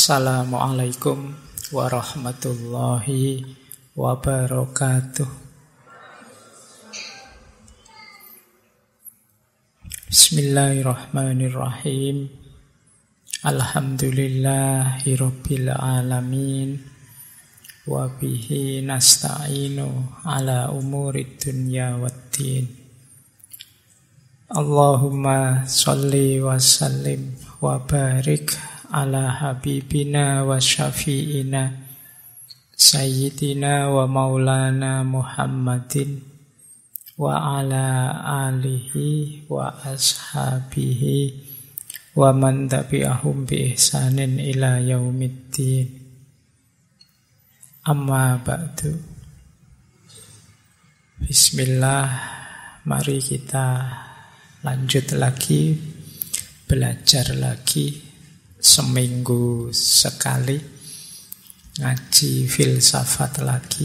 Assalamualaikum warahmatullahi wabarakatuh. Bismillahirrahmanirrahim. Alhamdulillahirabbil alamin. Wa bihi nasta'inu ala umurid dunya waddin. Allahumma sholli wa sallim wa barik ala habibina wa syafi'ina sayyidina wa maulana Muhammadin wa ala alihi wa ashabihi wa man tabi'ahum bi ihsanin ila yaumiddin. Amma ba'du. Bismillah, mari kita lanjut lagi, belajar lagi. Seminggu sekali ngaji filsafat lagi.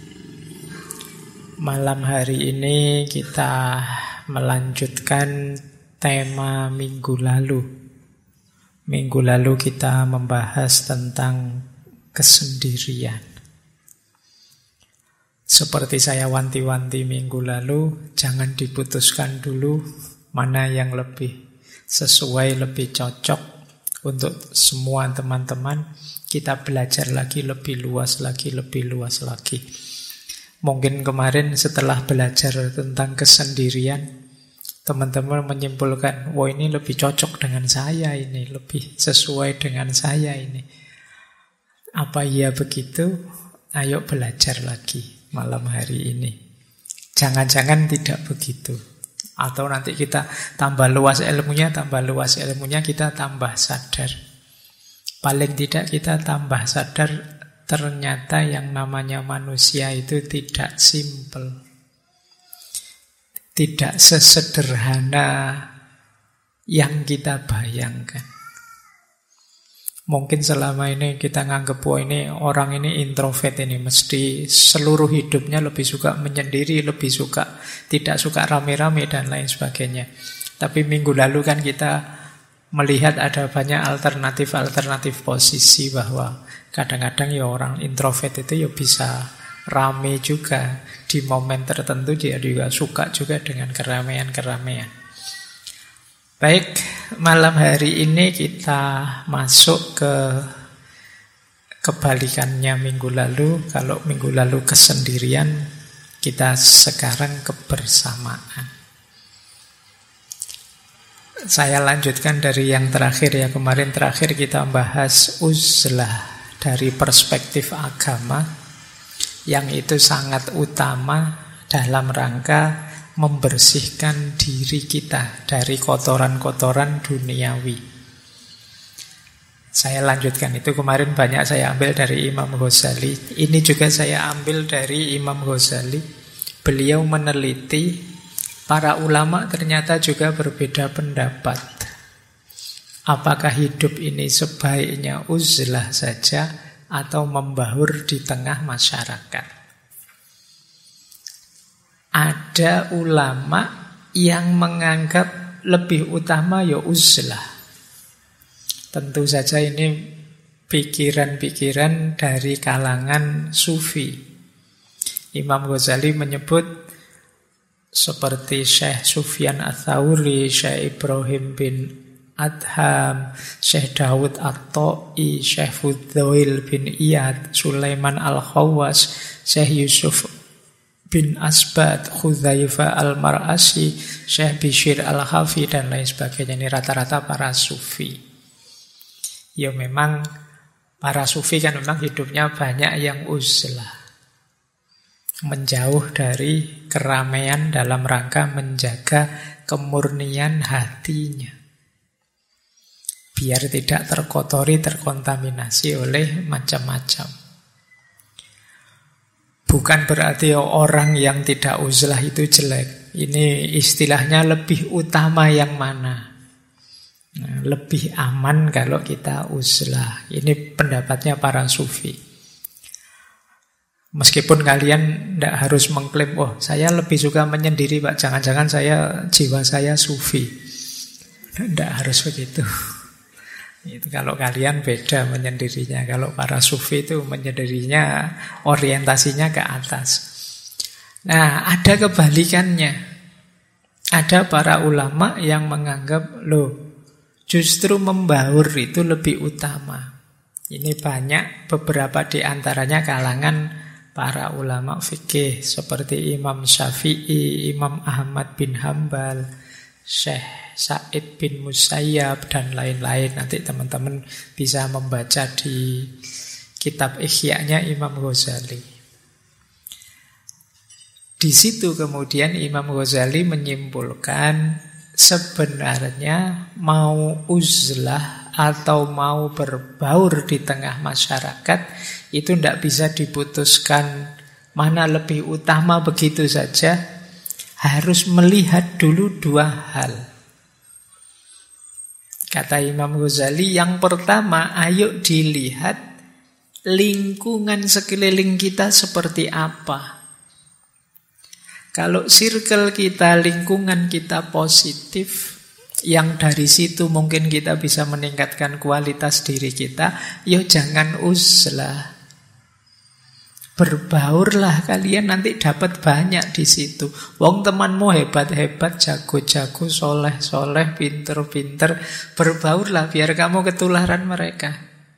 Malam hari ini kita melanjutkan tema minggu lalu. Minggu lalu kita membahas tentang kesendirian. Seperti saya wanti-wanti minggu lalu, jangan diputuskan dulu mana yang lebih sesuai, lebih cocok untuk semua teman-teman. Kita belajar lagi lebih luas lagi. Mungkin kemarin setelah belajar tentang kesendirian, teman-teman menyimpulkan, wah ini lebih cocok dengan saya, ini lebih sesuai dengan saya ini. Apa iya begitu? Ayo belajar lagi malam hari ini. Jangan-jangan tidak begitu. Atau nanti kita tambah luas ilmunya, kita tambah sadar. Paling tidak kita tambah sadar ternyata yang namanya manusia itu tidak simpel. Tidak sesederhana yang kita bayangkan. Mungkin selama ini kita nganggep, wah ini orang ini introvert, ini mesti seluruh hidupnya lebih suka menyendiri, lebih suka, tidak suka rame-rame dan lain sebagainya. Tapi minggu lalu kan kita melihat ada banyak alternatif posisi, bahwa kadang-kadang ya orang introvert itu ya bisa rame juga. Di momen tertentu dia juga suka juga dengan keramaian-keramaian. Baik, malam hari ini kita masuk ke kebalikannya minggu lalu. Kalau minggu lalu kesendirian, kita sekarang kebersamaan. Saya lanjutkan dari yang terakhir ya. Kemarin terakhir kita bahas uzlah dari perspektif agama, yang itu sangat utama dalam rangka membersihkan diri kita dari kotoran-kotoran duniawi. Saya lanjutkan itu, kemarin banyak saya ambil dari Imam Ghazali. Ini juga saya ambil dari Imam Ghazali. Beliau meneliti, para ulama ternyata juga berbeda pendapat. Apakah hidup ini sebaiknya uzlah saja atau membaur di tengah masyarakat? Ada ulama yang menganggap lebih utama ya uzlah. Tentu saja ini pikiran-pikiran dari kalangan sufi. Imam Ghazali menyebut seperti Syekh Sufyan Ats-Tsauri, Syekh Ibrahim bin Adham, Syekh Dawud At-Ta'i, Syekh Fudzail bin Iyad, Sulaiman Al-Khawwas, Syekh Yusuf bin Asbad, Khuzaifah Al-Mar'asi, Syekh Bishir Al-Hafi, dan lain sebagainya. Ini rata-rata para sufi. Ya memang para sufi kan memang hidupnya banyak yang uzlah, menjauh dari keramaian dalam rangka menjaga kemurnian hatinya, biar tidak terkotori, terkontaminasi oleh macam-macam. Bukan berarti orang yang tidak uzlah itu jelek. Ini istilahnya lebih utama yang mana. Nah, lebih aman kalau kita uzlah. Ini pendapatnya para sufi. Meskipun kalian tidak harus mengklaim, oh saya lebih suka menyendiri Pak, jangan-jangan jiwa saya sufi. Tidak harus begitu. Itu kalau kalian beda menyendirinya. Kalau para sufi itu menyendirinya orientasinya ke atas. Nah, ada kebalikannya. Ada para ulama yang menganggap, justru membaur itu lebih utama. Ini banyak, beberapa di antaranya kalangan para ulama fikih seperti Imam Syafi'i, Imam Ahmad bin Hambal, Syekh Sa'id bin Musayyab, dan lain-lain. Nanti teman-teman bisa membaca di kitab Ihya-nya Imam Ghazali. Di situ kemudian Imam Ghazali menyimpulkan sebenarnya mau uzlah atau mau berbaur di tengah masyarakat itu tidak bisa diputuskan mana lebih utama begitu saja. Harus melihat dulu dua hal. Kata Imam Ghazali, yang pertama, ayo dilihat lingkungan sekeliling kita seperti apa. Kalau circle kita, lingkungan kita positif, yang dari situ mungkin kita bisa meningkatkan kualitas diri kita, jangan uzlah. Berbaurlah kalian, nanti dapat banyak di situ. Wong temanmu hebat-hebat, jago-jago, soleh-soleh, pinter-pinter. Berbaurlah biar kamu ketularan mereka.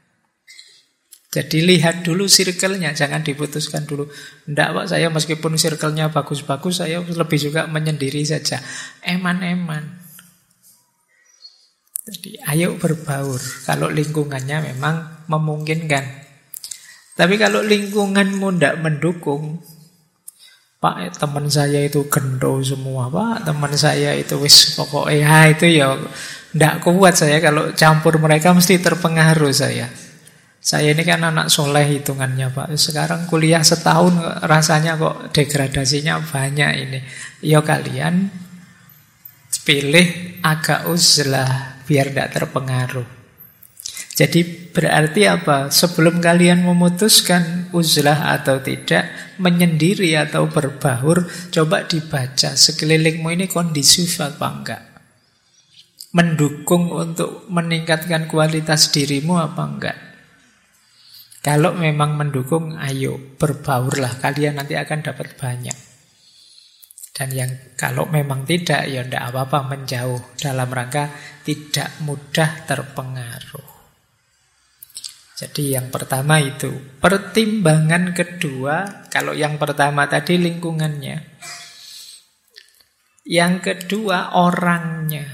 Jadi lihat dulu circle-nya, jangan diputuskan dulu. Ndak Pak, saya meskipun circle-nya bagus-bagus, saya lebih juga menyendiri saja. Eman-eman. Jadi ayo berbaur kalau lingkungannya memang memungkinkan. Tapi kalau lingkunganmu tidak mendukung, Pak, teman saya itu gendo semua, Pak, teman saya itu wis pokoknya itu tidak kuat saya kalau campur mereka, mesti terpengaruh saya. Saya ini kan anak soleh hitungannya, Pak. Sekarang kuliah setahun rasanya kok degradasinya banyak ini. Kalian pilih agak uzlah biar tidak terpengaruh. Jadi berarti apa? Sebelum kalian memutuskan uzlah atau tidak, menyendiri atau berbaur, coba dibaca sekelilingmu ini kondisif apa enggak. Mendukung untuk meningkatkan kualitas dirimu apa enggak. Kalau memang mendukung, ayo berbaurlah, kalian nanti akan dapat banyak. Dan yang kalau memang tidak, tidak apa-apa, menjauh dalam rangka tidak mudah terpengaruh. Jadi yang pertama itu. Pertimbangan kedua, kalau yang pertama tadi lingkungannya, yang kedua orangnya.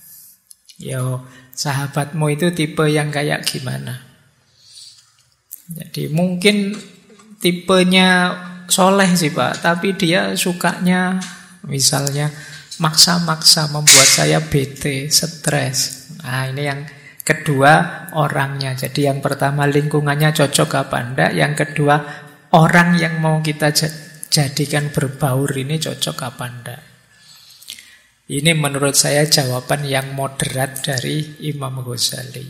Sahabatmu itu tipe yang kayak gimana? Jadi mungkin tipenya soleh sih Pak, tapi dia sukanya misalnya maksa-maksa, membuat saya bete, stres. Nah ini yang kedua, orangnya. Jadi yang pertama lingkungannya cocok apa enggak. Yang kedua, orang yang mau kita jadikan berbaur ini cocok apa enggak. Ini menurut saya jawaban yang moderat dari Imam Ghazali.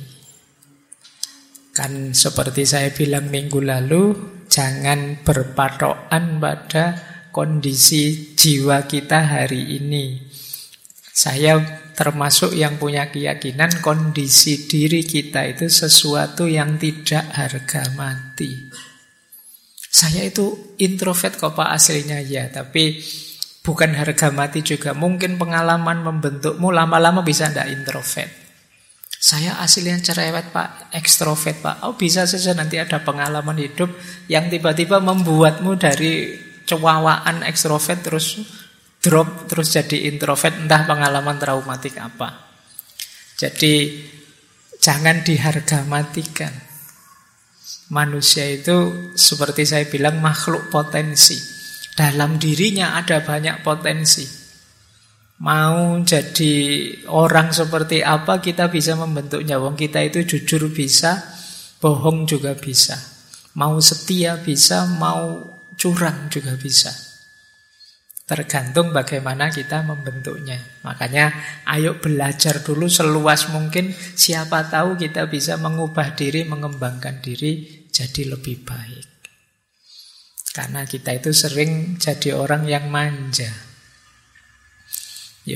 Kan seperti saya bilang minggu lalu, jangan berpatokan pada kondisi jiwa kita hari ini. Saya termasuk yang punya keyakinan kondisi diri kita itu sesuatu yang tidak harga mati. Saya itu introvert kok Pak aslinya ya, tapi bukan harga mati juga. Mungkin pengalaman membentukmu lama-lama bisa tidak introvert. Saya aslinya cerewet Pak, ekstrovert Pak. Bisa saja nanti ada pengalaman hidup yang tiba-tiba membuatmu dari cewawaan ekstrovert terus drop, terus jadi introvert, entah pengalaman traumatik apa. Jadi jangan diharga matikan. Manusia itu seperti saya bilang makhluk potensi. Dalam dirinya ada banyak potensi. Mau jadi orang seperti apa kita bisa membentuknya. Wong kita itu jujur bisa, bohong juga bisa. Mau setia bisa, mau curang juga bisa. Tergantung bagaimana kita membentuknya. Makanya ayo belajar dulu seluas mungkin. Siapa tahu kita bisa mengubah diri, mengembangkan diri jadi lebih baik. Karena kita itu sering jadi orang yang manja.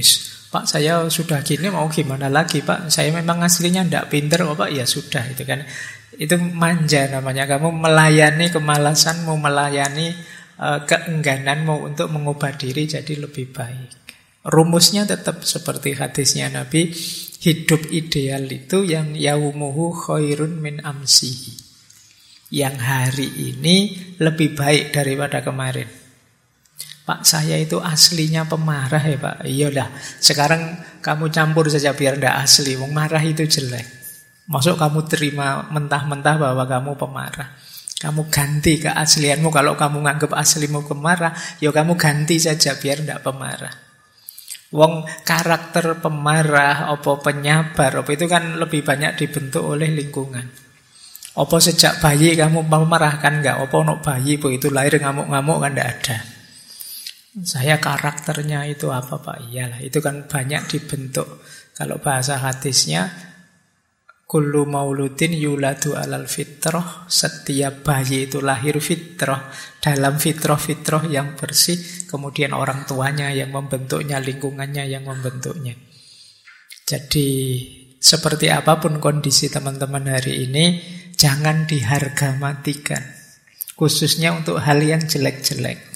Pak, saya sudah gini, mau gimana lagi Pak? Saya memang aslinya tidak pinter kok Pak. Ya sudah, itu kan. Itu manja namanya. Kamu melayani kemalasanmu, melayani keenggananmu untuk mengubah diri jadi lebih baik. Rumusnya tetap seperti hadisnya Nabi, hidup ideal itu yang yaumuhu khairun min amsihi. Yang hari ini lebih baik daripada kemarin. Pak, saya itu aslinya pemarah ya Pak. Iyalah, sekarang kamu campur saja biar tidak asli. Wong marah itu jelek. Masuk kamu terima mentah-mentah bahwa kamu pemarah. Kamu ganti keaslianmu. Kalau kamu nganggap aslimu pemarah, ya kamu ganti saja biar tidak pemarah. Wong karakter pemarah, apa penyabar, apa itu kan lebih banyak dibentuk oleh lingkungan. Apa sejak bayi kamu pemarah kan enggak? Apa nok bayi begitu lahir ngamuk-ngamuk kan enggak ada. Saya karakternya itu apa Pak? Iyalah, itu kan banyak dibentuk. Kalau bahasa hadisnya, kullu mauludin yuladu alal fitrah. Setiap bayi itu lahir fitrah. Dalam fitrah-fitrah yang bersih. Kemudian orang tuanya yang membentuknya, lingkungannya yang membentuknya. Jadi seperti apapun kondisi teman-teman hari ini, jangan diharga matikan. Khususnya untuk hal yang jelek-jelek.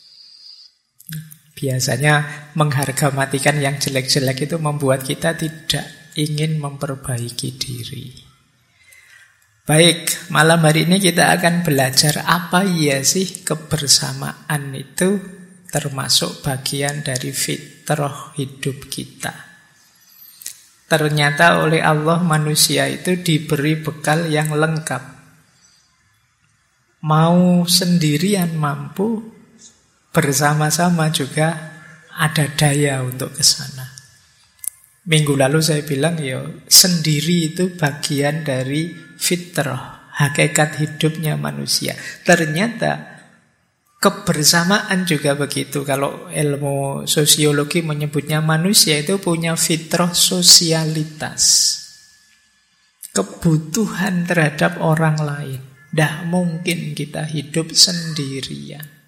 Biasanya mengharga matikan yang jelek-jelek itu membuat kita tidak ingin memperbaiki diri. Baik, malam hari ini kita akan belajar apa ya sih kebersamaan itu termasuk bagian dari fitrah hidup kita. Ternyata oleh Allah manusia itu diberi bekal yang lengkap. Mau sendirian mampu, bersama-sama juga ada daya untuk ke sana. Minggu lalu saya bilang ya, sendiri itu bagian dari fitrah, hakikat hidupnya manusia. Ternyata kebersamaan juga begitu. Kalau ilmu sosiologi menyebutnya manusia itu punya fitrah sosialitas. Kebutuhan terhadap orang lain. Tidak mungkin kita hidup sendirian.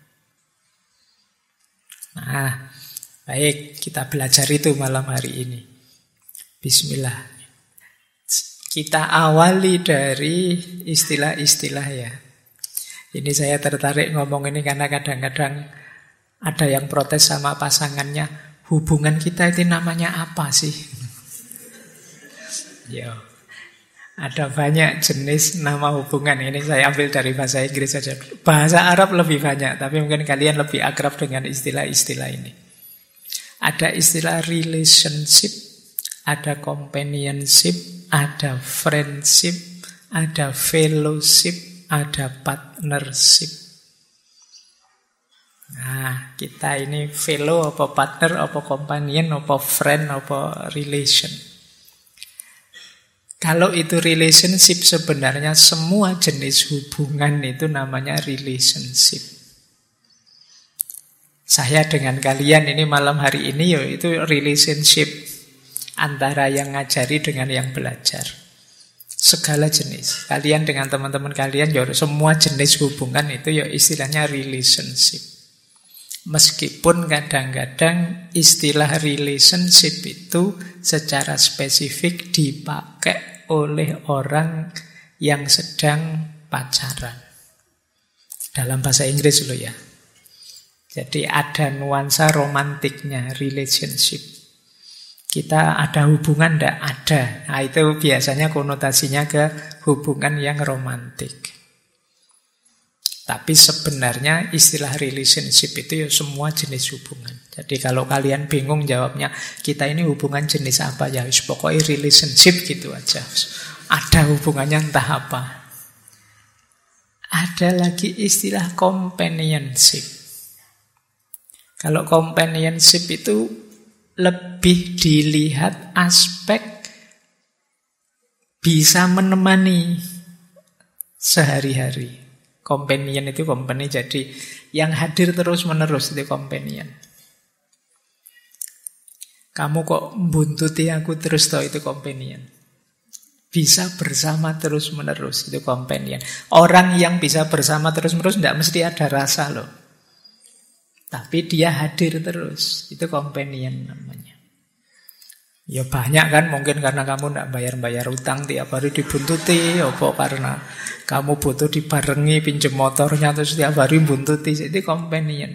Nah, baik, kita belajar itu malam hari ini. Bismillah. Kita awali dari istilah-istilah ya. Ini saya tertarik ngomong ini karena kadang-kadang ada yang protes sama pasangannya. Hubungan kita itu namanya apa sih? Ya, ada banyak jenis nama hubungan. Ini saya ambil dari bahasa Inggris saja. Bahasa Arab lebih banyak, tapi mungkin kalian lebih akrab dengan istilah-istilah ini. Ada istilah relationship, ada companionship, ada friendship, ada fellowship, ada partnership. Nah, kita ini fellow, apa partner, apa companion, apa friend, apa relation. Kalau itu relationship, sebenarnya semua jenis hubungan itu namanya relationship. Saya dengan kalian ini malam hari ini ya itu relationship antara yang ngajari dengan yang belajar. Segala jenis. Kalian dengan teman-teman kalian ya semua jenis hubungan itu ya istilahnya relationship. Meskipun kadang-kadang istilah relationship itu secara spesifik dipakai oleh orang yang sedang pacaran. Dalam bahasa Inggris loh ya. Jadi ada nuansa romantiknya relationship. Kita ada hubungan enggak? Ada. Nah itu biasanya konotasinya ke hubungan yang romantik. Tapi sebenarnya istilah relationship itu ya semua jenis hubungan. Jadi kalau kalian bingung jawabnya, kita ini hubungan jenis apa ya? Pokoknya relationship gitu aja. Ada hubungannya entah apa. Ada lagi istilah companionship. Kalau companionship itu lebih dilihat aspek bisa menemani sehari-hari. Companion itu company, jadi yang hadir terus-menerus itu companion. Kamu kok buntuti aku terus toh, itu companion. Bisa bersama terus-menerus, itu companion. Orang yang bisa bersama terus-menerus tidak mesti ada rasa loh. Tapi dia hadir terus, itu companion namanya. Ya banyak kan, mungkin karena kamu tidak bayar-bayar utang tiap hari dibuntuti, apa karena kamu butuh dibarengi pinjam motornya terus tiap hari buntuti, jadi companion.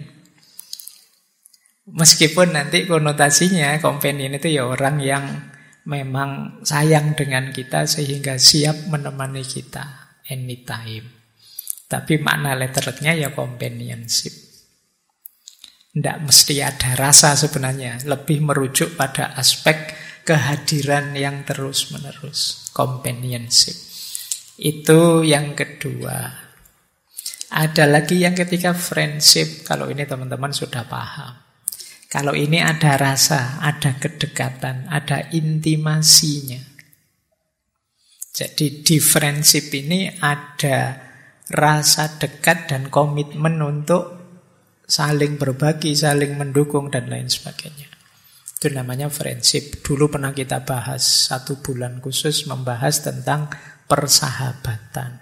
Meskipun nanti konotasinya companion itu ya orang yang memang sayang dengan kita sehingga siap menemani kita anytime. Tapi makna letternya ya companionship. Tidak mesti ada rasa sebenarnya, lebih merujuk pada aspek kehadiran yang terus-menerus, companionship. Itu yang kedua. Ada lagi yang ketiga, friendship. Kalau ini teman-teman sudah paham. Kalau ini ada rasa, ada kedekatan, ada intimasinya. Jadi di friendship ini ada rasa dekat dan komitmen untuk saling berbagi, saling mendukung, dan lain sebagainya. Itu namanya friendship. Dulu pernah kita bahas 1 bulan khusus membahas tentang persahabatan.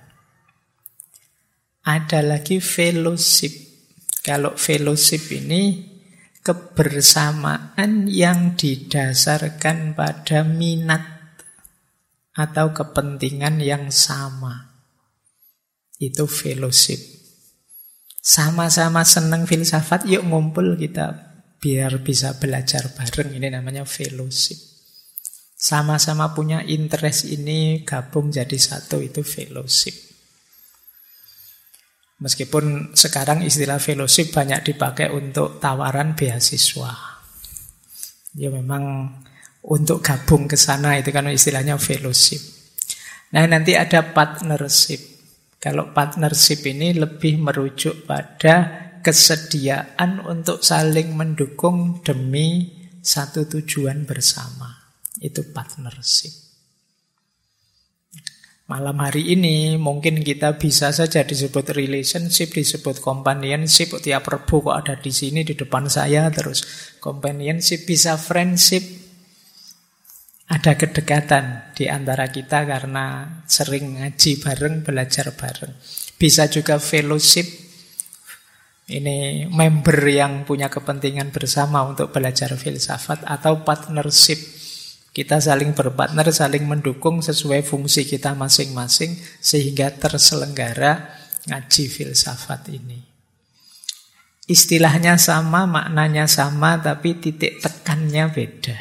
Ada lagi fellowship. Kalau fellowship ini kebersamaan yang didasarkan pada minat atau kepentingan yang sama. Itu fellowship. Sama-sama senang filsafat, yuk ngumpul kita biar bisa belajar bareng. Ini namanya fellowship. Sama-sama punya interest ini, gabung jadi satu, itu fellowship. Meskipun sekarang istilah fellowship banyak dipakai untuk tawaran beasiswa. Ya memang untuk gabung ke sana itu kan istilahnya fellowship. Nah, nanti ada partnership. Kalau partnership ini lebih merujuk pada kesediaan untuk saling mendukung demi satu tujuan bersama. Itu partnership. Malam hari ini mungkin kita bisa saja disebut relationship, disebut companionship. Tiap Rebo kok ada di sini di depan saya terus companionship, bisa friendship. Ada kedekatan di antara kita karena sering ngaji bareng, belajar bareng. Bisa juga fellowship. Ini member yang punya kepentingan bersama untuk belajar filsafat, atau partnership. Kita saling berpartner, saling mendukung sesuai fungsi kita masing-masing sehingga terselenggara ngaji filsafat ini. Istilahnya sama, maknanya sama, tapi titik tekannya beda.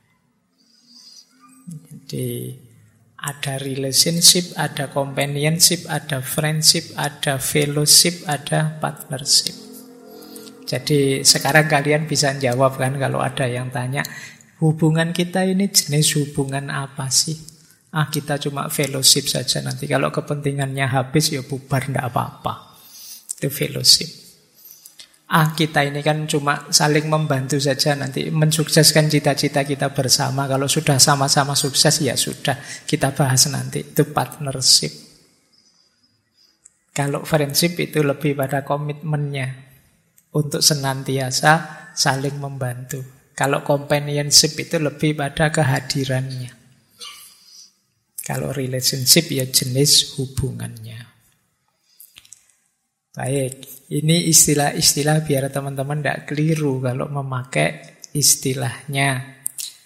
Jadi ada relationship, ada companionship, ada friendship, ada fellowship, ada partnership. Jadi sekarang kalian bisa jawab kan kalau ada yang tanya, hubungan kita ini jenis hubungan apa sih? Kita cuma fellowship saja, nanti kalau kepentingannya habis ya bubar, tidak apa-apa. Itu fellowship. Kita ini kan cuma saling membantu saja, nanti mensukseskan cita-cita kita bersama. Kalau sudah sama-sama sukses ya sudah, kita bahas nanti. Itu partnership. Kalau friendship itu lebih pada komitmennya untuk senantiasa saling membantu. Kalau companionship itu lebih pada kehadirannya. Kalau relationship ya jenis hubungannya. Baik, ini istilah-istilah biar teman-teman tidak keliru kalau memakai istilahnya.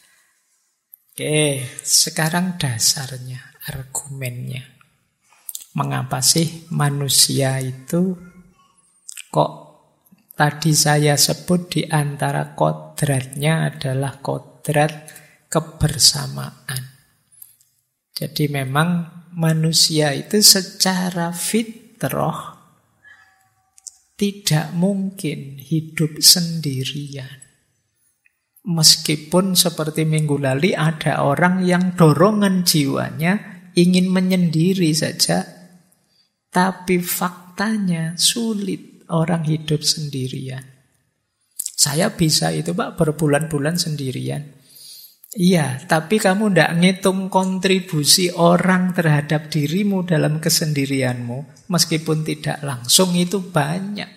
Oke, sekarang dasarnya, argumennya. Mengapa sih manusia itu kok tadi saya sebut di antara kodratnya adalah kodrat kebersamaan. Jadi memang manusia itu secara fitrah tidak mungkin hidup sendirian. Meskipun seperti minggu lalu ada orang yang dorongan jiwanya ingin menyendiri saja, tapi faktanya sulit orang hidup sendirian. Saya bisa itu Pak berbulan-bulan sendirian. Iya, tapi kamu tidak ngitung kontribusi orang terhadap dirimu dalam kesendirianmu, meskipun tidak langsung itu banyak.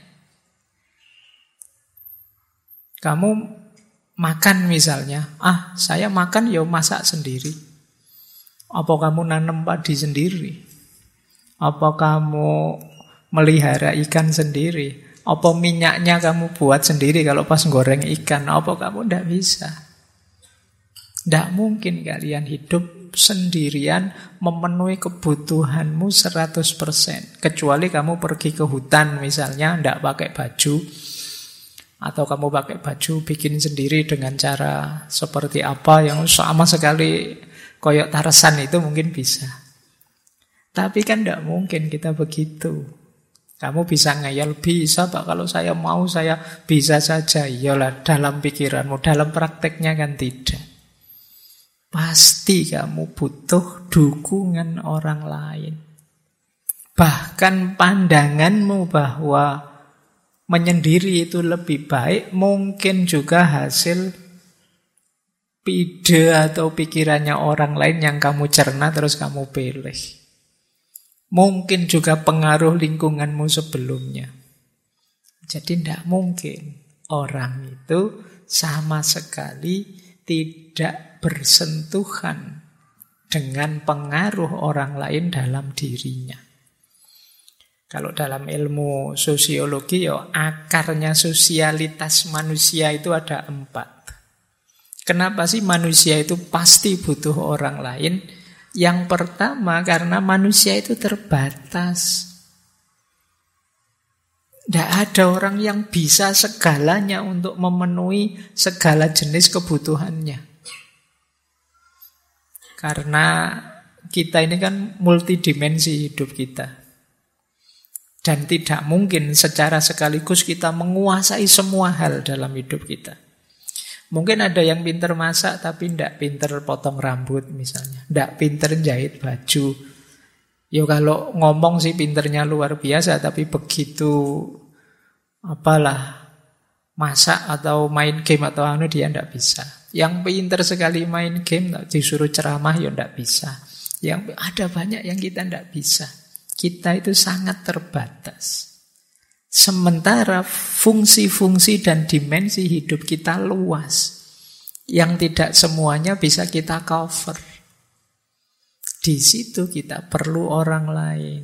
Kamu makan misalnya, saya makan ya masak sendiri. Apa kamu nanam padi sendiri? Apa kamu melihara ikan sendiri? Apa minyaknya kamu buat sendiri kalau pas goreng ikan? Apa kamu tidak bisa? Tidak mungkin kalian hidup sendirian memenuhi kebutuhanmu 100%. Kecuali kamu pergi ke hutan misalnya, tidak pakai baju. Atau kamu pakai baju bikin sendiri dengan cara seperti apa yang sama sekali koyok Tarzan, itu mungkin bisa. Tapi kan tidak mungkin kita begitu. Kamu bisa ngeyel, bisa Pak, kalau saya mau saya bisa saja. Iyalah, dalam pikiranmu, dalam prakteknya kan tidak. Pasti kamu butuh dukungan orang lain. Bahkan pandanganmu bahwa menyendiri itu lebih baik mungkin juga hasil ide atau pikirannya orang lain yang kamu cerna terus kamu pilih. Mungkin juga pengaruh lingkunganmu sebelumnya. Jadi tidak mungkin orang itu sama sekali tidak bersentuhan dengan pengaruh orang lain dalam dirinya. Kalau dalam ilmu sosiologi, akarnya sosialitas manusia itu ada 4. Kenapa sih manusia itu pasti butuh orang lain? Yang pertama, karena manusia itu terbatas. Tidak ada orang yang bisa segalanya untuk memenuhi segala jenis kebutuhannya. Karena kita ini kan multidimensi hidup kita. Dan tidak mungkin secara sekaligus kita menguasai semua hal dalam hidup kita. Mungkin ada yang pinter masak tapi tidak pinter potong rambut misalnya. Tidak pinter jahit baju. Ya kalau ngomong sih pinternya luar biasa, tapi begitu masak atau main game atau dia tidak bisa. Yang pinter sekali main game disuruh ceramah ya tidak bisa. Yang ada banyak yang kita tidak bisa. Kita itu sangat terbatas. Sementara fungsi-fungsi dan dimensi hidup kita luas. Yang tidak semuanya bisa kita cover. Di situ kita perlu orang lain.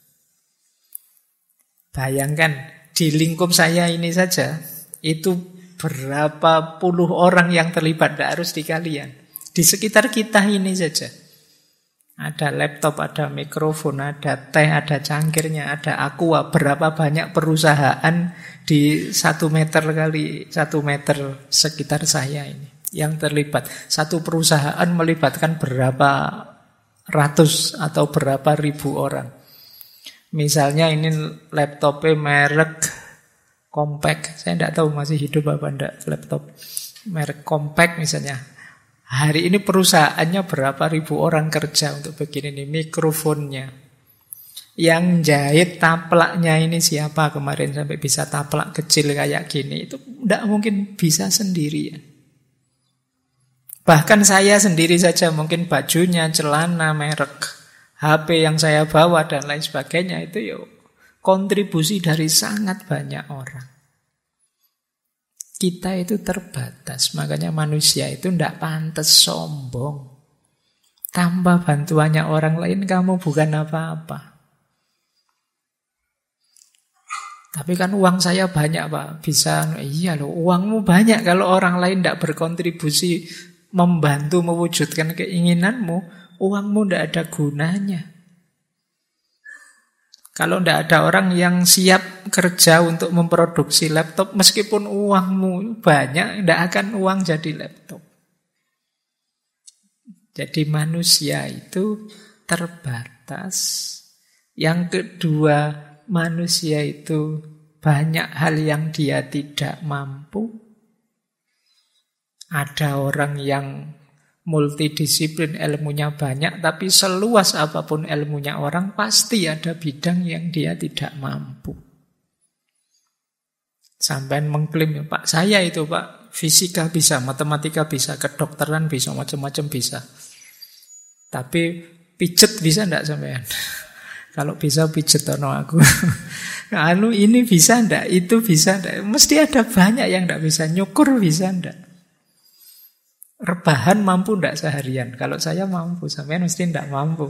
Bayangkan, di lingkup saya ini saja, itu berapa puluh orang yang terlibat, tidak harus di kalian. Di sekitar kita ini saja. Ada laptop, ada mikrofon, ada teh, ada cangkirnya, ada aqua. Berapa banyak perusahaan di 1 meter kali 1 meter sekitar saya ini yang terlibat. Satu perusahaan melibatkan berapa ratus atau berapa ribu orang. Misalnya ini laptopnya merek Compaq. Saya tidak tahu masih hidup apa enggak laptop merek Compaq misalnya. Hari ini perusahaannya berapa ribu orang kerja untuk bikin ini, mikrofonnya. Yang jahit taplaknya ini siapa kemarin sampai bisa taplak kecil kayak gini. Itu tidak mungkin bisa sendiri ya. Bahkan saya sendiri saja mungkin bajunya, celana, merek, HP yang saya bawa dan lain sebagainya itu kontribusi dari sangat banyak orang. Kita itu terbatas, makanya manusia itu tidak pantas sombong. Tanpa bantuannya orang lain kamu bukan apa-apa. Tapi kan uang saya banyak Pak, bisa, iya loh uangmu banyak. Kalau orang lain tidak berkontribusi membantu mewujudkan keinginanmu, uangmu tidak ada gunanya. Kalau tidak ada orang yang siap kerja untuk memproduksi laptop, meskipun uangmu banyak, tidak akan uang jadi laptop. Jadi manusia itu terbatas. Yang kedua, manusia itu banyak hal yang dia tidak mampu. Ada orang yang multidisiplin ilmunya banyak, tapi seluas apapun ilmunya orang, pasti ada bidang yang dia tidak mampu. Sampai mengklaim, Pak, saya itu Pak, fisika bisa, matematika bisa, kedokteran bisa, macam-macam bisa. Tapi pijet bisa enggak sampean? Kalau bisa pijet ono aku. Ini bisa enggak? Itu bisa enggak? Mesti ada banyak yang enggak bisa. Nyukur bisa enggak? Rebahan mampu enggak seharian? Kalau saya mampu, sampean mesti enggak mampu.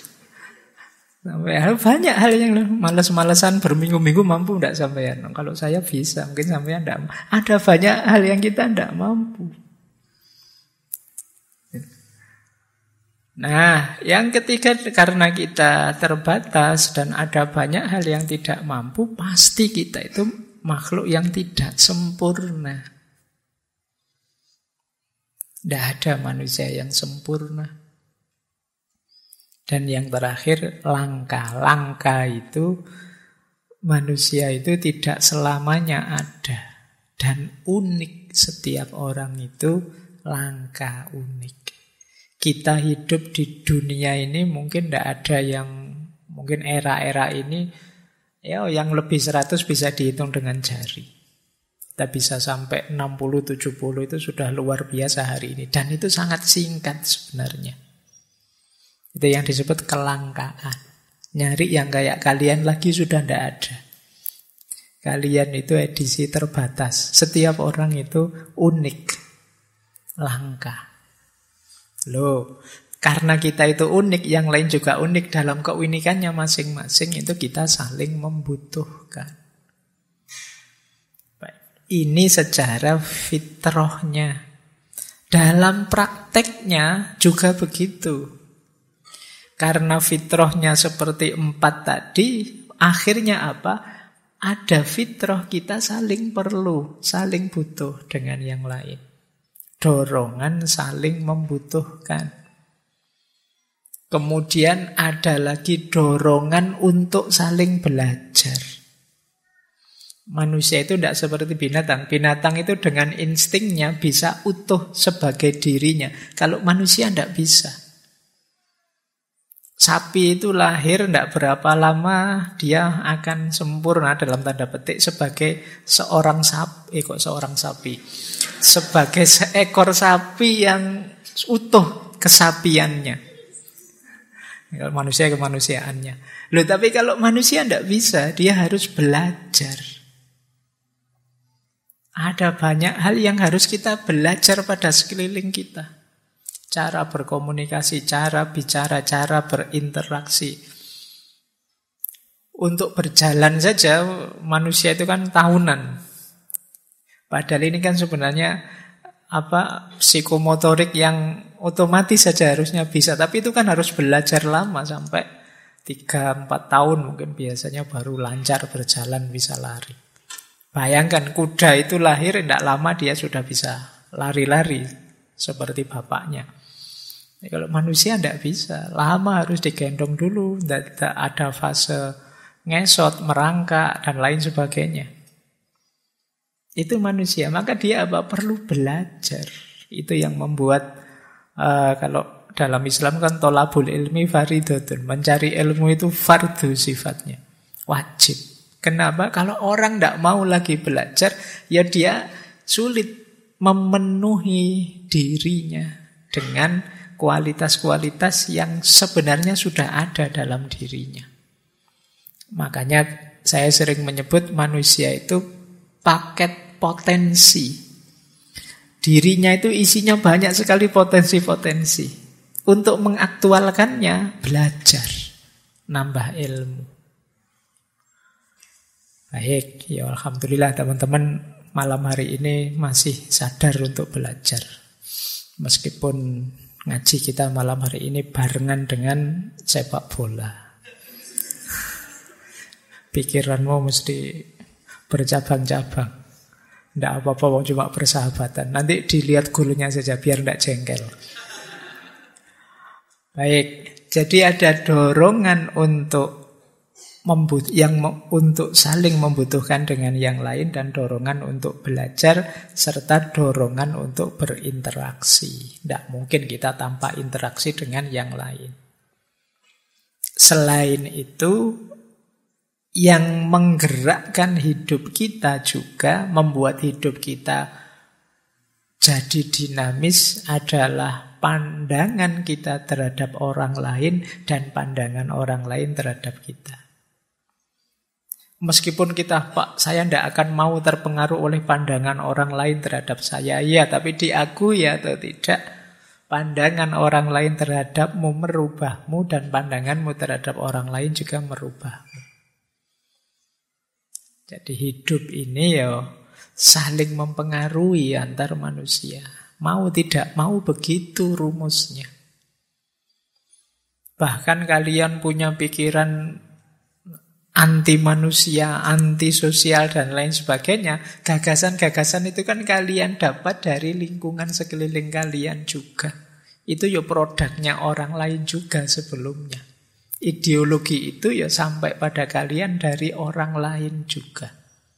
Banyak hal yang malas-malasan berminggu-minggu mampu enggak sampean? Kalau saya bisa, mungkin sampean enggak. Ada banyak hal yang kita enggak mampu. Nah, yang ketiga, karena kita terbatas dan ada banyak hal yang tidak mampu, pasti kita itu makhluk yang tidak sempurna. Tidak ada manusia yang sempurna. Dan yang terakhir, langka. Langka itu, manusia itu tidak selamanya ada. Dan unik, setiap orang itu langka, unik. Kita hidup di dunia ini mungkin tidak ada yang, mungkin era-era ini, ya yang lebih 100 bisa dihitung dengan jari. Kita bisa sampai 60-70 itu sudah luar biasa hari ini. Dan itu sangat singkat sebenarnya. Itu yang disebut kelangkaan. Nyari yang kayak kalian lagi sudah tidak ada. Kalian itu edisi terbatas. Setiap orang itu unik, langka. Loh, karena kita itu unik, yang lain juga unik, dalam keunikannya masing-masing itu kita saling membutuhkan. Ini secara fitrahnya. Dalam prakteknya juga begitu. Karena fitrahnya seperti 4 tadi, akhirnya apa? Ada fitrah kita saling perlu, saling butuh dengan yang lain. Dorongan saling membutuhkan. Kemudian ada lagi dorongan untuk saling belajar. Manusia itu tidak seperti binatang. Binatang itu dengan instingnya bisa utuh sebagai dirinya. Kalau manusia tidak bisa. Sapi itu lahir tidak berapa lama dia akan sempurna dalam tanda petik sebagai seorang sapi. Sebagai seekor sapi yang utuh kesapiannya. Kalau manusia kemanusiaannya. Loh, tapi kalau manusia tidak bisa, dia harus belajar. Ada banyak hal yang harus kita belajar pada sekeliling kita. Cara berkomunikasi, cara bicara, cara berinteraksi. Untuk berjalan saja manusia itu kan tahunan. Padahal ini kan sebenarnya psikomotorik yang otomatis saja harusnya bisa. Tapi itu kan harus belajar lama, sampai 3-4 tahun mungkin biasanya baru lancar berjalan, bisa lari. Bayangkan kuda itu lahir tidak lama dia sudah bisa lari-lari seperti bapaknya. Kalau manusia tidak bisa, lama harus digendong dulu, tidak ada fase ngesot, merangkak, dan lain sebagainya. Itu manusia, maka dia perlu belajar. Itu yang membuat, kalau dalam Islam kan tolabul ilmi faridatun, mencari ilmu itu fardu sifatnya, wajib. Kenapa? Kalau orang tidak mau lagi belajar, ya dia sulit memenuhi dirinya dengan kualitas-kualitas yang sebenarnya sudah ada dalam dirinya. Makanya saya sering menyebut manusia itu paket potensi. Dirinya itu isinya banyak sekali potensi-potensi. Untuk mengaktualkannya, belajar, nambah ilmu. Baik, ya alhamdulillah teman-teman malam hari ini masih sadar untuk belajar. Meskipun ngaji kita malam hari ini barengan dengan sepak bola. Pikiranmu mesti bercabang-cabang. Tidak apa-apa, cuma persahabatan. Nanti dilihat golnya saja, biar tidak jengkel. Baik, jadi ada dorongan untuk untuk saling membutuhkan dengan yang lain, dan dorongan untuk belajar, serta dorongan untuk berinteraksi. Tidak mungkin kita tanpa interaksi dengan yang lain. Selain itu, yang menggerakkan hidup kita juga, membuat hidup kita jadi dinamis, adalah pandangan kita terhadap orang lain dan pandangan orang lain terhadap kita. Meskipun kita, Pak, saya tidak akan mau terpengaruh oleh pandangan orang lain terhadap saya. Ya, tapi diakui atau tidak, pandangan orang lain terhadapmu merubahmu, dan pandanganmu terhadap orang lain juga merubahmu. Jadi hidup ini saling mempengaruhi antar manusia. Mau tidak mau begitu rumusnya. Bahkan kalian punya pikiran anti manusia, anti sosial dan lain sebagainya. Gagasan-gagasan itu kan kalian dapat dari lingkungan sekeliling kalian juga. Itu ya produknya orang lain juga sebelumnya. Ideologi itu ya sampai pada kalian dari orang lain juga.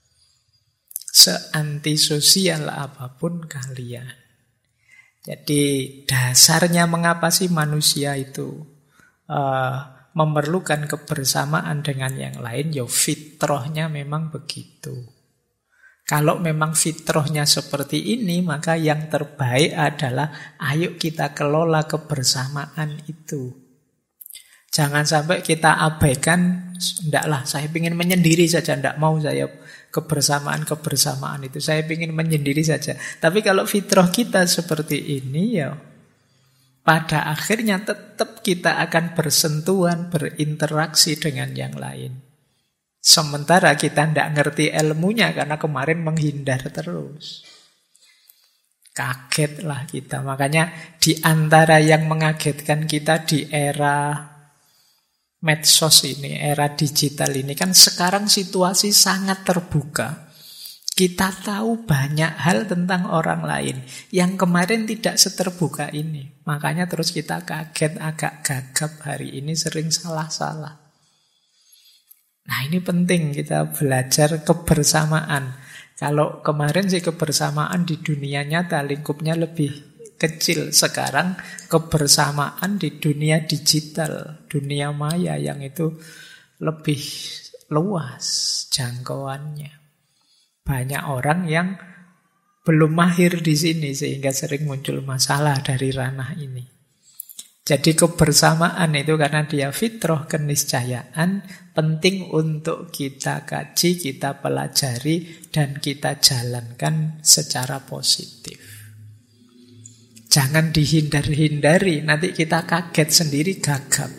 Seantisosial apapun kalian. Jadi dasarnya mengapa sih manusia itu memerlukan kebersamaan dengan yang lain, ya fitrahnya memang begitu. Kalau memang fitrahnya seperti ini, maka yang terbaik adalah ayo kita kelola kebersamaan itu. Jangan sampai kita abaikan, ndaklah saya ingin menyendiri saja, ndak mau saya kebersamaan itu, saya ingin menyendiri saja. Tapi kalau fitrah kita seperti ini, ya pada akhirnya tetap kita akan bersentuhan, berinteraksi dengan yang lain. Sementara kita tidak ngerti ilmunya karena kemarin menghindar terus. Kagetlah kita. Makanya di antara yang mengagetkan kita di era medsos ini, era digital ini, kan sekarang situasi sangat terbuka. Kita tahu banyak hal tentang orang lain yang kemarin tidak seterbuka ini. Makanya terus kita kaget, agak gagap hari ini, sering salah-salah. Nah, ini penting kita belajar kebersamaan. Kalau kemarin sih kebersamaan di dunia nyata lingkupnya lebih kecil. Sekarang kebersamaan di dunia digital, dunia maya yang itu lebih luas jangkauannya. Banyak orang yang belum mahir di sini sehingga sering muncul masalah dari ranah ini. Jadi kebersamaan itu karena dia fitrah, keniscayaan, penting untuk kita kaji, kita pelajari, dan kita jalankan secara positif. Jangan dihindar-hindari, nanti kita kaget sendiri, gagap.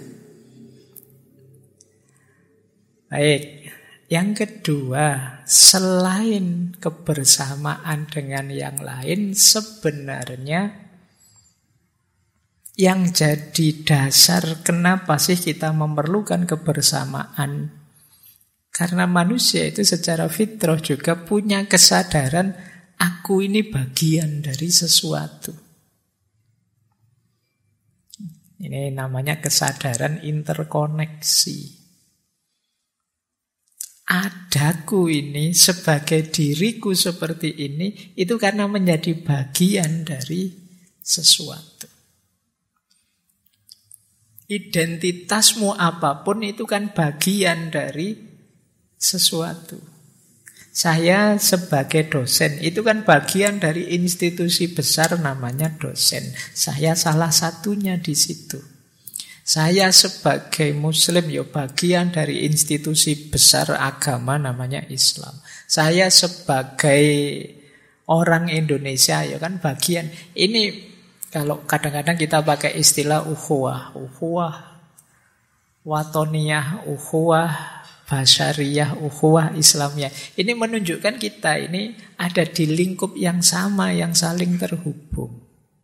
Baik. Yang kedua, selain kebersamaan dengan yang lain, sebenarnya yang jadi dasar kenapa sih kita memerlukan kebersamaan? Karena manusia itu secara fitrah juga punya kesadaran, aku ini bagian dari sesuatu. Ini namanya kesadaran interkoneksi. Adaku ini sebagai diriku seperti ini, itu karena menjadi bagian dari sesuatu. Identitasmu apapun itu kan bagian dari sesuatu. Saya sebagai dosen, itu kan bagian dari institusi besar namanya dosen. Saya salah satunya di situ. Saya sebagai muslim ya bagian dari institusi besar agama namanya Islam. Saya sebagai orang Indonesia ya kan bagian. Ini kalau kadang-kadang kita pakai istilah ukhuwah, watoniyah, ukhuwah basyariyah, ukhuwah Islamiyah. Ini menunjukkan kita ini ada di lingkup yang sama, yang saling terhubung.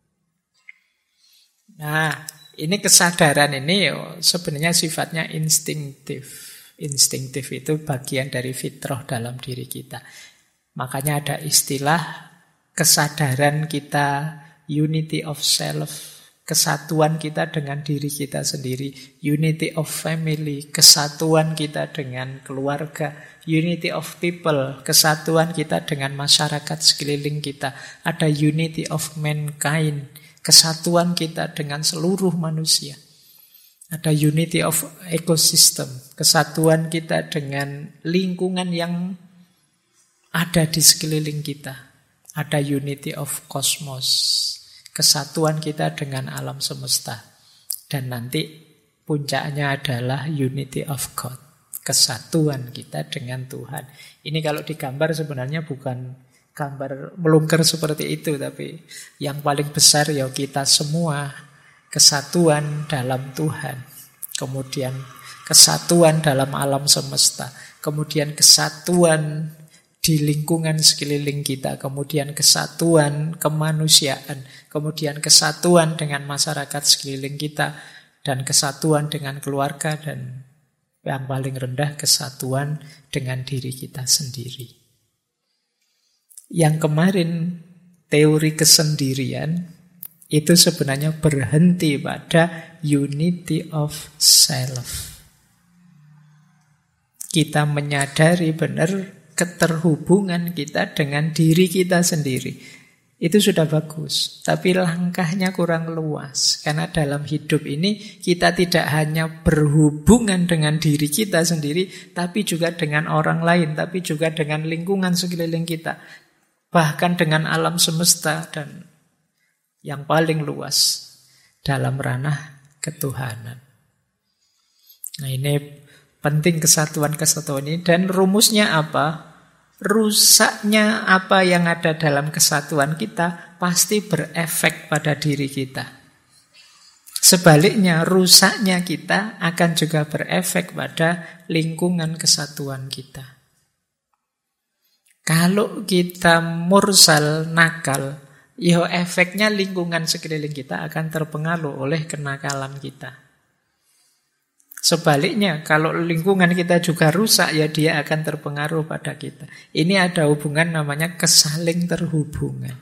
Nah, ini kesadaran ini sebenarnya sifatnya instinktif. Instinktif itu bagian dari fitrah dalam diri kita. Makanya ada istilah kesadaran kita, unity of self, kesatuan kita dengan diri kita sendiri, unity of family, kesatuan kita dengan keluarga, unity of people, kesatuan kita dengan masyarakat sekeliling kita, ada unity of mankind, kesatuan kita dengan seluruh manusia. Ada unity of ecosystem, kesatuan kita dengan lingkungan yang ada di sekeliling kita. Ada unity of cosmos, kesatuan kita dengan alam semesta. Dan nanti puncaknya adalah unity of God, kesatuan kita dengan Tuhan. Ini kalau digambar sebenarnya bukan gambar melungker seperti itu, tapi yang paling besar ya kita semua, kesatuan dalam Tuhan, kemudian kesatuan dalam alam semesta, kemudian kesatuan di lingkungan sekeliling kita, kemudian kesatuan kemanusiaan, kemudian kesatuan dengan masyarakat sekeliling kita, dan kesatuan dengan keluarga, dan yang paling rendah kesatuan dengan diri kita sendiri. Yang kemarin teori kesendirian itu sebenarnya berhenti pada unity of self. Kita menyadari benar keterhubungan kita dengan diri kita sendiri. Itu sudah bagus, tapi langkahnya kurang luas. Karena dalam hidup ini kita tidak hanya berhubungan dengan diri kita sendiri, tapi juga dengan orang lain, tapi juga dengan lingkungan sekeliling kita, bahkan dengan alam semesta, dan yang paling luas dalam ranah ketuhanan. Nah, ini penting kesatuan-kesatuan ini. Dan rumusnya apa? Rusaknya apa yang ada dalam kesatuan kita pasti berefek pada diri kita. Sebaliknya, rusaknya kita akan juga berefek pada lingkungan kesatuan kita. Kalau kita mursal, nakal, ya efeknya lingkungan sekeliling kita akan terpengaruh oleh kenakalan kita. Sebaliknya, kalau lingkungan kita juga rusak, ya dia akan terpengaruh pada kita. Ini ada hubungan namanya kesaling terhubungan.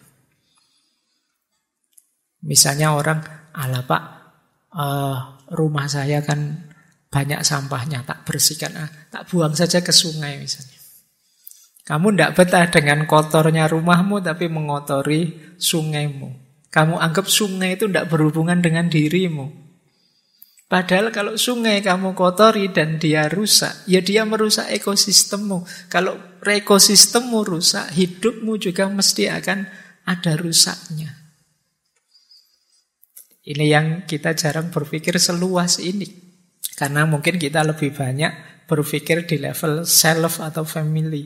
Misalnya orang, "Alah Pak, rumah saya kan banyak sampahnya, tak bersihkan, tak buang saja ke sungai," misalnya. Kamu tidak betah dengan kotornya rumahmu, tapi mengotori sungaimu. Kamu anggap sungai itu tidak berhubungan dengan dirimu. Padahal kalau sungai kamu kotori dan dia rusak, ya dia merusak ekosistemmu. Kalau ekosistemmu rusak, hidupmu juga mesti akan ada rusaknya. Ini yang kita jarang berpikir seluas ini. Karena mungkin kita lebih banyak berpikir di level self atau family.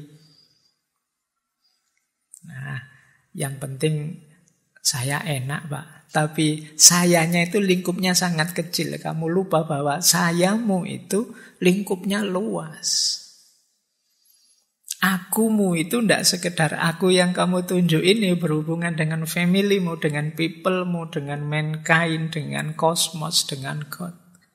Nah, yang penting saya enak, Pak. Tapi sayanya itu lingkupnya sangat kecil. Kamu lupa bahwa sayamu itu lingkupnya luas. Akumu itu tidak sekedar aku yang kamu tunjuk ini, berhubungan dengan familymu, dengan peoplemu, dengan mankind, dengan kosmos, dengan God.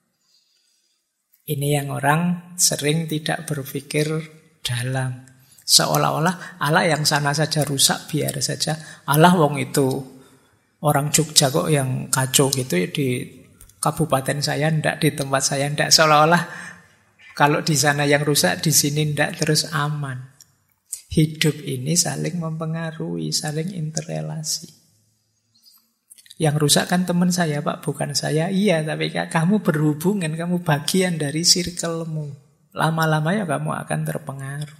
Ini yang orang sering tidak berpikir dalam. Seolah-olah Allah yang sana saja rusak, biar saja. Allah wong itu orang Jogja kok yang kacau gitu, di kabupaten saya ndak, di tempat saya ndak. Seolah-olah kalau di sana yang rusak, di sini ndak, terus aman. Hidup ini saling mempengaruhi, saling interrelasi. Yang rusak kan teman saya, Pak, bukan saya. Iya, tapi kamu berhubungan, kamu bagian dari circle-mu. Lama-lama ya kamu akan terpengaruh.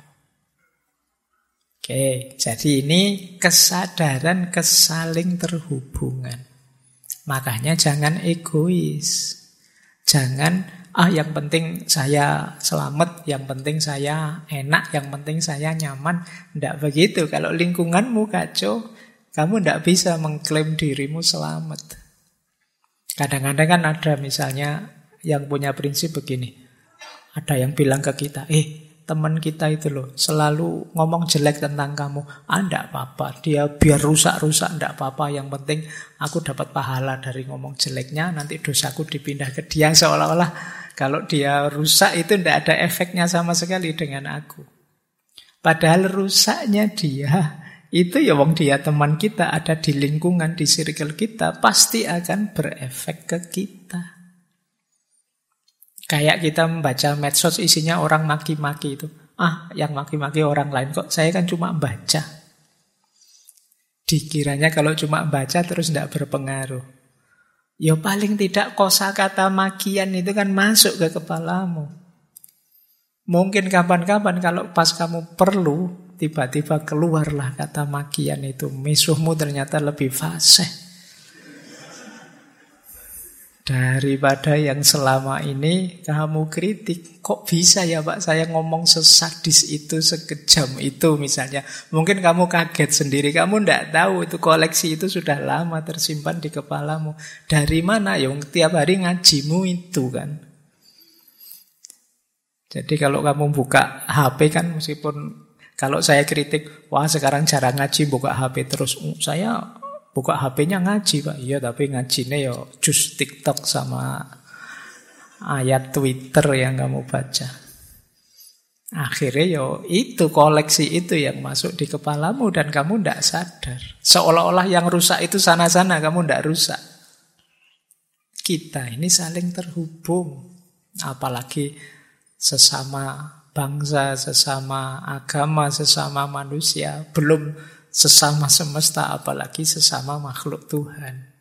Oke, jadi ini kesadaran kesaling terhubungan. Makanya jangan egois. Jangan, yang penting saya selamat, yang penting saya enak, yang penting saya nyaman. Tidak begitu. Kalau lingkunganmu kacau, kamu tidak bisa mengklaim dirimu selamat. Kadang-kadang kan ada misalnya yang punya prinsip begini. Ada yang bilang ke kita, teman kita itu loh selalu ngomong jelek tentang kamu. Enggak apa-apa, dia biar rusak-rusak enggak apa-apa, yang penting aku dapat pahala dari ngomong jeleknya, nanti dosaku dipindah ke dia. Seolah-olah kalau dia rusak itu enggak ada efeknya sama sekali dengan aku. Padahal rusaknya dia itu ya wong dia teman kita, ada di lingkungan, di circle kita, pasti akan berefek ke kita. Kayak kita membaca medsos isinya orang maki-maki itu. Yang maki-maki orang lain kok, saya kan cuma baca. Dikiranya kalau cuma baca terus tidak berpengaruh. Ya paling tidak kosakata makian itu kan masuk ke kepalamu. Mungkin kapan-kapan kalau pas kamu perlu, tiba-tiba keluarlah kata makian itu. Musuhmu ternyata lebih fasih daripada yang selama ini kamu kritik. Kok bisa ya Pak saya ngomong sesadis itu, sekejam itu misalnya. Mungkin kamu kaget sendiri, kamu tidak tahu itu koleksi itu sudah lama tersimpan di kepalamu. Dari mana? Ya tiap hari ngajimu itu kan. Jadi kalau kamu buka HP kan, meskipun kalau saya kritik, wah sekarang jarang ngaji buka HP terus. Saya buka HP-nya ngaji Pak. Iya tapi ngajinya ya jus TikTok sama ayat Twitter yang kamu baca. Akhirnya itu koleksi itu yang masuk di kepalamu dan kamu tidak sadar. Seolah-olah yang rusak itu sana-sana, kamu tidak rusak. Kita ini saling terhubung. Apalagi sesama bangsa, sesama agama, sesama manusia. Belum sesama semesta, apalagi sesama makhluk Tuhan.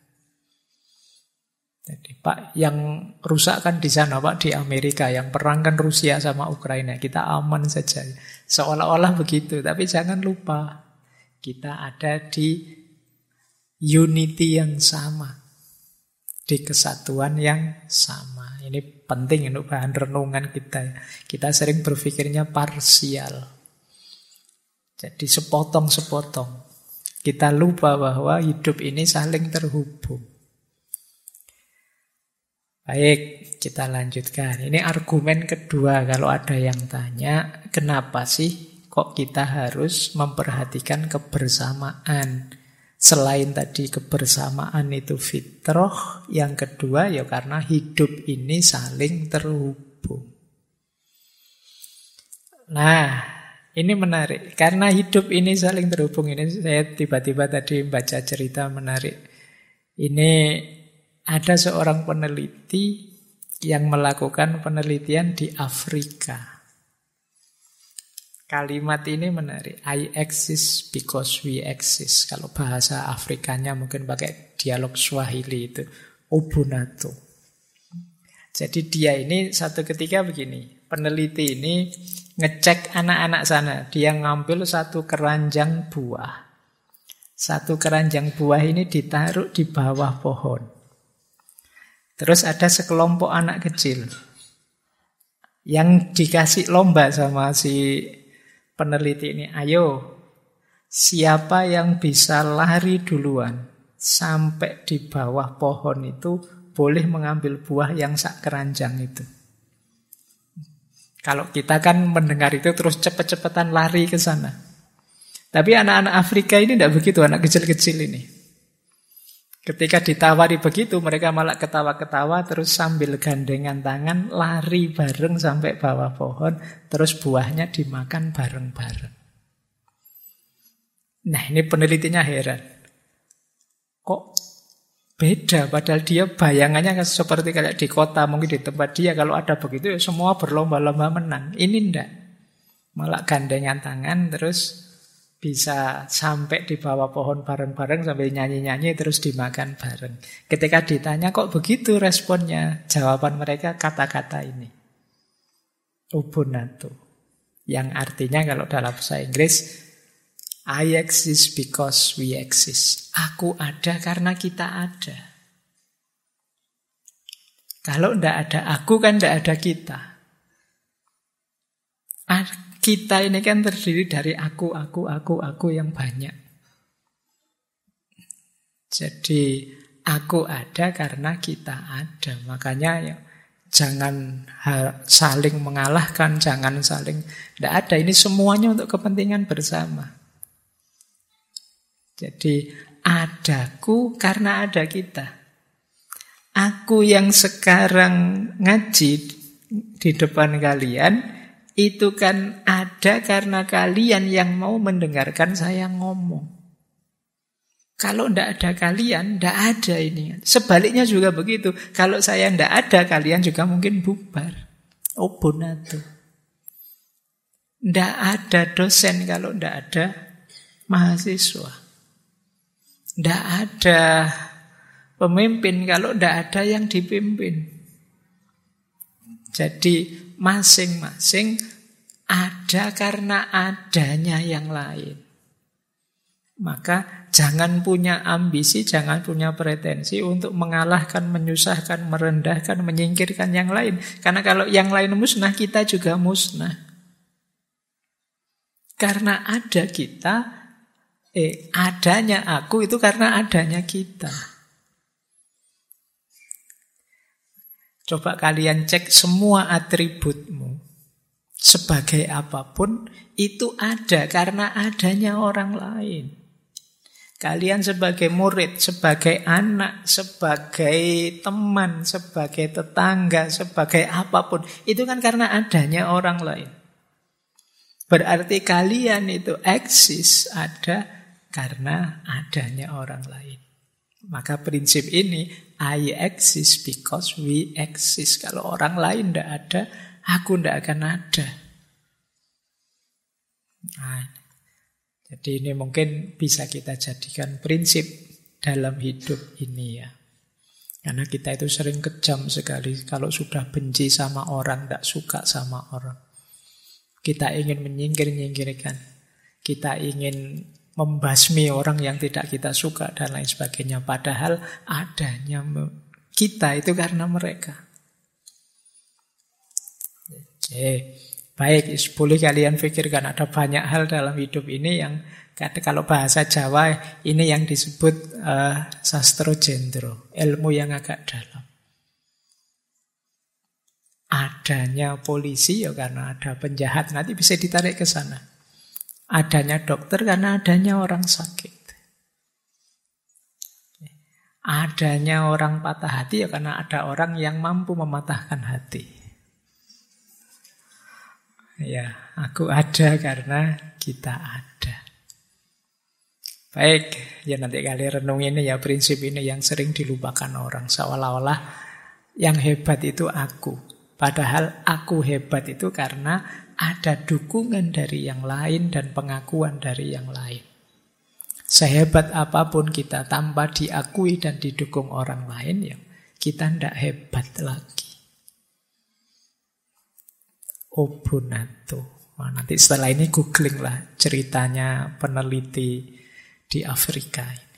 Jadi Pak, yang rusak kan di sana Pak, di Amerika. Yang perang kan Rusia sama Ukraina. Kita aman saja. Seolah-olah begitu. Tapi jangan lupa, kita ada di unity yang sama. Di kesatuan yang sama. Ini penting untuk bahan renungan kita. Kita sering berpikirnya parsial. Jadi sepotong-sepotong. Kita lupa bahwa hidup ini saling terhubung. Baik, kita lanjutkan. Ini argumen kedua kalau ada yang tanya, kenapa sih kok kita harus memperhatikan kebersamaan? Selain tadi kebersamaan itu fitrah, yang kedua ya karena hidup ini saling terhubung. Nah, ini menarik. Karena hidup ini saling terhubung, ini saya tiba-tiba tadi baca cerita menarik. Ini ada seorang peneliti yang melakukan penelitian di Afrika. Kalimat ini menarik. I exist because we exist. Kalau bahasa Afrikanya mungkin pakai dialog Swahili itu. Ubuntu. Jadi dia ini satu ketika begini. Peneliti ini ngecek anak-anak sana. Dia ngambil satu keranjang buah. Satu keranjang buah ini ditaruh di bawah pohon. Terus ada sekelompok anak kecil yang dikasih lomba sama si peneliti ini. Ayo, siapa yang bisa lari duluan sampai di bawah pohon itu boleh mengambil buah yang sak keranjang itu. Kalau kita kan mendengar itu terus cepet-cepetan lari ke sana. Tapi anak-anak Afrika ini tidak begitu, anak kecil-kecil ini. Ketika ditawari begitu, mereka malah ketawa-ketawa, terus sambil gandengan tangan, lari bareng sampai bawah pohon, terus buahnya dimakan bareng-bareng. Nah, ini penelitinya heran. Kok beda, padahal dia bayangannya seperti kayak di kota, mungkin di tempat dia, kalau ada begitu, ya semua berlomba-lomba menang. Ini enggak. Malah gandengan tangan, terus bisa sampai di bawah pohon bareng-bareng sambil nyanyi-nyanyi terus dimakan bareng. Ketika ditanya kok begitu responnya, jawaban mereka kata-kata ini. Ubuntu. Yang artinya kalau dalam bahasa Inggris, I exist because we exist. Aku ada karena kita ada. Kalau tidak ada aku kan tidak ada kita. Kita ini kan terdiri dari aku yang banyak. Jadi aku ada karena kita ada. Makanya ya, jangan saling mengalahkan, jangan saling. Tidak ada, ini semuanya untuk kepentingan bersama. Jadi adaku karena ada kita. Aku yang sekarang ngaji di depan kalian, itu kan ada karena kalian yang mau mendengarkan saya ngomong. Kalau tidak ada kalian, tidak ada ini. Sebaliknya juga begitu. Kalau saya tidak ada, kalian juga mungkin bubar. Ubuntu. Tidak ada dosen kalau tidak ada mahasiswa. Tidak ada pemimpin kalau tidak ada yang dipimpin. Jadi masing-masing ada karena adanya yang lain. Maka jangan punya ambisi, jangan punya pretensi untuk mengalahkan, menyusahkan, merendahkan, menyingkirkan yang lain. Karena kalau yang lain musnah, kita juga musnah. Karena ada kita, adanya aku itu karena adanya kita. Coba kalian cek semua atributmu. Sebagai apapun, itu ada karena adanya orang lain. Kalian sebagai murid, sebagai anak, sebagai teman, sebagai tetangga, sebagai apapun. Itu kan karena adanya orang lain. Berarti kalian itu eksis ada karena adanya orang lain. Maka prinsip ini, I exist because we exist. Kalau orang lain tidak ada, aku tidak akan ada. Nah, jadi ini mungkin bisa kita jadikan prinsip dalam hidup ini ya. Karena kita itu sering kejam sekali kalau sudah benci sama orang, tidak suka sama orang. Kita ingin menyingkir-nyingkirkan. Kita ingin membasmi orang yang tidak kita suka dan lain sebagainya. Padahal adanya kita itu karena mereka. Baik, boleh kalian pikirkan ada banyak hal dalam hidup ini yang kalau bahasa Jawa ini yang disebut sastro jendro, ilmu yang agak dalam. Adanya polisi ya karena ada penjahat, nanti bisa ditarik ke sana. Adanya dokter karena adanya orang sakit. Adanya orang patah hati ya karena ada orang yang mampu mematahkan hati. Ya, aku ada karena kita ada. Baik, ya nanti kalian renung ini ya prinsip ini yang sering dilupakan orang. Seolah-olah yang hebat itu aku. Padahal aku hebat itu karena ada dukungan dari yang lain dan pengakuan dari yang lain. Sehebat apapun kita tanpa diakui dan didukung orang lain, ya kita tidak hebat lagi. Obunato. Nah, nanti setelah ini googling lah ceritanya peneliti di Afrika ini.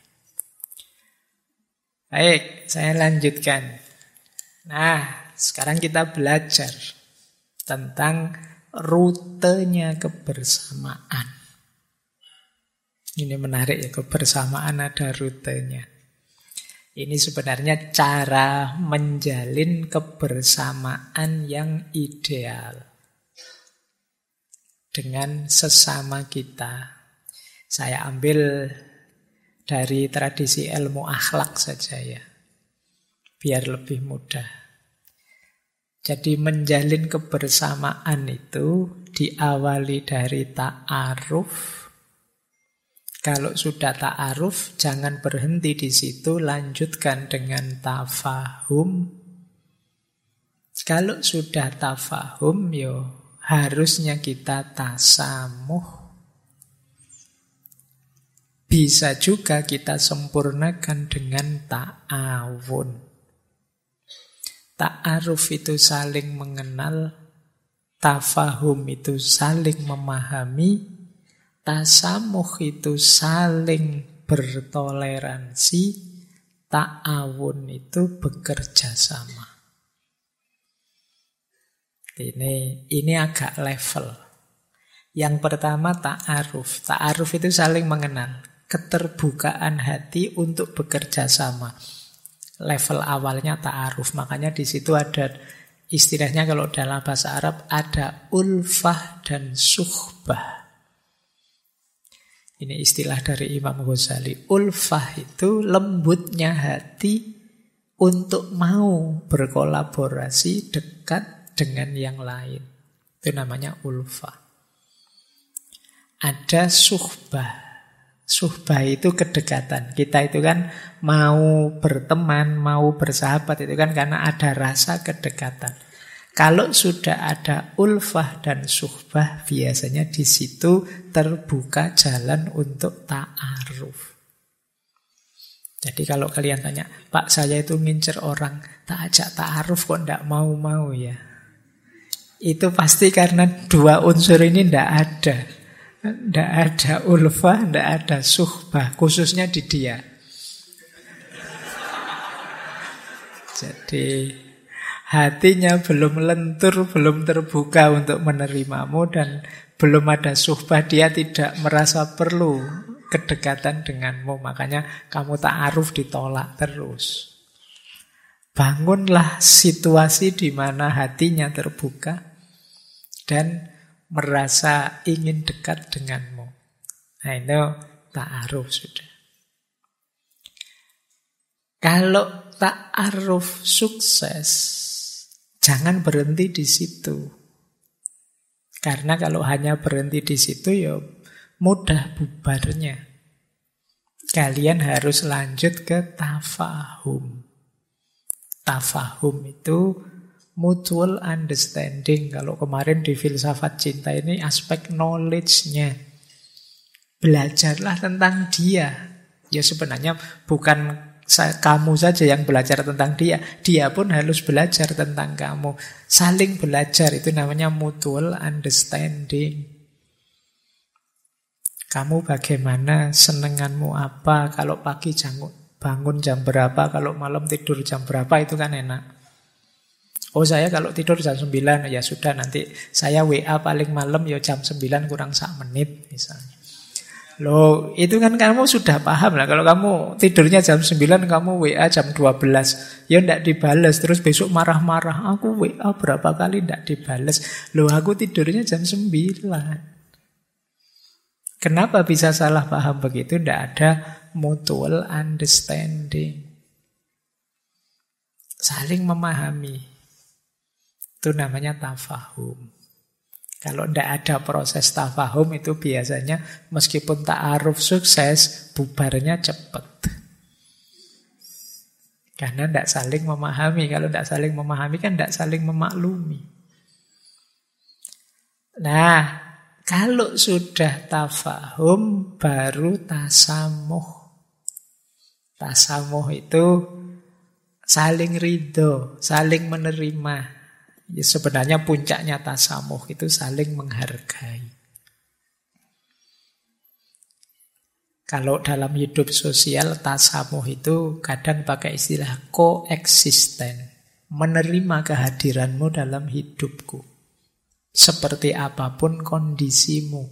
Baik, saya lanjutkan. Nah, sekarang kita belajar tentang rutenya kebersamaan. Ini menarik ya, kebersamaan ada rutenya. Ini sebenarnya cara menjalin kebersamaan yang ideal dengan sesama kita. Saya ambil dari tradisi ilmu akhlak saja ya, biar lebih mudah. Jadi menjalin kebersamaan itu diawali dari ta'aruf. Kalau sudah ta'aruf, jangan berhenti di situ, lanjutkan dengan tafahum. Kalau sudah tafahum, harusnya kita tasamuh. Bisa juga kita sempurnakan dengan ta'awun. Ta'aruf itu saling mengenal, tafahum itu saling memahami, tasamuh itu saling bertoleransi, ta'awun itu bekerja sama. Ini agak level. Yang pertama ta'aruf. Ta'aruf itu saling mengenal, keterbukaan hati untuk bekerja sama. Level awalnya ta'aruf. Makanya di situ ada istilahnya kalau dalam bahasa Arab ada ulfah dan suhbah. Ini istilah dari Imam Ghazali. Ulfah itu lembutnya hati untuk mau berkolaborasi dekat dengan yang lain. Itu namanya ulfah. Ada suhbah. Suhbah itu kedekatan. Kita itu kan mau berteman, mau bersahabat itu kan karena ada rasa kedekatan. Kalau sudah ada ulfah dan suhbah, biasanya di situ terbuka jalan untuk ta'aruf. Jadi kalau kalian tanya, Pak saya itu ngincer orang, tak ajak ta'aruf kok tidak mau-mau ya. Itu pasti karena dua unsur ini tidak ada. Tidak ada ulfah, tidak ada suhbah, khususnya di dia. Jadi hatinya belum lentur, belum terbuka untuk menerimamu dan belum ada suhbah, dia tidak merasa perlu kedekatan denganmu. Makanya kamu ta'aruf ditolak terus. Bangunlah situasi di mana hatinya terbuka dan merasa ingin dekat denganmu. Nah itu ta'aruf sudah. Kalau ta'aruf sukses, jangan berhenti di situ. Karena kalau hanya berhenti di situ ya mudah bubarnya. Kalian harus lanjut ke tafahum. Tafahum itu mutual understanding. Kalau kemarin di filsafat cinta ini aspek knowledge-nya. Belajarlah tentang dia. Ya sebenarnya bukan kamu saja yang belajar tentang dia. Dia pun harus belajar tentang kamu. Saling belajar itu namanya mutual understanding. Kamu bagaimana, senenganmu apa, kalau pagi bangun jam berapa, kalau malam tidur jam berapa, itu kan enak. Oh saya kalau tidur jam 9, ya sudah nanti saya WA paling malam ya jam 9 kurang 1 menit misalnya. Loh itu kan kamu sudah paham lah. Kalau kamu tidurnya jam 9, kamu WA jam 12, ya tidak dibales. Terus besok marah-marah, aku WA berapa kali tidak dibales. Loh aku tidurnya jam 9. Kenapa bisa salah paham begitu? Tidak ada mutual understanding. Saling memahami. Itu namanya tafahum. Kalau tidak ada proses tafahum itu biasanya meskipun ta'aruf sukses, bubarnya cepat. Karena tidak saling memahami. Kalau tidak saling memahami kan tidak saling memaklumi. Nah, kalau sudah tafahum baru tasamuh. Tasamuh itu saling ridho, saling menerima. Ya, sebenarnya puncaknya tasamuh itu saling menghargai. Kalau dalam hidup sosial tasamuh itu kadang pakai istilah koeksisten. Menerima kehadiranmu dalam hidupku. Seperti apapun kondisimu.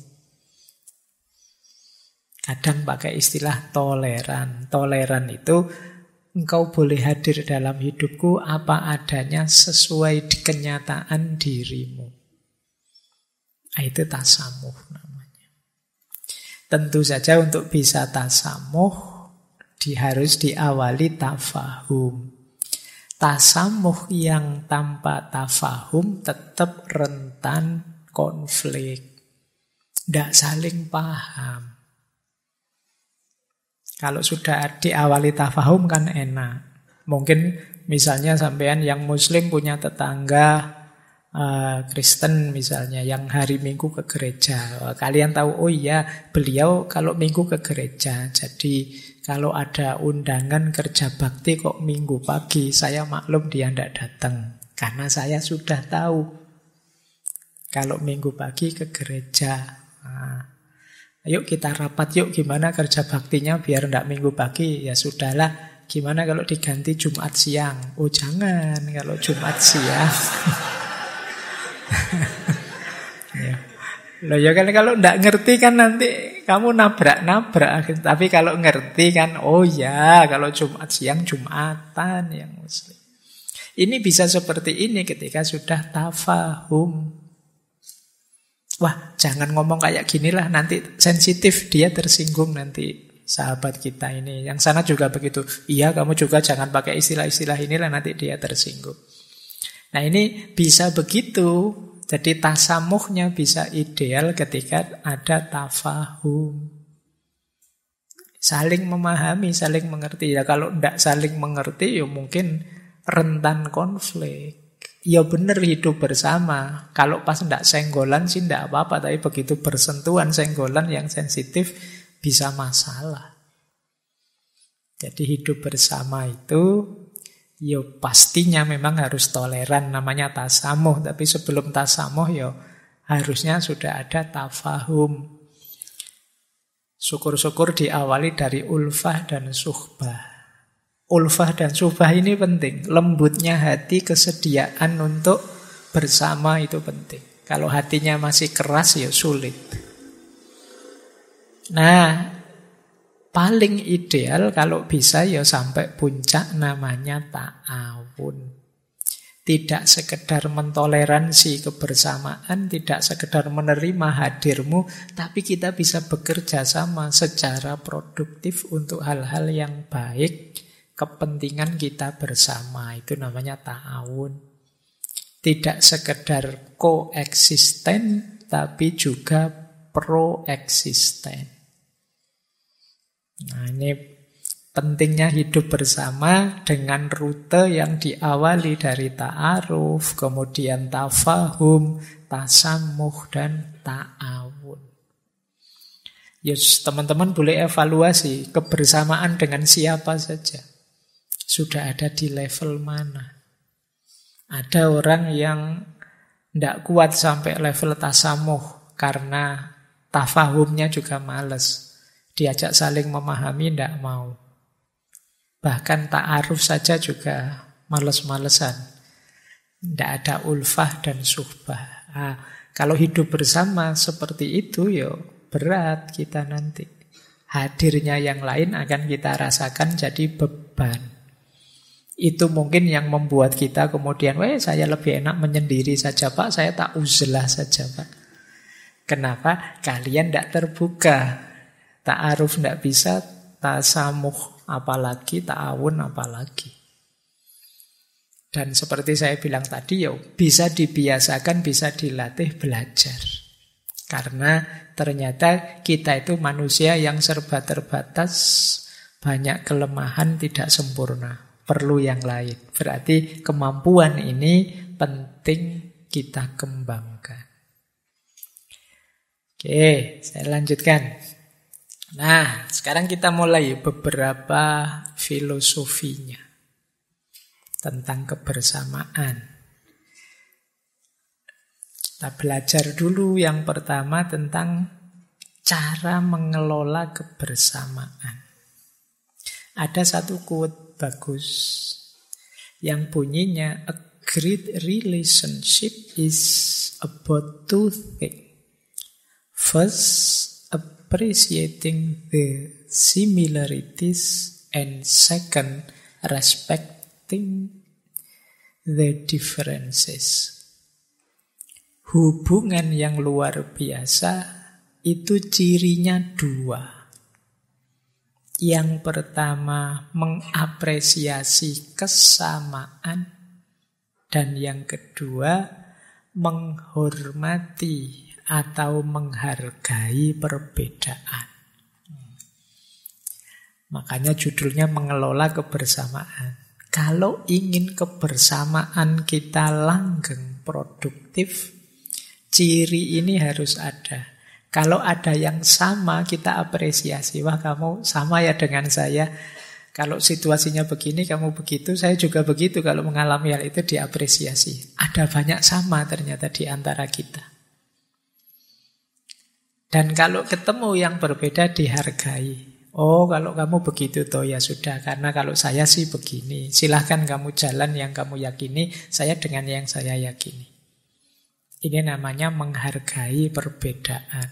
Kadang pakai istilah toleran. Toleran itu engkau boleh hadir dalam hidupku apa adanya sesuai di kenyataan dirimu. Itu tasamuh namanya. Tentu saja untuk bisa tasamuh harus diawali tafahum. Tasamuh yang tanpa tafahum tetap rentan konflik. Tidak saling paham. Kalau sudah diawali tafahum kan enak. Mungkin misalnya sampean yang muslim punya tetangga Kristen misalnya yang hari Minggu ke gereja. Kalian tahu, oh iya beliau kalau Minggu ke gereja. Jadi kalau ada undangan kerja bakti kok Minggu pagi, saya maklum dia tidak datang. Karena saya sudah tahu kalau Minggu pagi ke gereja. Ayo kita rapat yuk gimana kerja baktinya biar tidak Minggu pagi. Ya sudahlah, gimana kalau diganti Jumat siang. Oh jangan kalau Jumat siang. Ya. Loh ya kan kalau tidak ngerti kan nanti kamu nabrak-nabrak. Tapi kalau ngerti kan, oh ya kalau Jumat siang Jumatan yang muslim. Ini bisa seperti ini ketika sudah tafahum. Wah, jangan ngomong kayak gini lah, nanti sensitif, dia tersinggung nanti sahabat kita ini. Yang sana juga begitu. Iya, kamu juga jangan pakai istilah-istilah inilah, nanti dia tersinggung. Nah ini bisa begitu. Jadi tasamuhnya bisa ideal ketika ada tafahum. Saling memahami, saling mengerti. Ya kalau tidak saling mengerti, ya mungkin rentan konflik. Ya benar hidup bersama. Kalau pas tidak senggolan sih tidak apa-apa. Tapi begitu bersentuhan senggolan yang sensitif bisa masalah. Jadi hidup bersama itu ya pastinya memang harus toleran. Namanya tasamuh. Tapi sebelum tasamuh ya harusnya sudah ada tafahum. Syukur-syukur diawali dari ulfah dan suhbah. Ulfah dan suhbah ini penting. Lembutnya hati, kesediaan untuk bersama itu penting. Kalau hatinya masih keras ya sulit. Nah, paling ideal kalau bisa ya sampai puncak namanya ta'awun. Tidak sekedar mentoleransi kebersamaan, tidak sekedar menerima hadirmu, tapi kita bisa bekerja sama secara produktif untuk hal-hal yang baik, kepentingan kita bersama. Itu namanya ta'awun. Tidak sekedar koeksisten, tapi juga proeksisten. Nah, ini pentingnya hidup bersama dengan rute yang diawali dari ta'aruf, kemudian tafahum, tasamuh, dan ta'awun. Yes, teman-teman boleh evaluasi kebersamaan dengan siapa saja. Sudah ada di level mana? Ada orang yang tidak kuat sampai level tasamuh karena tafahumnya juga males. Diajak saling memahami, tidak mau. Bahkan ta'aruf saja juga males-malesan. Tidak ada ulfah dan suhbah. Nah, kalau hidup bersama seperti itu, ya berat kita nanti. Hadirnya yang lain akan kita rasakan jadi beban. Itu mungkin yang membuat kita kemudian, saya lebih enak menyendiri saja Pak, saya tak uzlah saja Pak. Kenapa? Kalian tidak terbuka. Ta'aruf tidak bisa, tasamuh apalagi, ta'awun apalagi. Dan seperti saya bilang tadi, ya bisa dibiasakan, bisa dilatih, belajar. Karena ternyata kita itu manusia yang serba terbatas, banyak kelemahan, tidak sempurna. Perlu yang lain. Berarti kemampuan ini penting kita kembangkan. Oke, saya lanjutkan. Nah, sekarang kita mulai beberapa filosofinya tentang kebersamaan. Kita belajar dulu yang pertama tentang cara mengelola kebersamaan. Ada satu quote bagus yang bunyinya, a great relationship is about two things. First, appreciating the similarities, and second, respecting the differences. Hubungan yang luar biasa itu cirinya dua. Yang pertama, mengapresiasi kesamaan, dan yang kedua, menghormati atau menghargai perbedaan. Makanya judulnya mengelola kebersamaan. Kalau ingin kebersamaan kita langgeng, produktif, ciri ini harus ada. Kalau ada yang sama, kita apresiasi. Wah, kamu sama ya dengan saya. Kalau situasinya begini, kamu begitu, saya juga begitu. Kalau mengalami hal itu diapresiasi. Ada banyak sama ternyata di antara kita. Dan kalau ketemu yang berbeda dihargai. Oh, kalau kamu begitu toh ya sudah. Karena kalau saya sih begini. Silahkan kamu jalan yang kamu yakini, saya dengan yang saya yakini. Ini namanya menghargai perbedaan.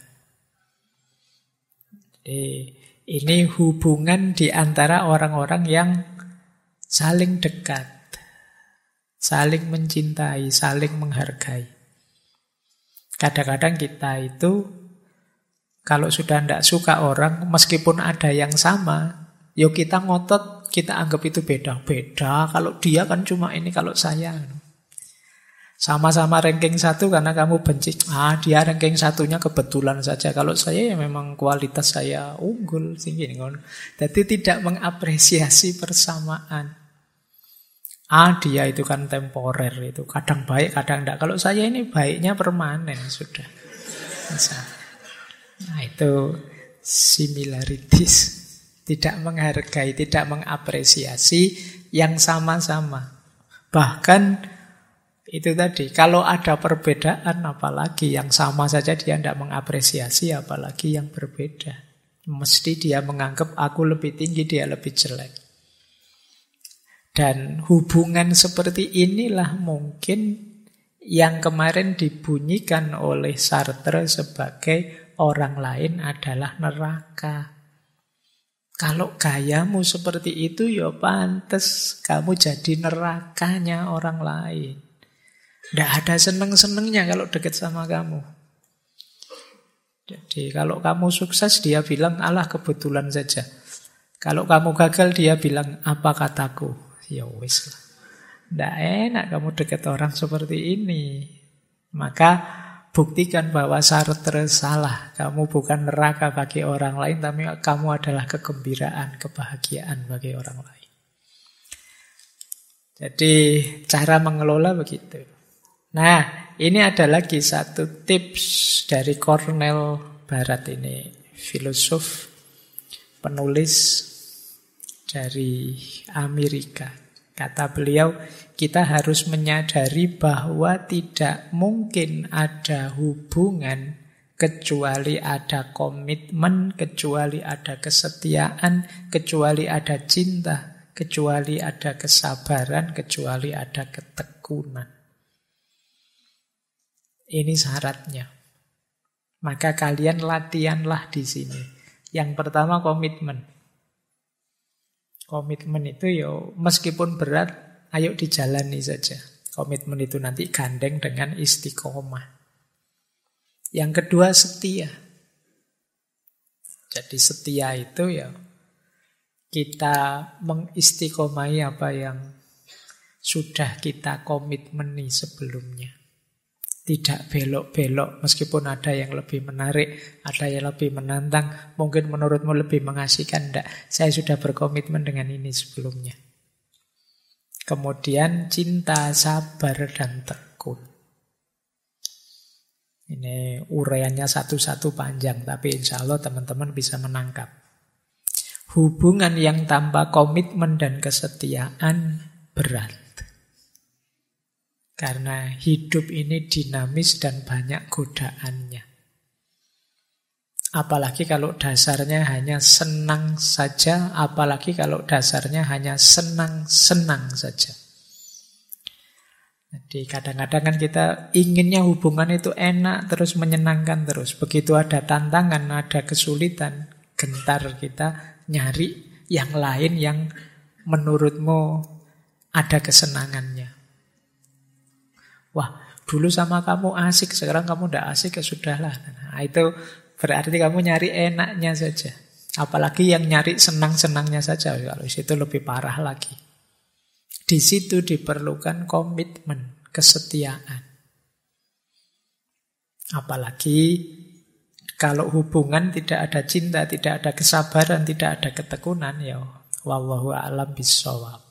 Ini hubungan di antara orang-orang yang saling dekat, saling mencintai, saling menghargai. Kadang-kadang kita itu kalau sudah tidak suka orang, meskipun ada yang sama, yuk kita ngotot, kita anggap itu beda. Beda, kalau dia kan cuma ini, kalau saya. Sama-sama ranking 1 karena kamu benci. Dia ranking 1-nya kebetulan saja. Kalau saya ya memang kualitas saya unggul. Jadi tidak mengapresiasi persamaan. Dia itu kan temporer, itu kadang baik, kadang tidak. Kalau saya ini baiknya permanen sudah. Misalnya. Nah, itu similarities. Tidak menghargai, tidak mengapresiasi yang sama-sama. Bahkan itu tadi, kalau ada perbedaan, apalagi yang sama saja dia tidak mengapresiasi, apalagi yang berbeda. Mesti dia menganggap aku lebih tinggi, dia lebih jelek. Dan hubungan seperti inilah mungkin yang kemarin dibunyikan oleh Sartre sebagai orang lain adalah neraka. Kalau gayamu seperti itu, ya pantes kamu jadi nerakanya orang lain. Tidak ada seneng-senengnya kalau dekat sama kamu. Jadi kalau kamu sukses, dia bilang, alah kebetulan saja. Kalau kamu gagal, dia bilang, apa kataku? Ya wis lah. Nggak enak kamu dekat orang seperti ini. Maka buktikan bahwa Sartre salah. Kamu bukan neraka bagi orang lain, tapi kamu adalah kegembiraan, kebahagiaan bagi orang lain. Jadi cara mengelola begitu. Nah, ini ada lagi satu tips dari Cornel Barat ini. Filosof, penulis dari Amerika. Kata beliau, kita harus menyadari bahwa tidak mungkin ada hubungan kecuali ada komitmen, kecuali ada kesetiaan, kecuali ada cinta, kecuali ada kesabaran, kecuali ada ketekunan. Ini syaratnya. Maka kalian latihanlah di sini. Yang pertama komitmen. Komitmen itu meskipun berat, ayo dijalani saja. Komitmen itu nanti gandeng dengan istiqomah. Yang kedua setia. Jadi setia itu kita mengistiqomahi apa yang sudah kita komitmeni sebelumnya. Tidak belok-belok, meskipun ada yang lebih menarik, ada yang lebih menantang, mungkin menurutmu lebih mengasihkan, enggak. Saya sudah berkomitmen dengan ini sebelumnya. Kemudian cinta, sabar, dan tekun. Ini uraiannya satu-satu panjang, tapi insya Allah teman-teman bisa menangkap. Hubungan yang tanpa komitmen dan kesetiaan berat. Karena hidup ini dinamis dan banyak godaannya. Apalagi kalau dasarnya hanya senang saja, apalagi kalau dasarnya hanya senang-senang saja. Jadi kadang-kadang kan kita inginnya hubungan itu enak, terus menyenangkan terus. Begitu ada tantangan, ada kesulitan, gentar kita nyari yang lain yang menurutmu ada kesenangannya. Wah, dulu sama kamu asik, sekarang kamu udah asik, ya sudahlah. Nah, itu berarti kamu nyari enaknya saja. Apalagi yang nyari senang-senangnya saja, kalau itu lebih parah lagi. Di situ diperlukan komitmen, kesetiaan. Apalagi kalau hubungan tidak ada cinta, tidak ada kesabaran, tidak ada ketekunan, wallahu a'lam bishawab.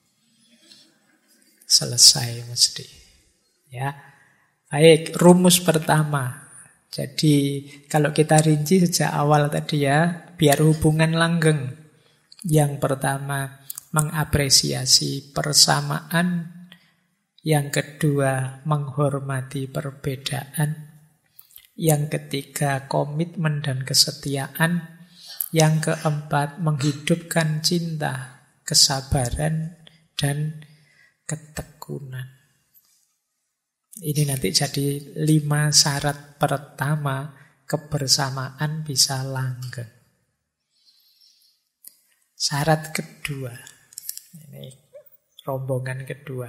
Selesai mesti. Ya. Baik, rumus pertama. Jadi kalau kita rinci sejak awal tadi biar hubungan langgeng. Yang pertama, mengapresiasi persamaan. Yang kedua, menghormati perbedaan. Yang ketiga, komitmen dan kesetiaan. Yang keempat, menghidupkan cinta, kesabaran, dan ketekunan. Ini nanti jadi 5 syarat pertama kebersamaan bisa langgeng. Syarat kedua, ini rombongan kedua.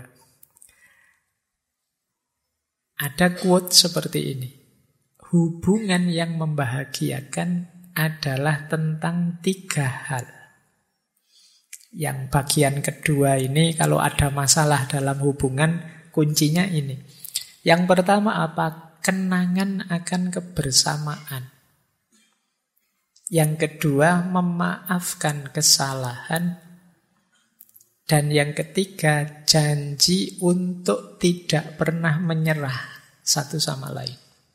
Ada quote seperti ini. Hubungan yang membahagiakan adalah tentang 3 hal. Yang bagian kedua ini kalau ada masalah dalam hubungan, kuncinya ini. Yang pertama apa? Kenangan akan kebersamaan. Yang kedua, memaafkan kesalahan. Dan yang ketiga, janji untuk tidak pernah menyerah satu sama lain.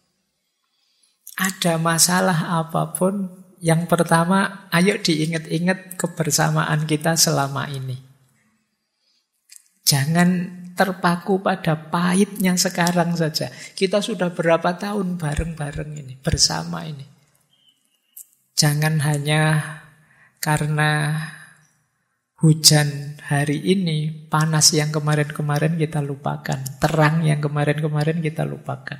Ada masalah apapun, yang pertama, ayo diingat-ingat kebersamaan kita selama ini. Jangan terpaku pada pahitnya sekarang saja. Kita sudah berapa tahun bareng-bareng ini, bersama ini. Jangan hanya karena hujan hari ini, panas yang kemarin-kemarin kita lupakan, terang yang kemarin-kemarin kita lupakan.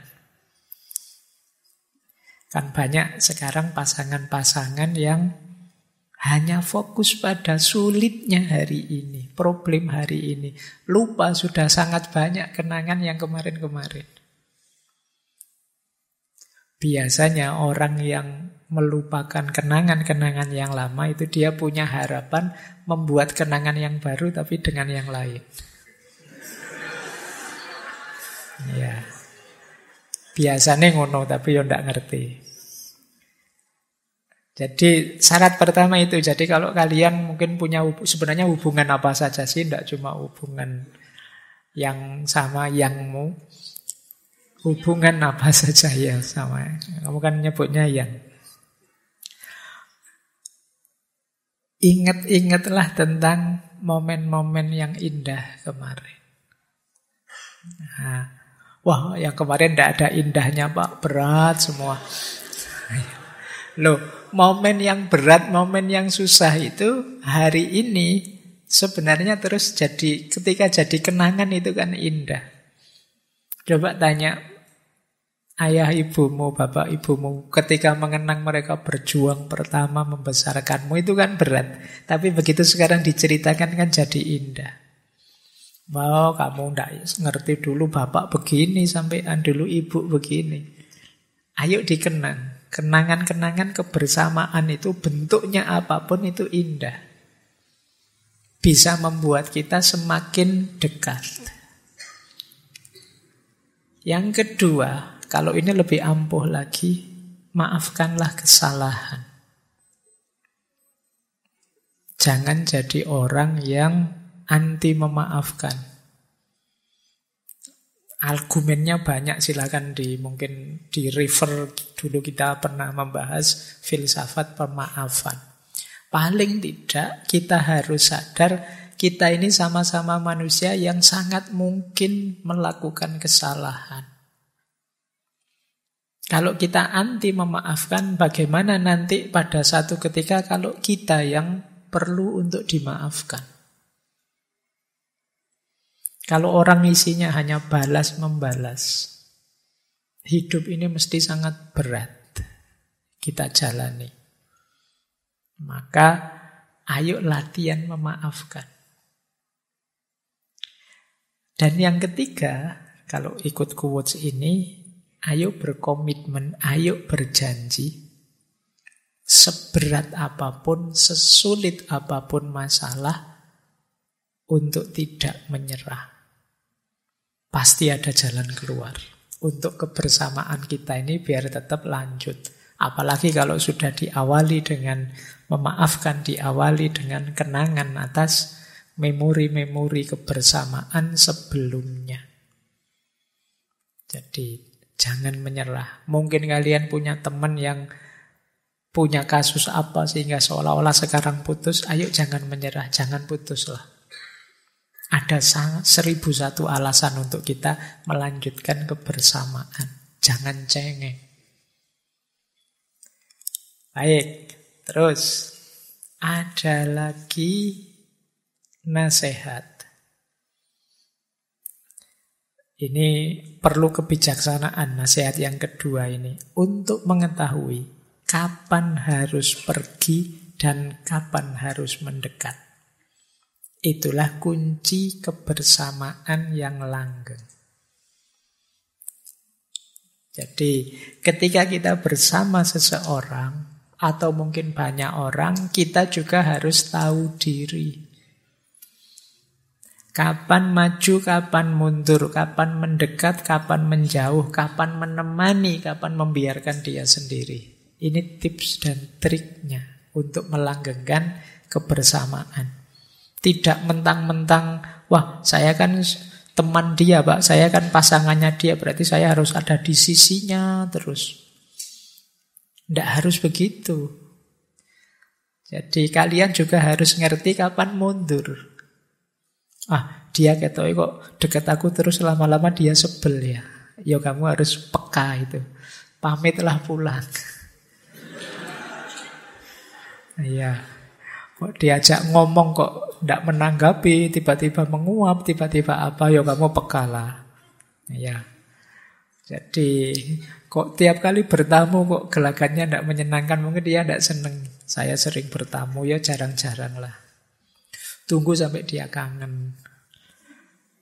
Kan banyak sekarang pasangan-pasangan yang hanya fokus pada sulitnya hari ini, problem hari ini. Lupa sudah sangat banyak kenangan yang kemarin-kemarin. Biasanya orang yang melupakan kenangan-kenangan yang lama itu dia punya harapan membuat kenangan yang baru tapi dengan yang lain. Ya. Biasanya ngono tapi yo ndak ngerti. Jadi syarat pertama itu. Jadi kalau kalian mungkin punya sebenarnya hubungan apa saja sih, ndak cuma hubungan yang sama yangmu. Hubungan apa saja ya sama. Kamu kan nyebutnya yang. Ingat-ingatlah tentang momen-momen yang indah kemarin. Nah, wah, yang kemarin tidak ada indahnya Pak, berat semua. Loh, momen yang berat, momen yang susah itu hari ini sebenarnya terus jadi, ketika jadi kenangan itu kan indah. Coba tanya ayah ibumu, bapak ibumu, ketika mengenang mereka berjuang pertama membesarkanmu itu kan berat. Tapi begitu sekarang diceritakan kan jadi indah. Wow, kamu ndak ngerti dulu bapak begini, sampean dulu ibu begini. Ayo dikenang. Kenangan-kenangan kebersamaan itu bentuknya apapun itu indah. Bisa membuat kita semakin dekat. Yang kedua, kalau ini lebih ampuh lagi, maafkanlah kesalahan. Jangan jadi orang yang anti memaafkan. Argumennya banyak, silakan mungkin di refer, dulu kita pernah membahas filsafat pemaafan. Paling tidak kita harus sadar kita ini sama-sama manusia yang sangat mungkin melakukan kesalahan. Kalau kita anti memaafkan, bagaimana nanti pada satu ketika kalau kita yang perlu untuk dimaafkan? Kalau orang isinya hanya balas-membalas, hidup ini mesti sangat berat kita jalani. Maka ayo latihan memaafkan. Dan yang ketiga, kalau ikut quotes ini, ayo berkomitmen, ayo berjanji. Seberat apapun, sesulit apapun masalah, untuk tidak menyerah. Pasti ada jalan keluar. Untuk kebersamaan kita ini biar tetap lanjut. Apalagi kalau sudah diawali dengan memaafkan, diawali dengan kenangan atas memori-memori kebersamaan sebelumnya. Jadi jangan menyerah. Mungkin kalian punya teman yang punya kasus apa sehingga seolah-olah sekarang putus. Ayo jangan menyerah, jangan putuslah. Ada 1001 alasan untuk kita melanjutkan kebersamaan. Jangan cengeng. Baik, terus ada lagi nasihat. Ini perlu kebijaksanaan, nasihat yang kedua ini. Untuk mengetahui kapan harus pergi dan kapan harus mendekat. Itulah kunci kebersamaan yang langgeng. Jadi ketika kita bersama seseorang atau mungkin banyak orang, kita juga harus tahu diri. Kapan maju, kapan mundur, kapan mendekat, kapan menjauh, kapan menemani, kapan membiarkan dia sendiri. Ini tips dan triknya untuk melanggengkan kebersamaan. Tidak mentang-mentang, wah saya kan teman dia Pak, saya kan pasangannya dia, berarti saya harus ada di sisinya terus. Tidak harus begitu. Jadi kalian juga harus ngerti kapan mundur. Dia ketoknya kok dekat aku terus, lama-lama dia sebel ya. Ya kamu harus peka itu. Pamitlah pulang. Iya. Kok diajak ngomong kok tidak menanggapi, tiba-tiba menguap, tiba-tiba apa, ya kamu pekalah. Ya. Jadi kok tiap kali bertamu kok gelagatnya tidak menyenangkan, mungkin dia tidak senang. Saya sering bertamu, ya jarang-jarang lah. Tunggu sampai dia kangen.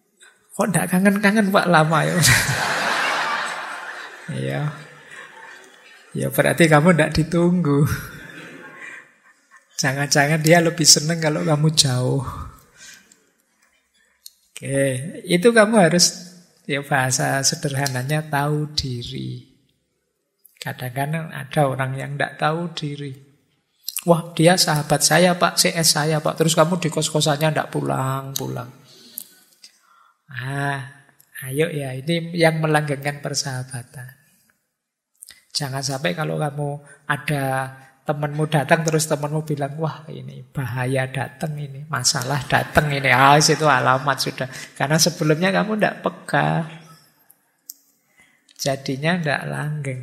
Kok tidak kangen-kangen Pak, lama ya. Iya. Ya berarti kamu tidak ditunggu. Jangan-jangan dia lebih seneng kalau kamu jauh. Oke, itu kamu harus, ya bahasa sederhananya, tahu diri. Kadang-kadang ada orang yang tidak tahu diri. Wah, dia sahabat saya Pak, CS saya Pak. Terus kamu di kos-kosannya tidak pulang-pulang. Ayo ya, ini yang melanggengkan persahabatan. Jangan sampai kalau kamu ada temanmu datang terus temanmu bilang, wah ini bahaya datang ini, masalah datang ini. Itu alamat sudah. Karena sebelumnya kamu tidak peka. Jadinya tidak langgeng.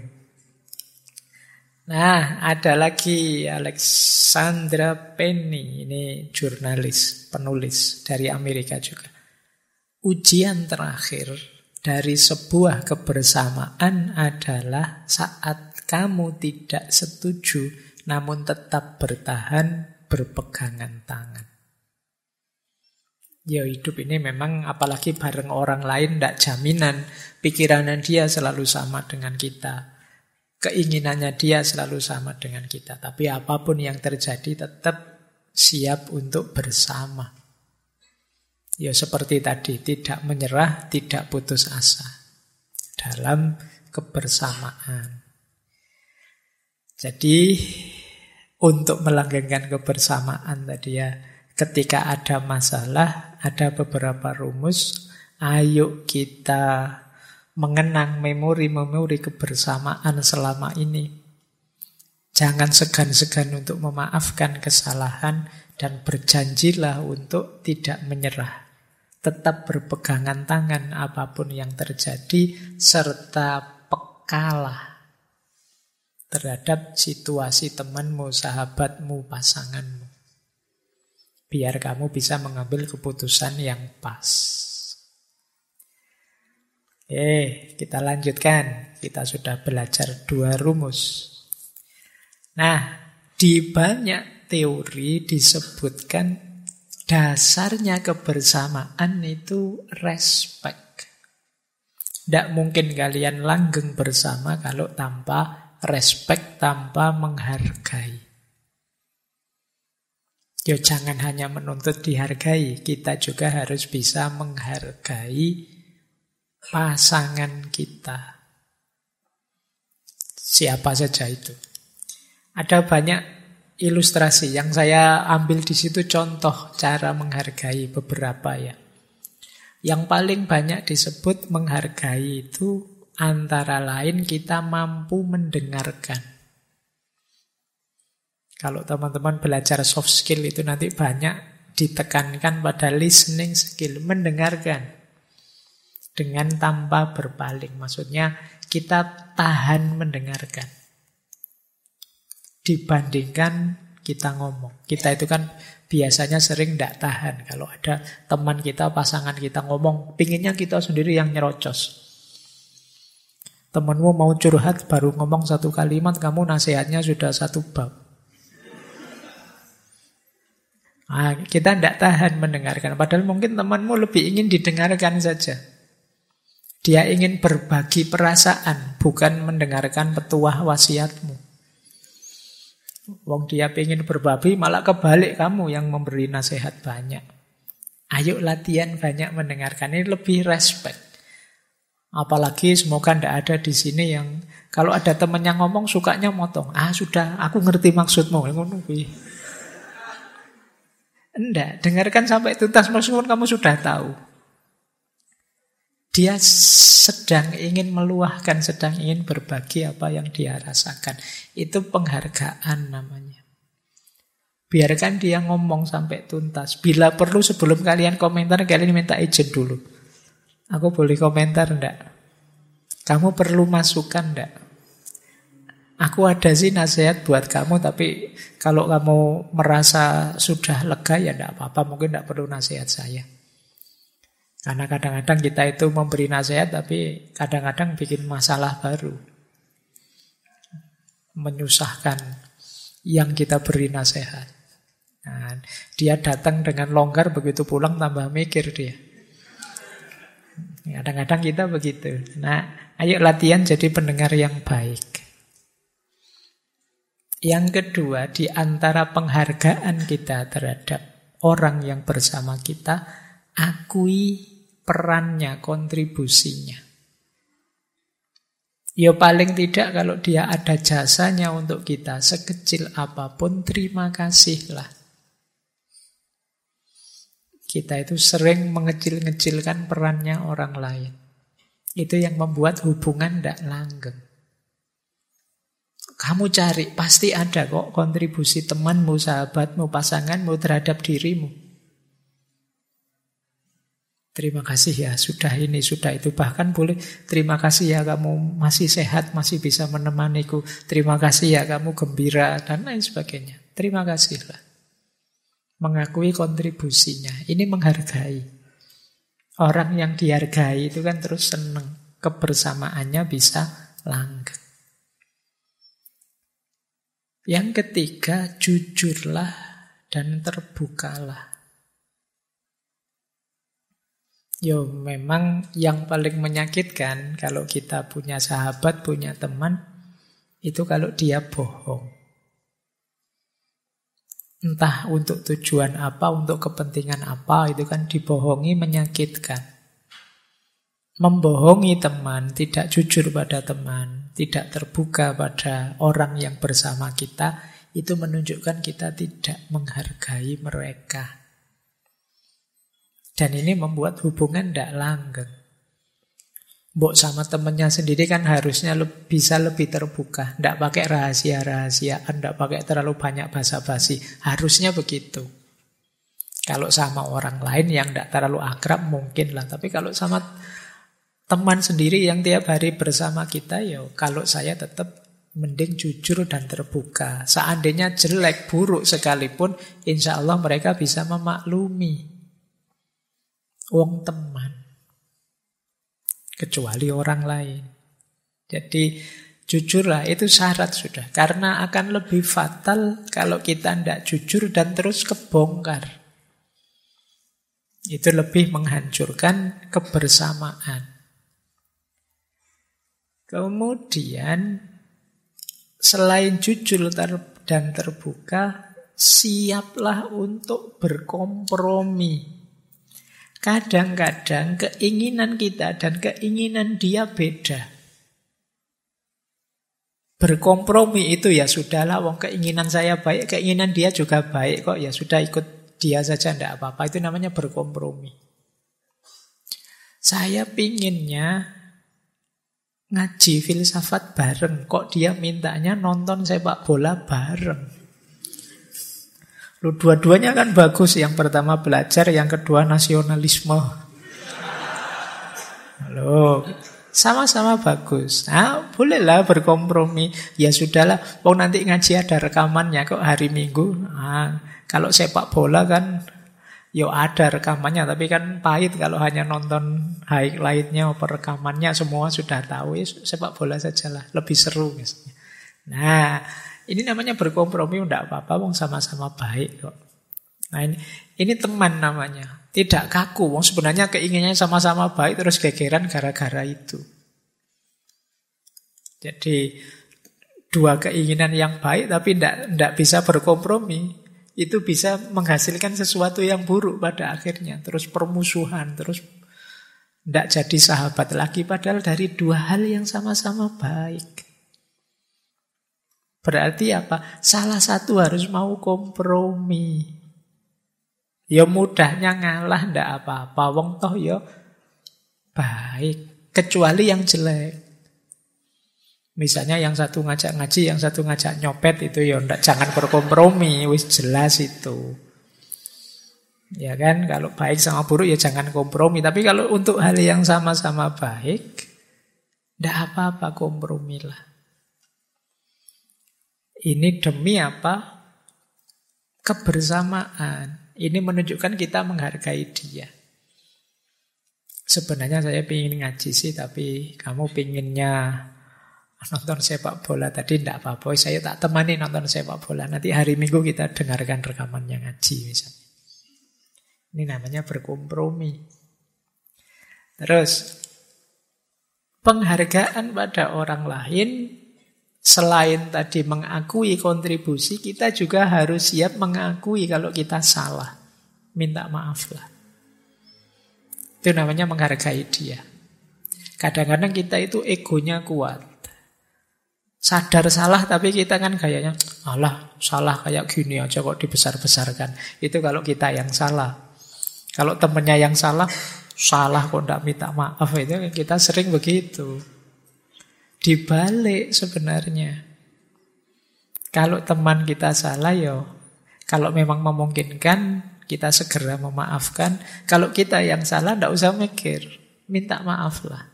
Nah, ada lagi Alexandra Penny. Ini jurnalis, penulis dari Amerika juga. Ujian terakhir dari sebuah kebersamaan adalah saat kamu tidak setuju namun tetap bertahan berpegangan tangan. Ya hidup ini memang apalagi bareng orang lain tidak jaminan pikirannya dia selalu sama dengan kita. Keinginannya dia selalu sama dengan kita. Tapi apapun yang terjadi tetap siap untuk bersama. Ya seperti tadi, tidak menyerah, tidak putus asa dalam kebersamaan. Jadi untuk melanggengkan kebersamaan tadi ya, ketika ada masalah, ada beberapa rumus, ayo kita mengenang memori-memori kebersamaan selama ini. Jangan segan-segan untuk memaafkan kesalahan dan berjanjilah untuk tidak menyerah. Tetap berpegangan tangan apapun yang terjadi serta pekalah terhadap situasi temanmu, sahabatmu, pasanganmu. Biar kamu bisa mengambil keputusan yang pas. Kita lanjutkan. Kita sudah belajar 2 rumus. Nah, di banyak teori disebutkan dasarnya kebersamaan itu respect. Tidak mungkin kalian langgeng bersama kalau tanpa respect, tanpa menghargai. Ya jangan hanya menuntut dihargai, kita juga harus bisa menghargai pasangan kita. Siapa saja itu. Ada banyak ilustrasi yang saya ambil di situ, contoh cara menghargai beberapa ya. Yang paling banyak disebut menghargai itu antara lain kita mampu mendengarkan. Kalau teman-teman belajar soft skill itu nanti banyak ditekankan pada listening skill, mendengarkan dengan tanpa berpaling. Maksudnya kita tahan mendengarkan dibandingkan kita ngomong. Kita itu kan biasanya sering tidak tahan. Kalau ada teman kita, pasangan kita ngomong, pinginnya kita sendiri yang nyerocos. Temanmu mau curhat, baru ngomong 1 kalimat, kamu nasihatnya sudah 1 bab. Kita tidak tahan mendengarkan. Padahal mungkin temanmu lebih ingin didengarkan saja. Dia ingin berbagi perasaan, bukan mendengarkan petuah wasiatmu. Wong dia pengen berbagi, malah kebalik kamu yang memberi nasihat banyak. Ayo latihan banyak mendengarkan, ini lebih respect. Apalagi semoga tidak ada di sini yang kalau ada teman yang ngomong sukanya motong. Sudah, aku ngerti maksudmu. Enggak, dengarkan sampai tuntas meskipun kamu sudah tahu. Dia sedang ingin meluahkan, sedang ingin berbagi apa yang dia rasakan. Itu penghargaan namanya. Biarkan dia ngomong sampai tuntas. Bila perlu sebelum kalian komentar, kalian minta izin dulu. Aku boleh komentar enggak? Kamu perlu masukan enggak? Aku ada sih nasihat buat kamu, tapi kalau kamu merasa sudah lega ya enggak apa-apa, mungkin enggak perlu nasihat saya. Karena kadang-kadang kita itu memberi nasihat, tapi kadang-kadang bikin masalah baru. Menyusahkan yang kita beri nasihat. Nah, dia datang dengan longgar, begitu pulang tambah mikir dia. Kadang-kadang kita begitu. Nah, ayo latihan jadi pendengar yang baik. Yang kedua, di antara penghargaan kita terhadap orang yang bersama kita, akui perannya, kontribusinya. Ya paling tidak kalau dia ada jasanya untuk kita, sekecil apapun, terima kasihlah. Kita itu sering mengecil-ngecilkan perannya orang lain. Itu yang membuat hubungan tidak langgeng. Kamu cari, pasti ada kok kontribusi temanmu, sahabatmu, pasanganmu terhadap dirimu. Terima kasih ya, sudah ini, sudah itu. Bahkan boleh, terima kasih ya kamu masih sehat, masih bisa menemaniku. Terima kasih ya kamu gembira, dan lain sebagainya. Terima kasihlah. Mengakui kontribusinya. Ini menghargai. Orang yang dihargai itu kan terus senang. Kebersamaannya bisa langgeng. Yang ketiga, jujurlah dan terbukalah. Yo, memang yang paling menyakitkan kalau kita punya sahabat, punya teman, itu kalau dia bohong. Entah untuk tujuan apa, untuk kepentingan apa, itu kan dibohongi menyakitkan. Membohongi teman, tidak jujur pada teman, tidak terbuka pada orang yang bersama kita, itu menunjukkan kita tidak menghargai mereka. Dan ini membuat hubungan tidak langgeng. Mbok sama temennya sendiri kan harusnya bisa lebih terbuka. Tidak pakai rahasia-rahasiaan, tidak pakai terlalu banyak basa-basi. Harusnya begitu. Kalau sama orang lain yang tidak terlalu akrab mungkin lah. Tapi kalau sama teman sendiri yang tiap hari bersama kita, ya kalau saya tetap mending jujur dan terbuka. Seandainya jelek, buruk sekalipun, insya Allah mereka bisa memaklumi. Wong teman. Kecuali orang lain. Jadi jujurlah, itu syarat sudah. Karena akan lebih fatal kalau kita tidak jujur dan terus kebongkar. Itu lebih menghancurkan kebersamaan. Kemudian selain jujur dan terbuka, siaplah untuk berkompromi. Kadang-kadang keinginan kita dan keinginan dia beda. Berkompromi itu ya sudahlah, wong keinginan saya baik, keinginan dia juga baik kok, ya sudah ikut dia saja, tidak apa-apa. Itu namanya berkompromi. Saya pinginnya ngaji filsafat bareng, kok dia mintanya nonton sepak bola bareng. Lu dua-duanya kan bagus, yang pertama belajar, yang kedua nasionalisme. Halo, sama-sama bagus. Nah, bolehlah berkompromi. Ya sudahlah, nanti ngaji ada rekamannya kok hari Minggu. Nah, kalau sepak bola kan yo ada rekamannya, tapi kan pahit kalau hanya nonton highlight-nya atau rekamannya, semua sudah tahu. Ya, sepak bola sajalah, lebih seru misalnya. Nah, ini namanya berkompromi, tidak apa-apa, wong sama-sama baik kok. Nah, ini teman namanya. Tidak kaku, wong sebenarnya keinginannya sama-sama baik, terus gegeran gara-gara itu. Jadi dua keinginan yang baik tapi tidak bisa berkompromi. Itu bisa menghasilkan sesuatu yang buruk pada akhirnya. Terus permusuhan, terus tidak jadi sahabat lagi. Padahal dari dua hal yang sama-sama baik. Berarti apa? Salah satu harus mau kompromi. Ya mudahnya ngalah, tidak apa-apa. Wong toh ya baik. Kecuali yang jelek. Misalnya yang satu ngajak ngaji, yang satu ngajak nyopet, itu ya jangan berkompromi, wis jelas itu. Ya kan, kalau baik sama buruk ya jangan kompromi. Tapi kalau untuk hal yang sama-sama baik, tidak apa-apa, kompromilah. Ini demi apa? Kebersamaan. Ini menunjukkan kita menghargai dia. Sebenarnya saya ingin ngaji sih, tapi kamu pinginnya nonton sepak bola tadi, tidak apa-apa, saya tak temani nonton sepak bola. Nanti hari Minggu kita dengarkan rekamannya ngaji misalnya. Ini namanya berkompromi. Terus penghargaan pada orang lain Selain tadi mengakui kontribusi, kita juga harus siap mengakui kalau kita salah. Minta maaflah. Itu namanya menghargai dia. Kadang-kadang kita itu egonya kuat. Sadar salah tapi kita kan gayanya, alah salah kayak gini aja kok dibesar-besarkan. Itu kalau kita yang salah. Kalau temennya yang salah kok ndak minta maaf. Itu kita sering begitu. Dibalik sebenarnya. Kalau teman kita salah kalau memang memungkinkan kita segera memaafkan. Kalau kita yang salah ndak usah mikir, minta maaf lah.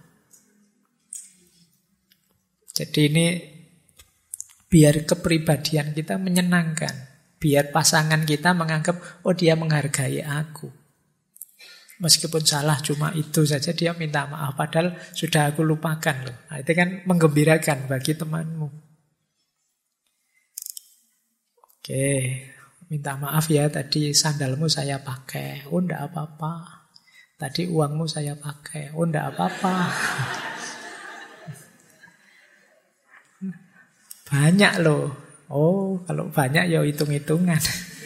Jadi ini biar kepribadian kita menyenangkan. Biar pasangan kita menganggap, oh dia menghargai aku. Meskipun salah cuma itu saja dia minta maaf. Padahal sudah aku lupakan loh. Nah, itu kan menggembirakan bagi temanmu. Oke, minta maaf ya tadi sandalmu saya pakai. Oh enggak apa-apa. Tadi uangmu saya pakai. Oh enggak apa-apa. Banyak loh. Oh kalau banyak ya hitung-hitungan.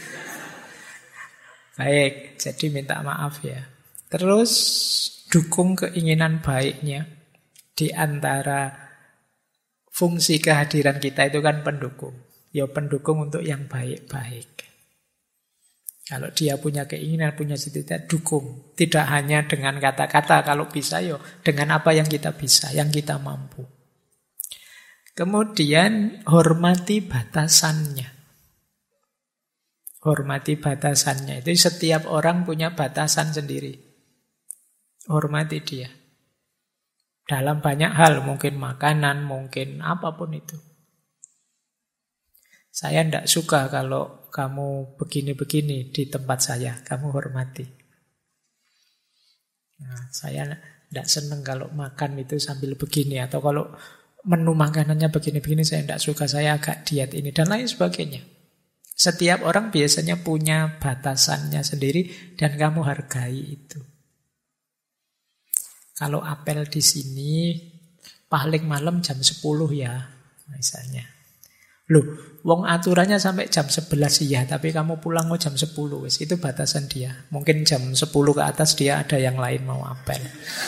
Baik, jadi minta maaf ya. Terus dukung keinginan baiknya. Di antara fungsi kehadiran kita itu kan pendukung. Ya pendukung untuk yang baik-baik. Kalau dia punya keinginan, punya cita-cita, dukung. Tidak hanya dengan kata-kata, kalau bisa dengan apa yang kita bisa, yang kita mampu. Kemudian hormati batasannya. Hormati batasannya. Itu setiap orang punya batasan sendiri. Hormati dia. Dalam banyak hal, mungkin makanan, mungkin apapun itu. Saya tidak suka kalau kamu begini-begini di tempat saya. Kamu hormati. Nah, saya tidak senang kalau makan itu sambil begini. Atau kalau menu makanannya begini-begini saya tidak suka. Saya agak diet ini dan lain sebagainya. Setiap orang biasanya punya batasannya sendiri dan kamu hargai itu. Kalau apel di sini paling malam jam 10 ya, misalnya. Loh, wong aturannya sampai jam 11 ya, tapi kamu pulang jam 10 wis. Itu batasan dia. Mungkin jam 10 ke atas dia ada yang lain mau apel.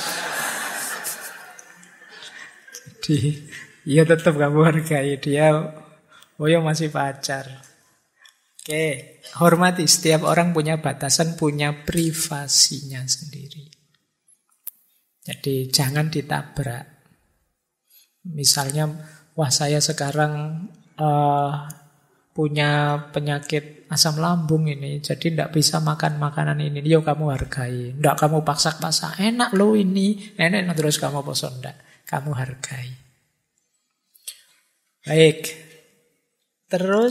Jadi, ya tetap kamu hargai dia. Oh ya masih pacar. Oke, hormati. Setiap orang punya batasan, punya privasinya sendiri. Jadi jangan ditabrak. Misalnya, wah saya sekarang punya penyakit asam lambung ini, jadi tidak bisa makan makanan ini. Yo kamu hargai. Tidak kamu paksa-paksa. Enak loh ini, enak terus kamu bosan tidak. Kamu hargai. Baik. Terus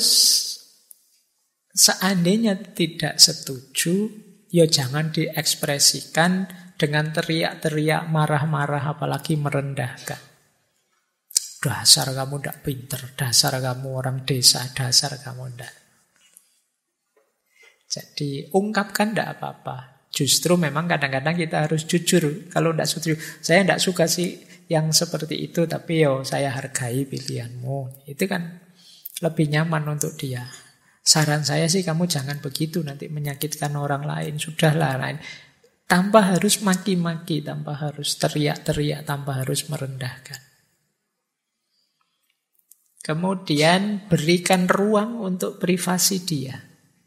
seandainya tidak setuju, ya jangan diekspresikan dengan teriak-teriak, marah-marah, apalagi merendahkan. Dasar kamu tidak pinter, dasar kamu orang desa, dasar kamu tidak. Jadi ungkapkan tidak apa-apa. Justru memang kadang-kadang kita harus jujur. Kalau tidak setuju, saya tidak suka sih yang seperti itu, tapi saya hargai pilihanmu. Itu kan lebih nyaman untuk dia. Saran saya sih kamu jangan begitu, nanti menyakitkan orang lain. Sudahlah, lain. Tanpa harus maki-maki, tanpa harus teriak-teriak, tanpa harus merendahkan. Kemudian berikan ruang untuk privasi dia.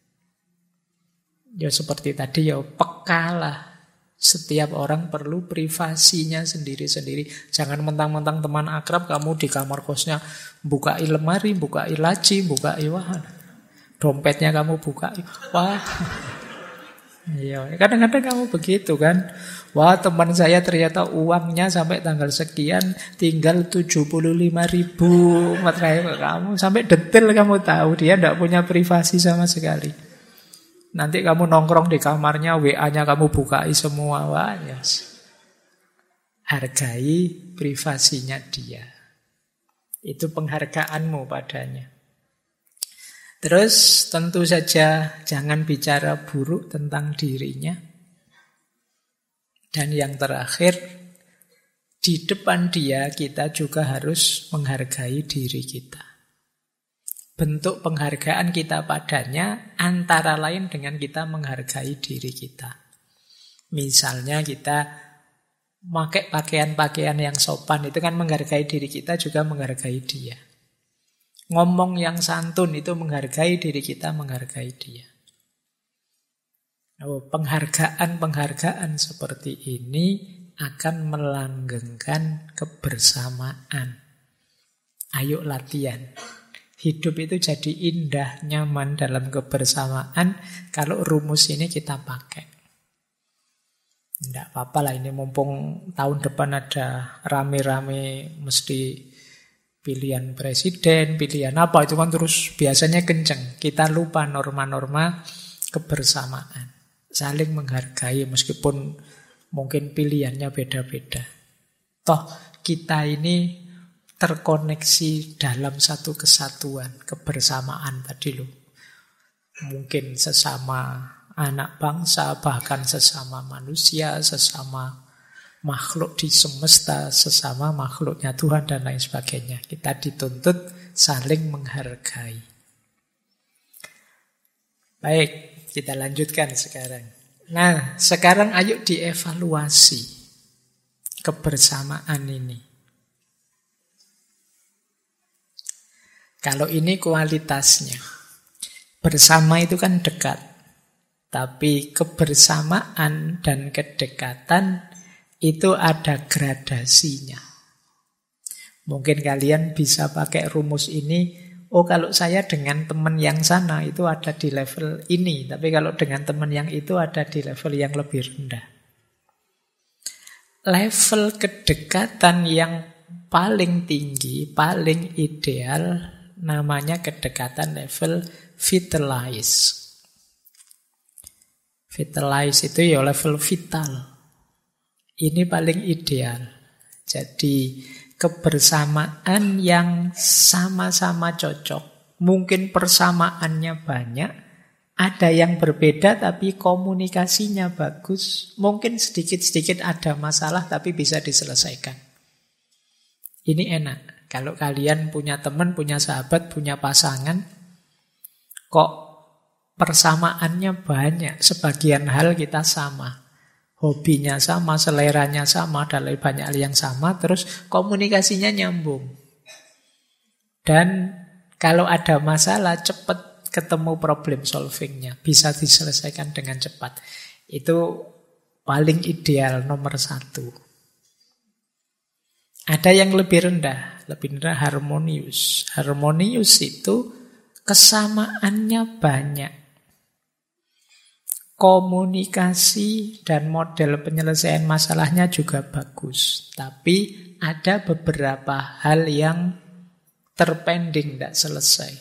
Ya seperti tadi pekalah. Setiap orang perlu privasinya sendiri-sendiri. Jangan mentang-mentang teman akrab kamu di kamar kosnya bukai lemari, bukai laci, bukai dompetnya kamu buka. Wah. Iya, kadang-kadang kamu begitu kan. Wah, teman saya ternyata uangnya sampai tanggal sekian tinggal 75.000. Kamu sampai detail kamu tahu dia tidak punya privasi sama sekali. Nanti kamu nongkrong di kamarnya, WA-nya kamu bukai semua. Wah, yes. Hargai privasinya dia. Itu penghargaanmu padanya. Terus tentu saja jangan bicara buruk tentang dirinya. Dan yang terakhir, Di depan dia, kita juga harus menghargai diri kita. Bentuk penghargaan kita padanya antara lain dengan kita menghargai diri kita. Misalnya kita pakai pakaian-pakaian yang sopan, itu kan menghargai diri kita juga menghargai dia. Ngomong yang santun itu menghargai diri kita, menghargai dia. Penghargaan-penghargaan seperti ini akan melanggengkan kebersamaan. Ayo latihan. Hidup itu jadi indah, nyaman dalam kebersamaan kalau rumus ini kita pakai. Tidak apa-apa lah, ini mumpung tahun depan ada rame-rame mesti pilihan presiden, pilihan apa, itu kan terus biasanya kenceng. Kita lupa norma-norma kebersamaan. Saling menghargai meskipun mungkin pilihannya beda-beda. Toh kita ini terkoneksi dalam satu kesatuan, kebersamaan tadi loh. Mungkin sesama anak bangsa, bahkan sesama manusia, sesama makhluk di semesta, sesama makhluknya Tuhan dan lain sebagainya. Kita dituntut saling menghargai. Baik, kita lanjutkan sekarang. Nah, sekarang ayo dievaluasi kebersamaan ini. Kalau ini kualitasnya. Bersama itu kan dekat. Tapi kebersamaan dan kedekatan itu ada gradasinya. Mungkin kalian bisa pakai rumus ini. Oh, kalau saya dengan teman yang sana itu ada di level ini. Tapi kalau dengan teman yang itu ada di level yang lebih rendah. Level kedekatan yang paling tinggi, paling ideal namanya kedekatan level vitalize. Vitalize itu ya level vital. Ini paling ideal. Jadi kebersamaan yang sama-sama cocok. Mungkin persamaannya banyak. Ada yang berbeda tapi komunikasinya bagus. Mungkin sedikit-sedikit ada masalah tapi bisa diselesaikan. Ini enak. Kalau kalian punya teman, punya sahabat, punya pasangan, kok persamaannya banyak. Sebagian hal kita sama. Hobinya sama, seleranya sama, dan banyak hal yang sama. Terus komunikasinya nyambung. Dan kalau ada masalah, cepat ketemu problem solvingnya. Bisa diselesaikan dengan cepat. Itu paling ideal nomor 1. Ada yang lebih rendah harmonius. Harmonius itu kesamaannya banyak. Komunikasi dan model penyelesaian masalahnya juga bagus. Tapi ada beberapa hal yang terpending, tidak selesai.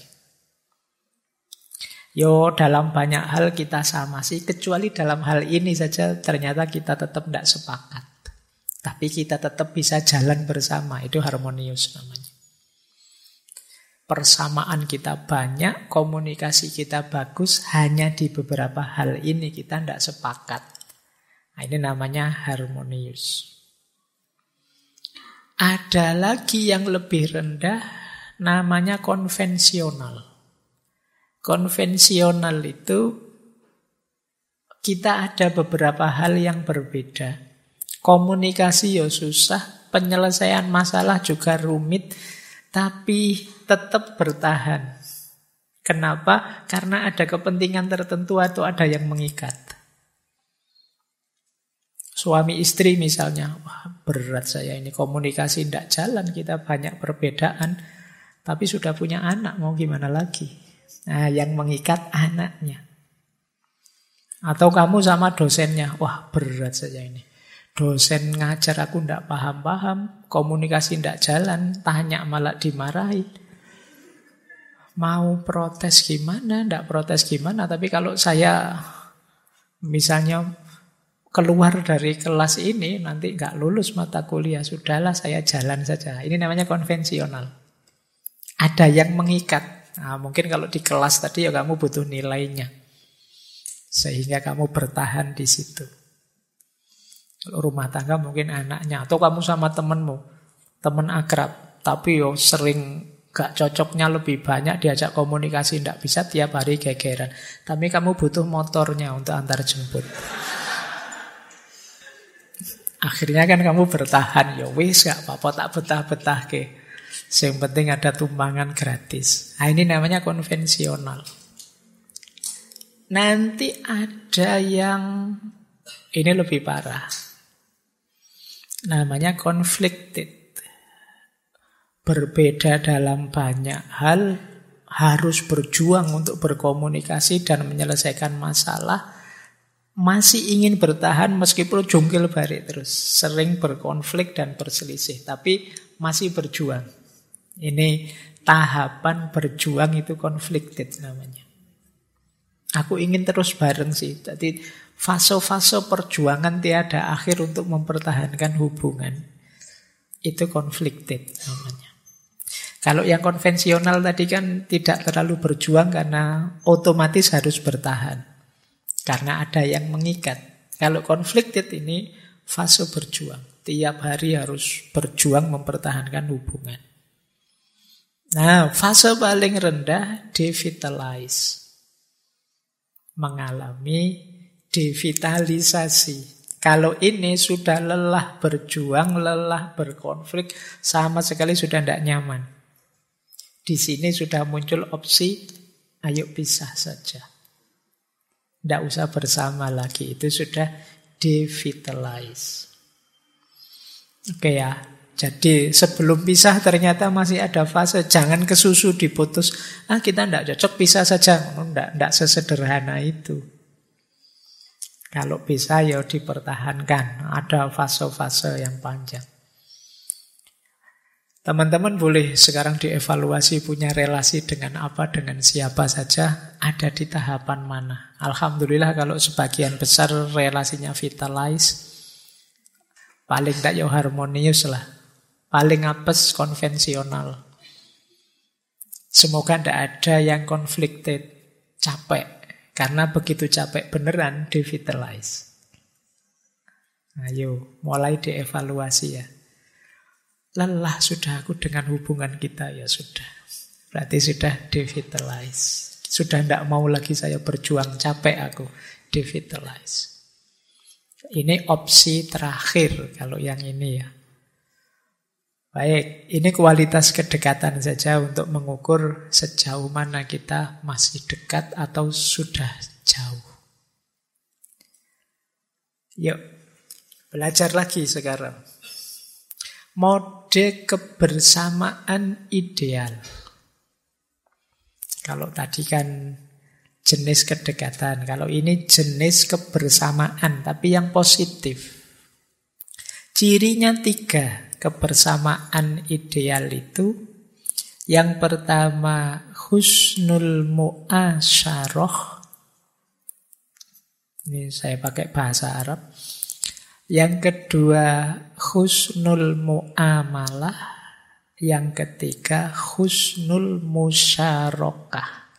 Yo, dalam banyak hal kita sama sih, kecuali dalam hal ini saja ternyata kita tetap tidak sepakat. Tapi kita tetap bisa jalan bersama. Itu harmonius namanya. Persamaan kita banyak, komunikasi kita bagus, hanya di beberapa hal ini kita tidak sepakat. Nah, ini namanya harmonius. Ada lagi yang lebih rendah, namanya konvensional. Konvensional itu kita ada beberapa hal yang berbeda. Komunikasi ya susah, penyelesaian masalah juga rumit, tapi tetap bertahan. Kenapa? Karena ada kepentingan tertentu atau ada yang mengikat. Suami istri misalnya, wah berat saya ini komunikasi tidak jalan, kita banyak perbedaan, tapi sudah punya anak, mau gimana lagi? Nah, yang mengikat anaknya. Atau kamu sama dosennya, wah berat saja ini. Dosen ngajar aku tidak paham-paham, komunikasi tidak jalan, tanya malah dimarahi. Mau protes gimana, tidak protes gimana, tapi kalau saya misalnya keluar dari kelas ini, nanti nggak lulus mata kuliah, sudahlah saya jalan saja. Ini namanya konvensional. Ada yang mengikat. Nah, mungkin kalau di kelas tadi ya kamu butuh nilainya. Sehingga kamu bertahan di situ. Kalau rumah tangga mungkin anaknya, atau kamu sama temenmu, temen akrab, tapi sering gak cocoknya lebih banyak, diajak komunikasi tidak bisa, tiap hari gegeran. Tapi kamu butuh motornya untuk antar jemput. Akhirnya kan kamu bertahan, ya wis gak apa-apa tak betah-betah ke. Yang penting ada tumpangan gratis. Nah, ini namanya konvensional. Nanti ada yang ini lebih parah. Namanya conflicted. Berbeda dalam banyak hal, harus berjuang untuk berkomunikasi dan menyelesaikan masalah. Masih ingin bertahan meskipun jungkil balik terus. Sering berkonflik dan berselisih. Tapi masih berjuang. Ini tahapan berjuang itu conflicted namanya. Aku ingin terus bareng sih. Jadi fase-fase perjuangan tiada akhir untuk mempertahankan hubungan. Itu conflicted namanya. Kalau yang konvensional tadi kan tidak terlalu berjuang karena otomatis harus bertahan. Karena ada yang mengikat. Kalau conflicted ini fase berjuang. Tiap hari harus berjuang mempertahankan hubungan. Nah, fase paling rendah devitalize. Mengalami devitalisasi. Kalau ini sudah lelah berjuang, lelah berkonflik, sama sekali sudah tidak nyaman. Di sini sudah muncul opsi, ayo pisah saja. Tidak usah bersama lagi. Itu sudah devitalize. Oke ya. Jadi sebelum pisah ternyata masih ada fase. Jangan kesusu diputus. Kita tidak cocok, pisah saja. Tidak sesederhana itu. Kalau bisa ya dipertahankan. Ada fase-fase yang panjang. Teman-teman boleh sekarang dievaluasi punya relasi dengan apa, dengan siapa saja, ada di tahapan mana. Alhamdulillah kalau sebagian besar relasinya vitalize, paling tak ya harmonius lah, paling apes konvensional. Semoga tidak ada yang conflicted, capek, karena begitu capek beneran devitalize. Ayo, mulai dievaluasi ya. Lelah sudah aku dengan hubungan kita, ya sudah. Berarti sudah devitalize. Sudah tidak mau lagi saya berjuang, capek aku. Devitalize. Ini opsi terakhir kalau yang ini ya. Baik, ini kualitas kedekatan saja untuk mengukur sejauh mana kita masih dekat atau sudah jauh. Yuk, belajar lagi sekarang. Mode kebersamaan ideal. Kalau tadi kan jenis kedekatan, kalau ini jenis kebersamaan, tapi yang positif. Cirinya 3 kebersamaan ideal itu. Yang pertama, husnul mu'asyarah. Ini saya pakai bahasa Arab. Yang kedua, husnul mu'amalah. Yang ketiga, husnul musyarakah.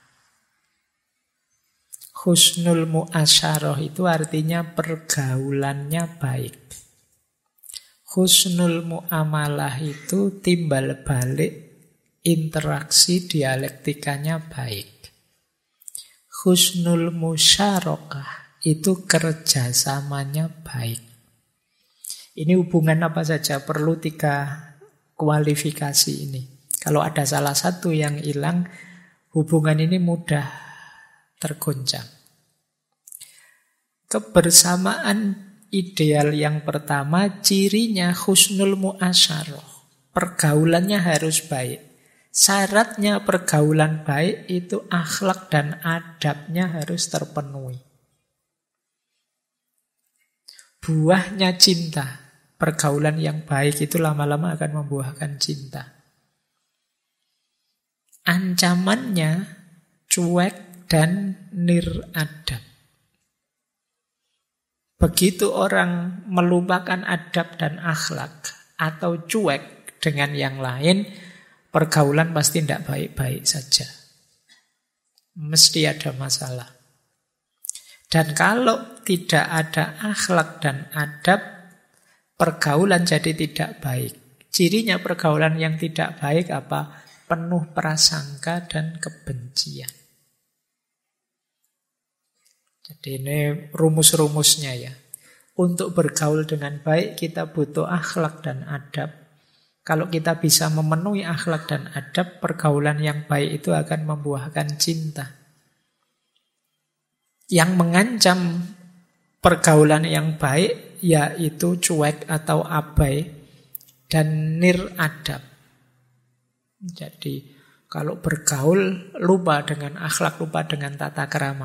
Husnul mu'asyarah itu artinya pergaulannya baik. Husnul mu'amalah itu timbal balik interaksi dialektikanya baik. Husnul musyarakah itu kerjasamanya baik. Ini hubungan apa saja, perlu 3 kualifikasi ini. Kalau ada salah satu yang hilang, hubungan ini mudah tergoncang. Kebersamaan ideal yang pertama, cirinya husnul mu'asyarah. Pergaulannya harus baik. Syaratnya pergaulan baik itu akhlak dan adabnya harus terpenuhi. Buahnya cinta. Pergaulan yang baik itu lama-lama akan membuahkan cinta. Ancamannya cuek dan niradab. Begitu orang melupakan adab dan akhlak atau cuek dengan yang lain, pergaulan pasti tidak baik-baik saja. Mesti ada masalah. Dan kalau tidak ada akhlak dan adab, pergaulan jadi tidak baik. Cirinya pergaulan yang tidak baik apa? Penuh prasangka dan kebencian. Jadi ini rumus-rumusnya ya. Untuk bergaul dengan baik kita butuh akhlak dan adab. Kalau kita bisa memenuhi akhlak dan adab, pergaulan yang baik itu akan membuahkan cinta. Yang mengancam pergaulan yang baik yaitu cuek atau abai dan niradab. Jadi kalau bergaul lupa dengan akhlak, lupa dengan tata krama.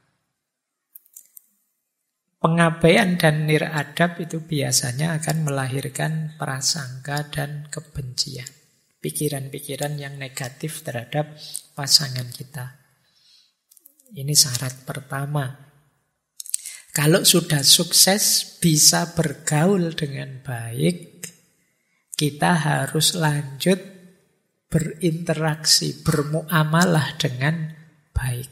Pengabaian dan niradab itu biasanya akan melahirkan prasangka dan kebencian. Pikiran-pikiran yang negatif terhadap pasangan kita. Ini syarat pertama. Kalau sudah sukses bisa bergaul dengan baik, kita harus lanjut berinteraksi, bermuamalah dengan baik.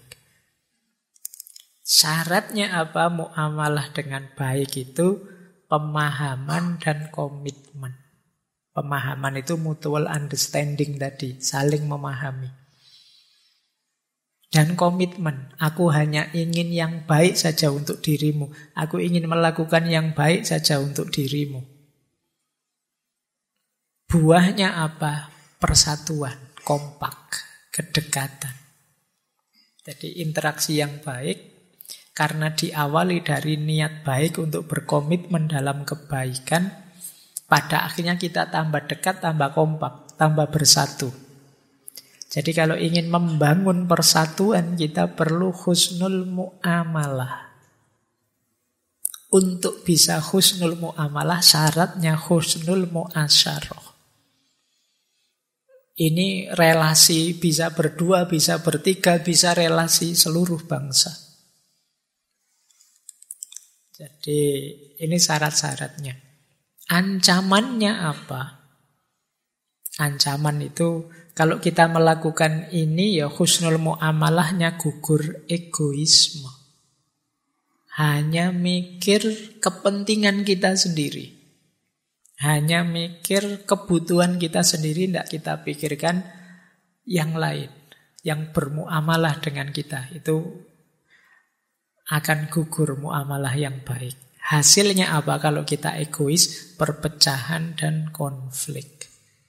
Syaratnya apa muamalah dengan baik itu? Pemahaman dan komitmen. Pemahaman itu mutual understanding tadi, saling memahami. Dan komitmen, aku hanya ingin yang baik saja untuk dirimu. Aku ingin melakukan yang baik saja untuk dirimu. Buahnya apa? Persatuan, kompak, kedekatan. Jadi interaksi yang baik karena diawali dari niat baik untuk berkomitmen dalam kebaikan, pada akhirnya kita tambah dekat, tambah kompak, tambah bersatu. Jadi kalau ingin membangun persatuan kita perlu husnul muamalah. Untuk bisa husnul muamalah syaratnya husnul muasyarah. Ini relasi bisa berdua, bisa bertiga, bisa relasi seluruh bangsa. Jadi ini syarat-syaratnya. Ancamannya apa? Ancaman itu kalau kita melakukan ini ya husnul muamalahnya gugur egoisme. Hanya mikir kepentingan kita sendiri. Hanya mikir kebutuhan kita sendiri, tidak kita pikirkan yang lain. Yang bermuamalah dengan kita. Itu akan gugur muamalah yang baik. Hasilnya apa kalau kita egois? Perpecahan dan konflik.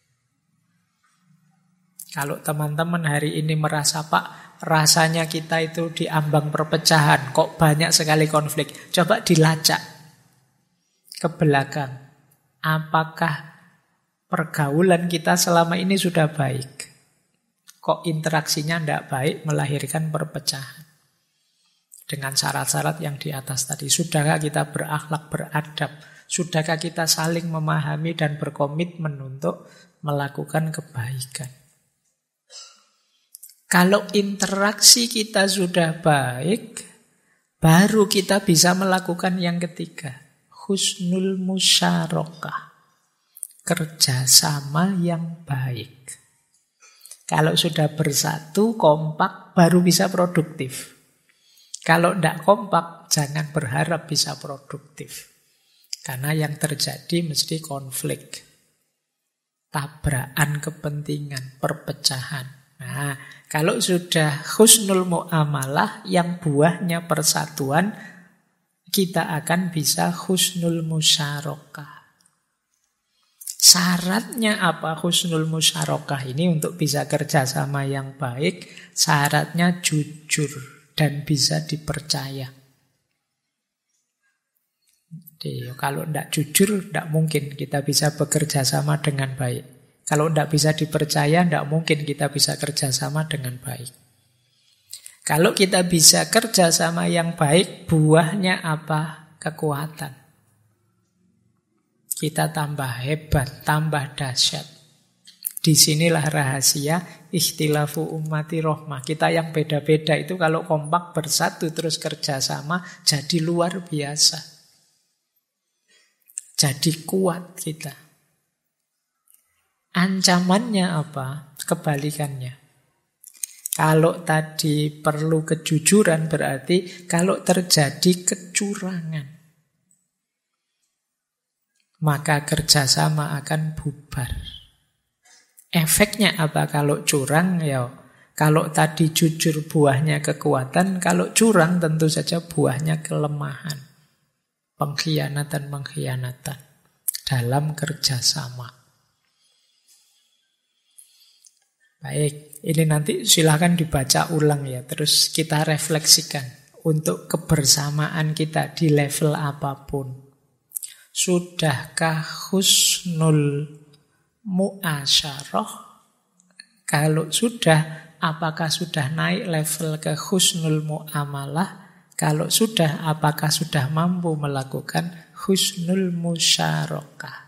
Kalau teman-teman hari ini merasa, Pak, rasanya kita itu diambang perpecahan, kok banyak sekali konflik. Coba dilacak ke belakang. Apakah pergaulan kita selama ini sudah baik? Kok interaksinya tidak baik, melahirkan perpecahan? Dengan syarat-syarat yang di atas tadi. Sudahkah kita berakhlak, beradab? Sudahkah kita saling memahami dan berkomitmen untuk melakukan kebaikan? Kalau interaksi kita sudah baik, baru kita bisa melakukan yang ketiga. Husnul musyarakah. Kerjasama yang baik. Kalau sudah bersatu, kompak, baru bisa produktif. Kalau tidak kompak, jangan berharap bisa produktif. Karena yang terjadi mesti konflik. Tabrakan kepentingan, perpecahan. Nah, kalau sudah husnul muamalah yang buahnya persatuan, kita akan bisa husnul musyarakah. Syaratnya apa husnul musyarakah ini untuk bisa kerjasama yang baik? Syaratnya jujur dan bisa dipercaya. Jadi, kalau tidak jujur, tidak mungkin kita bisa bekerja sama dengan baik. Kalau tidak bisa dipercaya, tidak mungkin kita bisa kerjasama dengan baik. Kalau kita bisa kerjasama yang baik, buahnya apa? Kekuatan. Kita tambah hebat, tambah dahsyat. Disinilah rahasia ikhtilafu ummati rahmah. Kita yang beda-beda itu kalau kompak bersatu terus kerjasama, jadi luar biasa. Jadi kuat kita. Ancamannya apa? Kebalikannya. Kalau tadi perlu kejujuran berarti kalau terjadi kecurangan. maka kerjasama akan bubar. Efeknya apa kalau curang? Ya, kalau tadi jujur buahnya kekuatan, kalau curang tentu saja buahnya kelemahan. Pengkhianatan dalam kerjasama. Baik, ini nanti silakan dibaca ulang ya, terus kita refleksikan untuk kebersamaan kita di level apapun. Sudahkah husnul mu'asyarah? Kalau sudah, apakah sudah naik level ke husnul mu'amalah? Kalau sudah, apakah sudah mampu melakukan husnul musyarakah?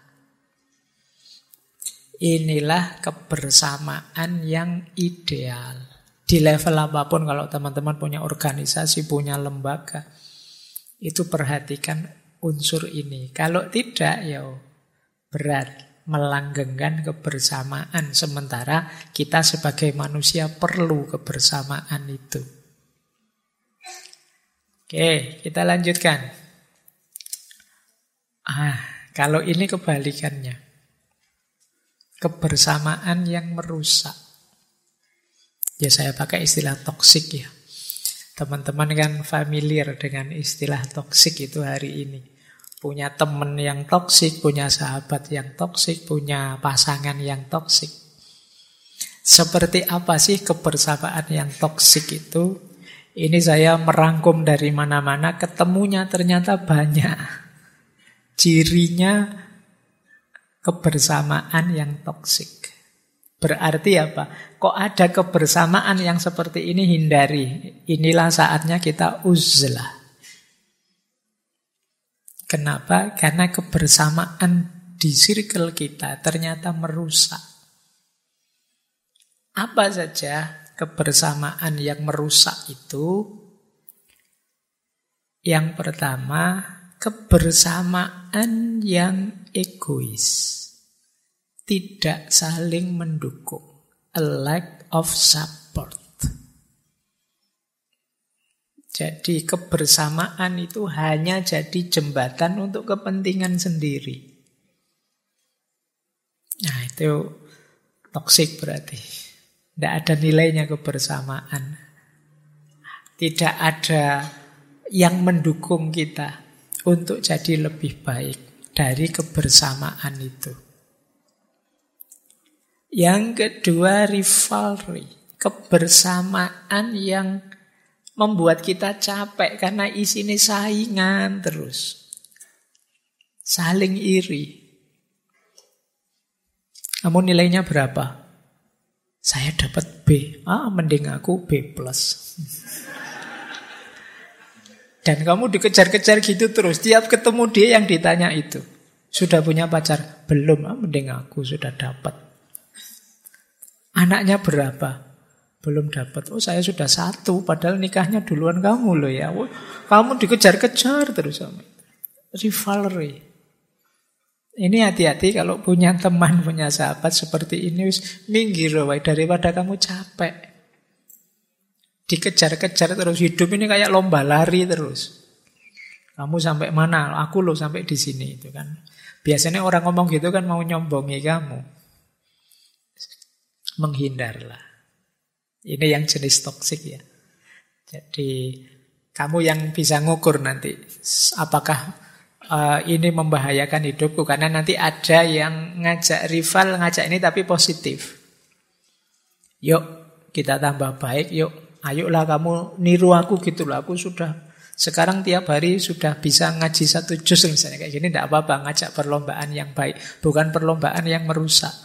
Inilah kebersamaan yang ideal. Di level apapun, kalau teman-teman punya organisasi, punya lembaga, itu perhatikan unsur ini. Kalau tidak, ya berat melanggengkan kebersamaan. Sementara kita sebagai manusia perlu kebersamaan itu. Oke, kita lanjutkan. Kalau ini kebalikannya. Kebersamaan yang merusak. Ya, saya pakai istilah toksik ya. Teman-teman kan familiar dengan istilah toksik itu hari ini. Punya teman yang toksik, punya sahabat yang toksik, punya pasangan yang toksik. Seperti apa sih kebersamaan yang toksik itu? Ini saya merangkum dari mana-mana, ketemunya ternyata banyak. Cirinya kebersamaan yang toksik. Berarti apa? Kok ada kebersamaan yang seperti ini, hindari. Inilah saatnya kita uzlah. Kenapa? Karena kebersamaan di circle kita ternyata merusak. Apa saja kebersamaan yang merusak itu? Yang pertama, kebersamaan yang egois. Tidak saling mendukung. A lack of support. Jadi kebersamaan itu hanya jadi jembatan untuk kepentingan sendiri. Nah, itu toksik berarti. Tidak ada nilainya kebersamaan. Tidak ada yang mendukung kita untuk jadi lebih baik dari kebersamaan itu. Yang kedua, rivalry. Kebersamaan yang membuat kita capek karena isinya saingan terus. Saling iri. Kamu nilainya berapa? Saya dapat B. Mending aku B+. Dan kamu dikejar-kejar gitu terus. Tiap ketemu dia yang ditanya itu. Sudah punya pacar? Belum. Mending aku sudah dapat. Anaknya berapa? Belum dapat. Saya sudah 1. Padahal nikahnya duluan kamu loh ya. Kamu dikejar-kejar terus sama itu. Rivalry. Ini hati-hati kalau punya teman, punya sahabat seperti ini. Minggir wae daripada kamu capek. Dikejar-kejar terus. Hidup ini kayak lomba lari terus. Kamu sampai mana? Aku loh sampai di sini itu kan. Biasanya orang ngomong gitu kan mau nyombongi kamu. Menghindarlah. Ini yang jenis toksik ya. Jadi kamu yang bisa ngukur nanti apakah ini membahayakan hidupku. Karena nanti ada yang ngajak rival, ngajak ini tapi positif. Yuk kita tambah baik, yuk ayolah kamu niru aku gitu loh. Aku sudah sekarang tiap hari sudah bisa ngaji 1 juz misalnya kayak gini. Tidak apa-apa, ngajak perlombaan yang baik, bukan perlombaan yang merusak.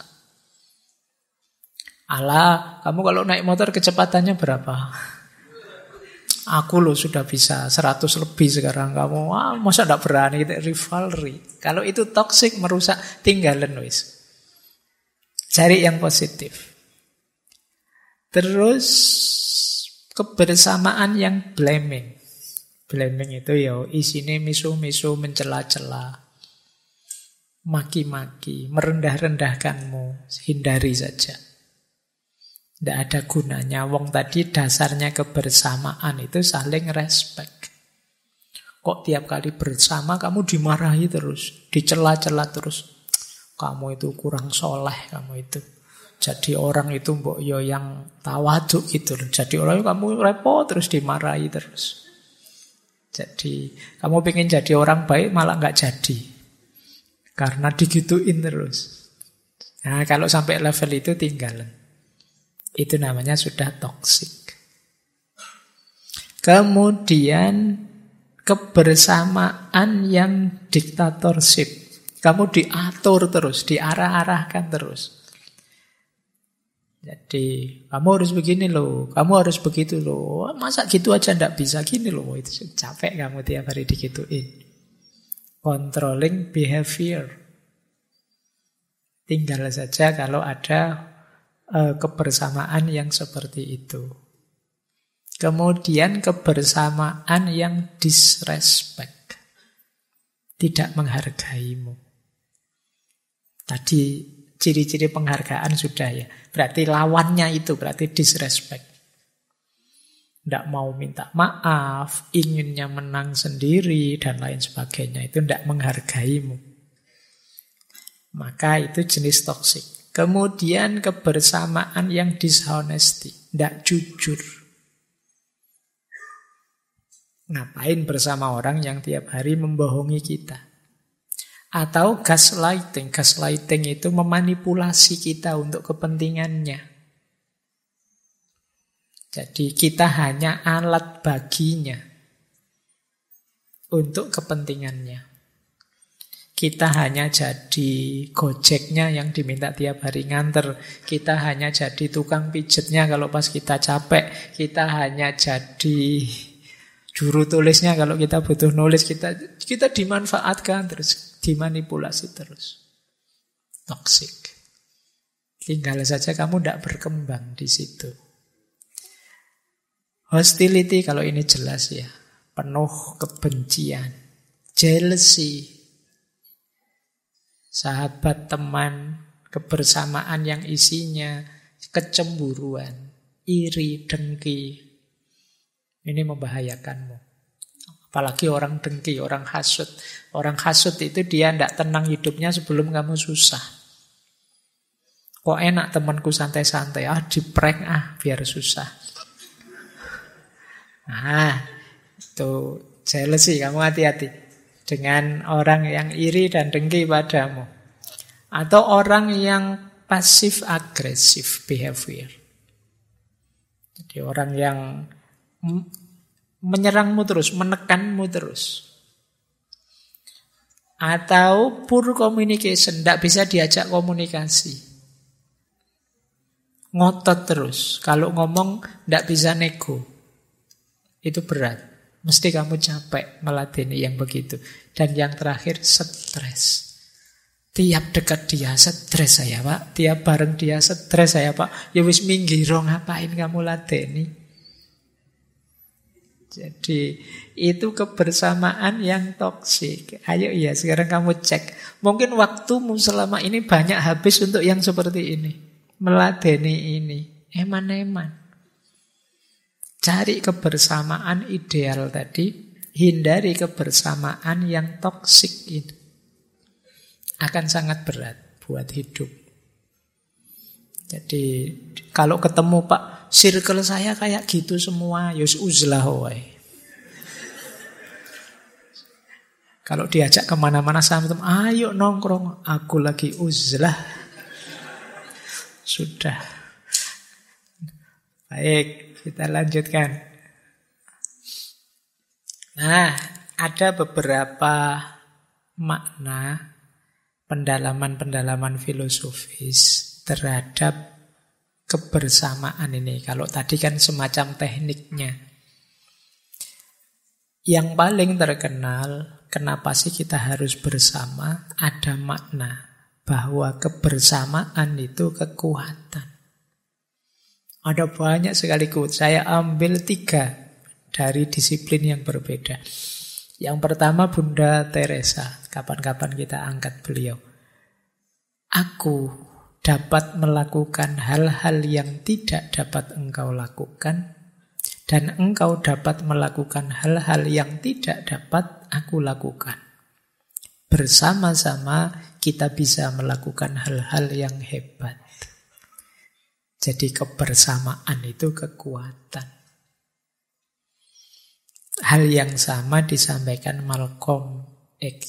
Alah, kamu kalau naik motor kecepatannya berapa? Aku loh sudah bisa 100 lebih sekarang. Kamu, masa tidak berani? Rivalry. Kalau itu toksik, merusak, tinggalin wis. Cari yang positif. Terus kebersamaan yang blaming. Blaming itu ya isinya misu-misu, mencela-cela, maki-maki, merendah-rendahkanmu. Hindari saja. Tidak ada gunanya. Wong tadi dasarnya kebersamaan itu saling respect. Kok tiap kali bersama kamu dimarahi terus, dicela-cela terus. Kamu itu kurang soleh, kamu itu. Jadi orang itu mbok yo yang tawaduk gitu loh. Jadi orang itu kamu repot terus dimarahi terus. Jadi kamu pengen jadi orang baik malah nggak jadi. Karena digituin terus. Nah kalau sampai level itu tinggalan. Itu namanya sudah toksik. Kemudian kebersamaan yang diktatorship. Kamu diatur terus, diarah-arahkan terus. Jadi, kamu harus begini loh, kamu harus begitu loh. Masa gitu aja ndak bisa gini loh. Itu capek kamu tiap hari digituin. Controlling behavior. Tinggal saja kalau ada kebersamaan yang seperti itu. Kemudian kebersamaan yang disrespect. Tidak menghargaimu. Tadi ciri-ciri penghargaan sudah ya. Berarti lawannya itu, berarti disrespect. Tidak mau minta maaf, inginnya menang sendiri, dan lain sebagainya. Itu tidak menghargaimu. Maka itu jenis toksik. Kemudian kebersamaan yang dishonesty. Tidak jujur. Ngapain bersama orang yang tiap hari membohongi kita? Atau gaslighting. Gaslighting itu memanipulasi kita untuk kepentingannya. Jadi kita hanya alat baginya untuk kepentingannya. Kita hanya jadi gojeknya yang diminta tiap hari nganter. Kita hanya jadi tukang pijetnya kalau pas kita capek. Kita hanya jadi juru tulisnya kalau kita butuh nulis. Kita dimanfaatkan terus, dimanipulasi terus. Toxic. Tinggal saja kamu tidak berkembang di situ. Hostility kalau ini jelas ya, penuh kebencian, jealousy, sahabat, teman, kebersamaan yang isinya kecemburuan, iri, dengki. Ini membahayakanmu. Apalagi orang dengki, orang hasut. Orang hasut itu dia tidak tenang hidupnya sebelum kamu susah. Kok enak temanku santai-santai, diprank biar susah. Nah, itu jealousy, kamu hati-hati dengan orang yang iri dan dengki padamu. Atau orang yang passive aggressive behavior. Jadi orang yang menyerangmu terus, menekanmu terus. Atau poor communication, tidak bisa diajak komunikasi. Ngotot terus, kalau ngomong tidak bisa nego. Itu berat. Mesti kamu capek meladeni yang begitu. Dan yang terakhir, stres. Tiap dekat dia, stres saya Pak. Tiap bareng dia, stres saya Pak. Ya wis minggiro, ngapain kamu ladeni? Jadi itu kebersamaan yang toksik. Ayo ya sekarang kamu cek. Mungkin waktumu selama ini banyak habis untuk yang seperti ini. Meladeni ini. Eman-eman. Cari kebersamaan ideal tadi. Hindari kebersamaan yang toksik ini. Akan sangat berat buat hidup. Jadi kalau ketemu Pak, circle saya kayak gitu semua, yus uzlah wae. Kalau diajak kemana-mana sama teman, ayo nongkrong, aku lagi uzlah. Sudah. Baik, kita lanjutkan. Nah, ada beberapa makna pendalaman-pendalaman filosofis terhadap kebersamaan ini. Kalau tadi kan semacam tekniknya. Yang paling terkenal, kenapa sih kita harus bersama? Ada makna bahwa kebersamaan itu kekuatan. Ada banyak sekali quote. Saya ambil 3 dari disiplin yang berbeda. Yang pertama Bunda Teresa. Kapan-kapan kita angkat beliau. Aku dapat melakukan hal-hal yang tidak dapat engkau lakukan, Dan engkau dapat melakukan hal-hal yang tidak dapat aku lakukan. Bersama-sama kita bisa melakukan hal-hal yang hebat. Jadi kebersamaan itu kekuatan. Hal yang sama disampaikan Malcolm X,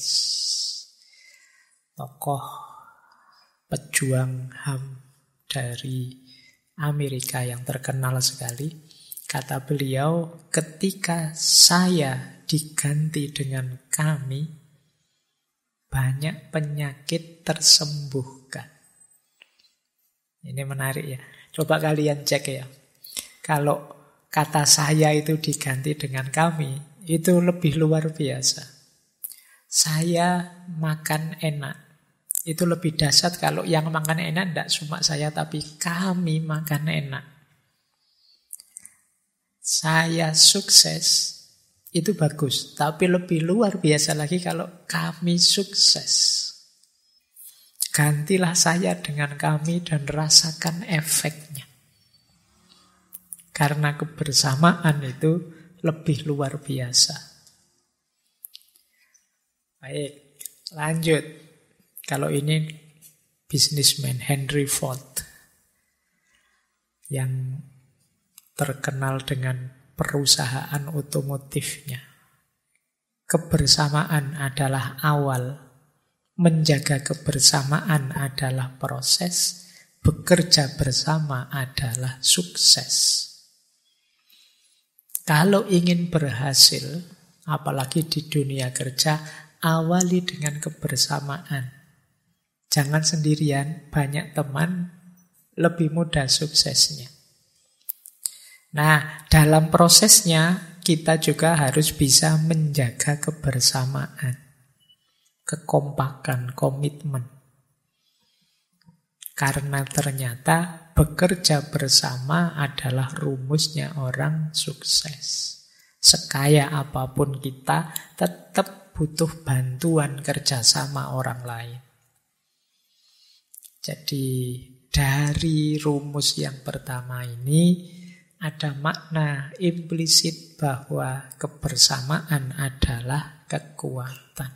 tokoh pejuang HAM dari Amerika yang terkenal sekali. Kata beliau, ketika saya diganti dengan kami, banyak penyakit tersembuhkan. Ini menarik ya. Coba kalian cek ya. Kalau kata saya itu diganti dengan kami, itu lebih luar biasa. Saya makan enak. Itu lebih dahsyat kalau yang makan enak tidak cuma saya, tapi kami makan enak. Saya sukses, itu bagus. Tapi lebih luar biasa lagi kalau kami sukses. Gantilah saya dengan kami dan rasakan efeknya. Karena kebersamaan itu lebih luar biasa. Baik, lanjut. Kalau ini businessman Henry Ford yang terkenal dengan perusahaan otomotifnya. Kebersamaan adalah awal. Menjaga kebersamaan adalah proses. Bekerja bersama adalah sukses. Kalau ingin berhasil, apalagi di dunia kerja, awali dengan kebersamaan. Jangan sendirian, banyak teman, lebih mudah suksesnya. Nah, dalam prosesnya kita juga harus bisa menjaga kebersamaan, kekompakan, komitmen. Karena ternyata bekerja bersama adalah rumusnya orang sukses. Sekaya apapun kita, tetap butuh bantuan kerjasama orang lain. Jadi dari rumus yang pertama ini ada makna implisit bahwa kebersamaan adalah kekuatan.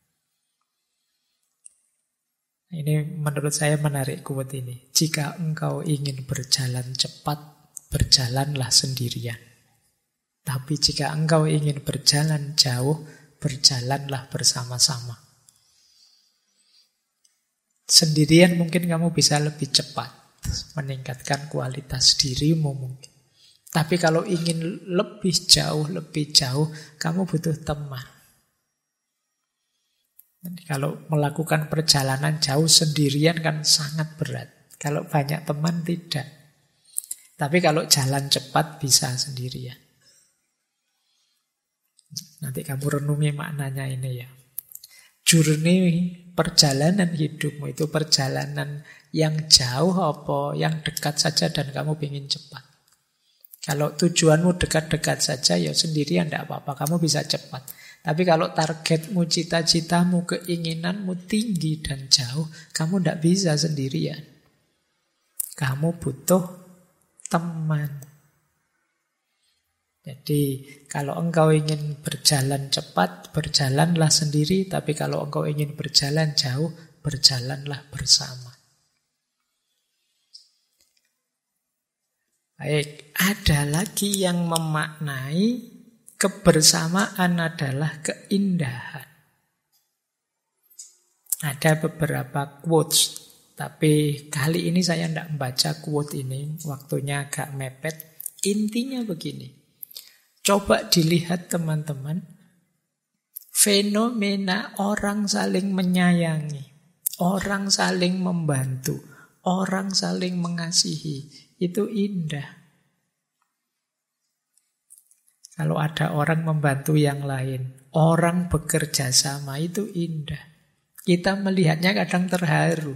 Ini menurut saya menarik quote ini. Jika engkau ingin berjalan cepat, berjalanlah sendirian. Tapi jika engkau ingin berjalan jauh, berjalanlah bersama-sama. Sendirian mungkin kamu bisa lebih cepat, meningkatkan kualitas dirimu mungkin. Tapi kalau ingin lebih jauh, kamu butuh teman. Kalau melakukan perjalanan jauh sendirian kan sangat berat. Kalau banyak teman tidak. Tapi kalau jalan cepat bisa sendirian. Nanti kamu renungi maknanya ini ya. Journey, perjalanan hidupmu itu perjalanan yang jauh apa yang dekat saja dan kamu ingin cepat. Kalau tujuanmu dekat-dekat saja ya sendirian tidak apa-apa, kamu bisa cepat. Tapi kalau targetmu, cita-citamu, keinginanmu tinggi dan jauh, kamu tidak bisa sendirian. Kamu butuh teman. Jadi kalau engkau ingin berjalan cepat, berjalanlah sendiri. Tapi kalau engkau ingin berjalan jauh, berjalanlah bersama. Baik, ada lagi yang memaknai kebersamaan adalah keindahan. Ada beberapa quotes, tapi kali ini saya tidak membaca quote ini, waktunya agak mepet. Intinya begini, coba dilihat teman-teman, fenomena orang saling menyayangi, orang saling membantu, orang saling mengasihi, itu indah. Kalau ada orang membantu yang lain, orang bekerja sama, itu indah. Kita melihatnya kadang terharu.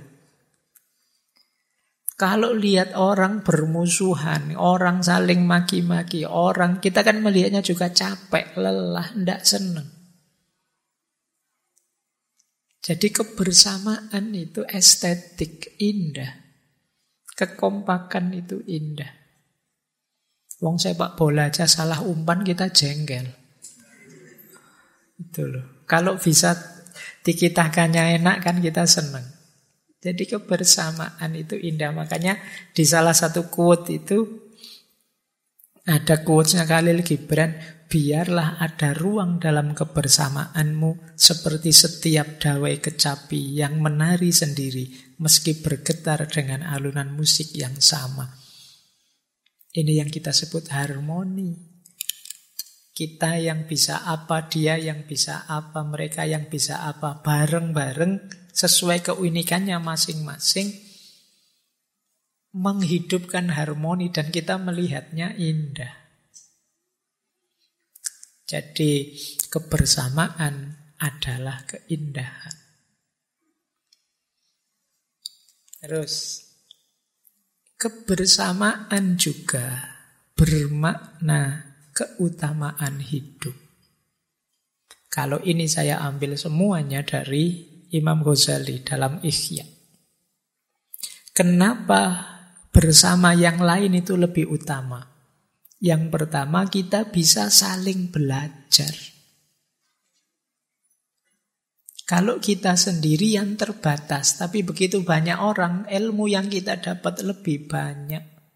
Kalau lihat orang bermusuhan, orang saling maki-maki, kita kan melihatnya juga capek, lelah, tidak senang. Jadi kebersamaan itu estetik, indah. Kekompakan itu indah. Wong sepak bola aja salah umpan kita jengkel. Itu loh. Kalau bisa tiki-takanya enak kan kita senang. Jadi kebersamaan itu indah. Makanya di salah satu quote itu ada quotes-nya Khalil Gibran, biarlah ada ruang dalam kebersamaanmu seperti setiap dawai kecapi yang menari sendiri meski bergetar dengan alunan musik yang sama. Ini yang kita sebut harmoni. Kita yang bisa apa, dia yang bisa apa, mereka yang bisa apa, bareng-bareng sesuai keunikannya masing-masing, menghidupkan harmoni dan kita melihatnya indah. Jadi kebersamaan adalah keindahan. Terus kebersamaan juga bermakna keutamaan hidup. Kalau ini saya ambil semuanya dari Imam Ghazali dalam Ihya. Kenapa bersama yang lain itu lebih utama? Yang pertama, kita bisa saling belajar. Kalau kita sendirian terbatas, tapi begitu banyak orang, ilmu yang kita dapat lebih banyak.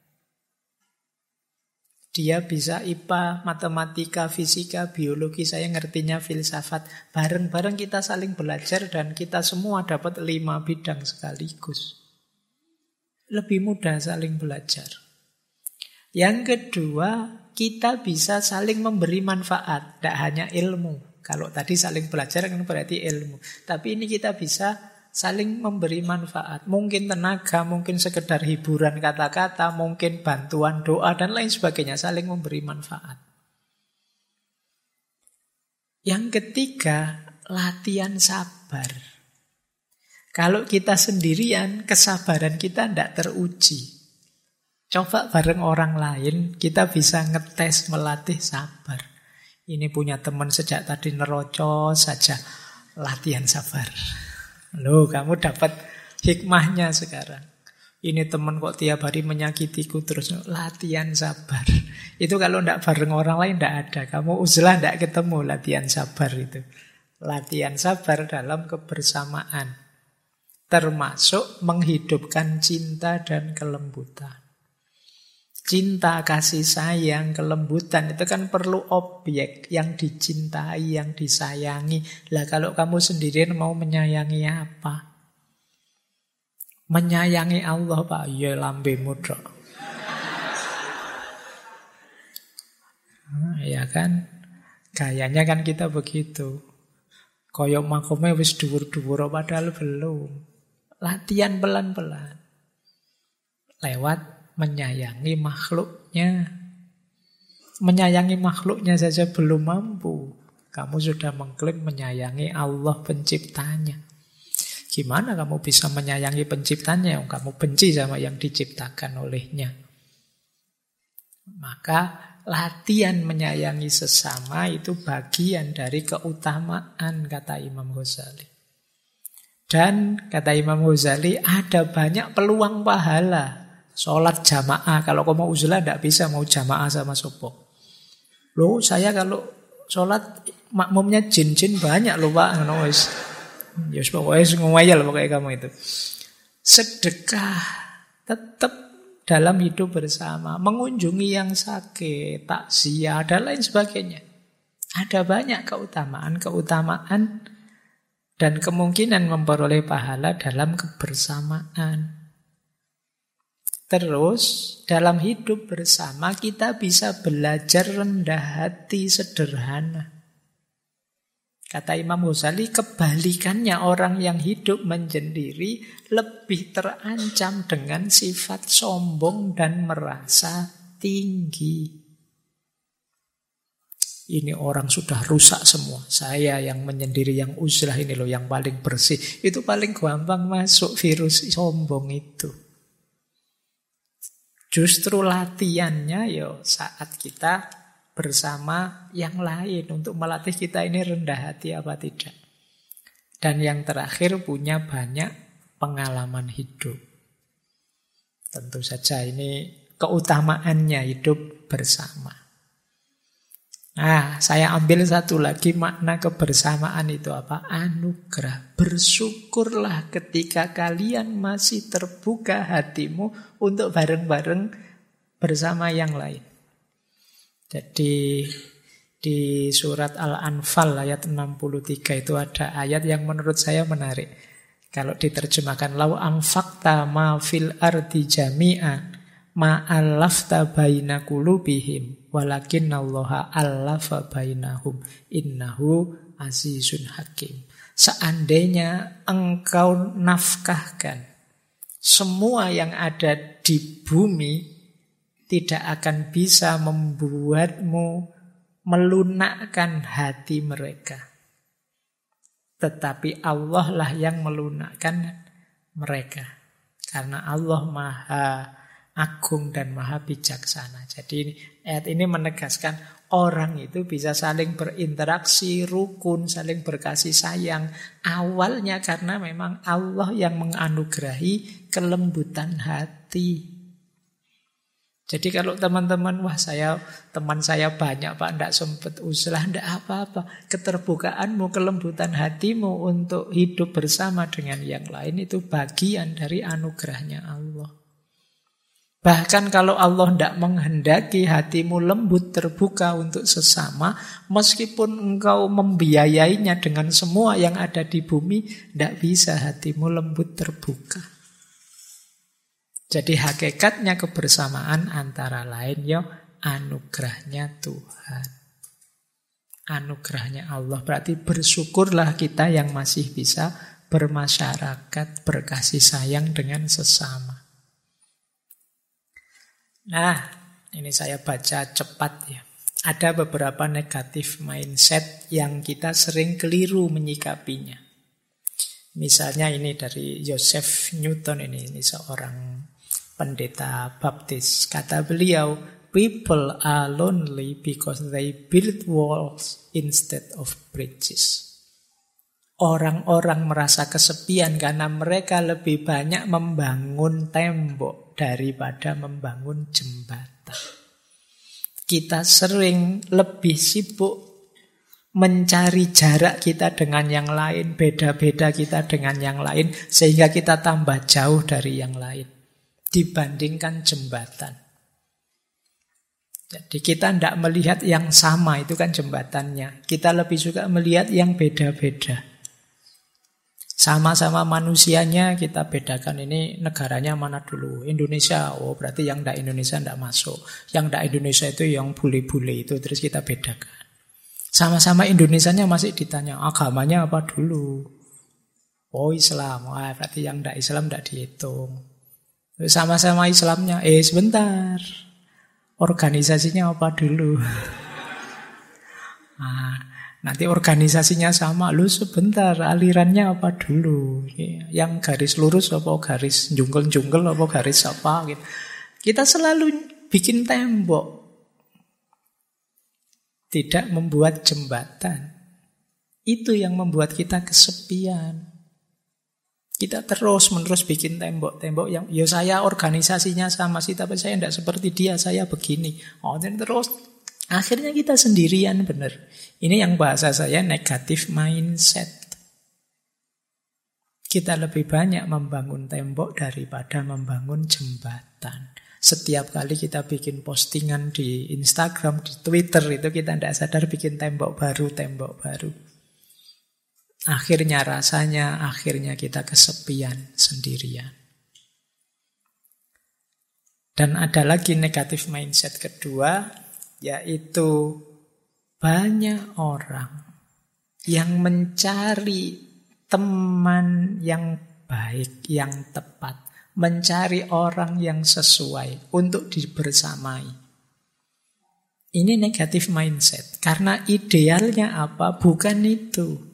Dia bisa IPA, matematika, fisika, biologi, saya ngertinya filsafat. Bareng-bareng kita saling belajar dan kita semua dapat 5 bidang sekaligus. Lebih mudah saling belajar. Yang kedua, kita bisa saling memberi manfaat, tidak hanya ilmu. Kalau tadi saling belajar kan berarti ilmu. Tapi ini kita bisa saling memberi manfaat. Mungkin tenaga, mungkin sekedar hiburan kata-kata, mungkin bantuan doa dan lain sebagainya. Saling memberi manfaat. Yang ketiga, latihan sabar. Kalau kita sendirian, kesabaran kita tidak teruji. Coba bareng orang lain, kita bisa ngetes, melatih sabar. Ini punya teman sejak tadi nerocos saja, latihan sabar. Loh, kamu dapat hikmahnya sekarang. Ini teman kok tiap hari menyakitiku terus, latihan sabar. Itu kalau tidak bareng orang lain tidak ada. Kamu uzlah tidak ketemu latihan sabar itu. Latihan sabar dalam kebersamaan. Termasuk menghidupkan cinta dan kelembutan. Cinta, kasih sayang, kelembutan itu kan perlu objek yang dicintai, yang disayangi. Lah kalau kamu sendirian mau menyayangi apa? Menyayangi Allah, Pak. Ya lambemu tok. Ya kan? Gayanya kan kita begitu. Koyok makomnya wis dhuwur-dhuwur padahal belum. Latihan pelan-pelan. Lewat menyayangi makhluknya. Menyayangi makhluknya saja belum mampu. Kamu sudah mengklaim menyayangi Allah penciptanya. Gimana kamu bisa menyayangi penciptanya yang kamu benci sama yang diciptakan olehnya? Maka latihan menyayangi sesama itu bagian dari keutamaan, kata Imam Ghazali. Dan kata Imam Ghazali ada banyak peluang pahala. Sholat jamaah, kalau kamu mau uzlah tidak bisa mau jamaah sama sopo. Loh, saya kalau sholat makmumnya jin-jin banyak loh Pak. Ya pokoknya ngomel pokoknya kamu itu. Sedekah tetap dalam hidup bersama, mengunjungi yang sakit, takziah dan lain sebagainya. Ada banyak keutamaan dan kemungkinan memperoleh pahala dalam kebersamaan. Terus dalam hidup bersama kita bisa belajar rendah hati, sederhana. Kata Imam Ghazali, kebalikannya orang yang hidup menyendiri lebih terancam dengan sifat sombong dan merasa tinggi. Ini orang sudah rusak semua. Saya yang menyendiri, yang uzlah ini loh, yang paling bersih. Itu paling gampang masuk virus sombong itu. Justru latihannya saat kita bersama yang lain untuk melatih kita ini rendah hati apa tidak. Dan yang terakhir punya banyak pengalaman hidup. Tentu saja ini keutamaannya hidup bersama. Nah, saya ambil satu lagi makna kebersamaan itu apa? Anugerah. Bersyukurlah ketika kalian masih terbuka hatimu untuk bareng-bareng bersama yang lain. Jadi di surat Al-Anfal ayat 63 itu ada ayat yang menurut saya menarik. Kalau diterjemahkan, lau anfaqta ma fil ardi jami'an ma'allafta baina qulubihim walakinnallaha allafa bainahum innahu azizun hakim. Seandainya engkau nafkahkan semua yang ada di bumi, tidak akan bisa membuatmu melunakkan hati mereka. Tetapi Allah lah yang melunakkan mereka. Karena Allah Maha Agung dan Maha Bijaksana. Jadi ayat ini menegaskan orang itu bisa saling berinteraksi, rukun, saling berkasih sayang. Awalnya karena memang Allah yang menganugerahi kelembutan hati. Jadi kalau teman-teman, wah teman saya banyak Pak, tidak sempat uslah, tidak apa-apa. Keterbukaanmu, kelembutan hatimu untuk hidup bersama dengan yang lain itu bagian dari anugerahnya Allah. Bahkan kalau Allah tidak menghendaki hatimu lembut terbuka untuk sesama, meskipun engkau membiayainya dengan semua yang ada di bumi, tidak bisa hatimu lembut terbuka. Jadi hakikatnya kebersamaan antara lain anugerahnya Tuhan. Anugerahnya Allah. Berarti bersyukurlah kita yang masih bisa bermasyarakat, berkasih sayang dengan sesama. Nah, ini saya baca cepat ya. Ada beberapa negatif mindset yang kita sering keliru menyikapinya. Misalnya ini dari Joseph Newton ini seorang pendeta baptis. Kata beliau, people are lonely because they build walls instead of bridges. Orang-orang merasa kesepian karena mereka lebih banyak membangun tembok daripada membangun jembatan. Kita sering lebih sibuk mencari jarak kita dengan yang lain, beda-beda kita dengan yang lain, sehingga kita tambah jauh dari yang lain dibandingkan jembatan. Jadi kita tidak melihat yang sama, itu kan jembatannya. Kita lebih suka melihat yang beda-beda. Sama-sama manusianya kita bedakan, ini negaranya mana dulu. Indonesia, oh berarti yang tidak Indonesia tidak masuk. Yang tidak Indonesia itu yang bule-bule itu, terus kita bedakan. Sama-sama Indonesianya masih ditanya, agamanya apa dulu? Oh Islam, wah berarti yang tidak Islam tidak dihitung. Sama-sama Islamnya, sebentar, organisasinya apa dulu? Nah, nanti organisasinya sama, lu sebentar, alirannya apa dulu? Yang garis lurus apa garis jungkel-jungkel apa garis apa? Gitu. Kita selalu bikin tembok, tidak membuat jembatan. Itu yang membuat kita kesepian. Kita terus-menerus bikin tembok-tembok yang, ya saya organisasinya sama sih, tapi saya tidak seperti dia, saya begini. Oh, dan terus akhirnya kita sendirian, benar. Ini yang bahasa saya negatif mindset. Kita lebih banyak membangun tembok daripada membangun jembatan. Setiap kali kita bikin postingan di Instagram, di Twitter, itu kita tidak sadar bikin tembok baru. Akhirnya kita kesepian sendirian. Dan ada lagi negatif mindset kedua, yaitu banyak orang yang mencari teman yang baik, yang tepat, mencari orang yang sesuai untuk dibersamai. Ini negatif mindset, karena idealnya apa? Bukan itu.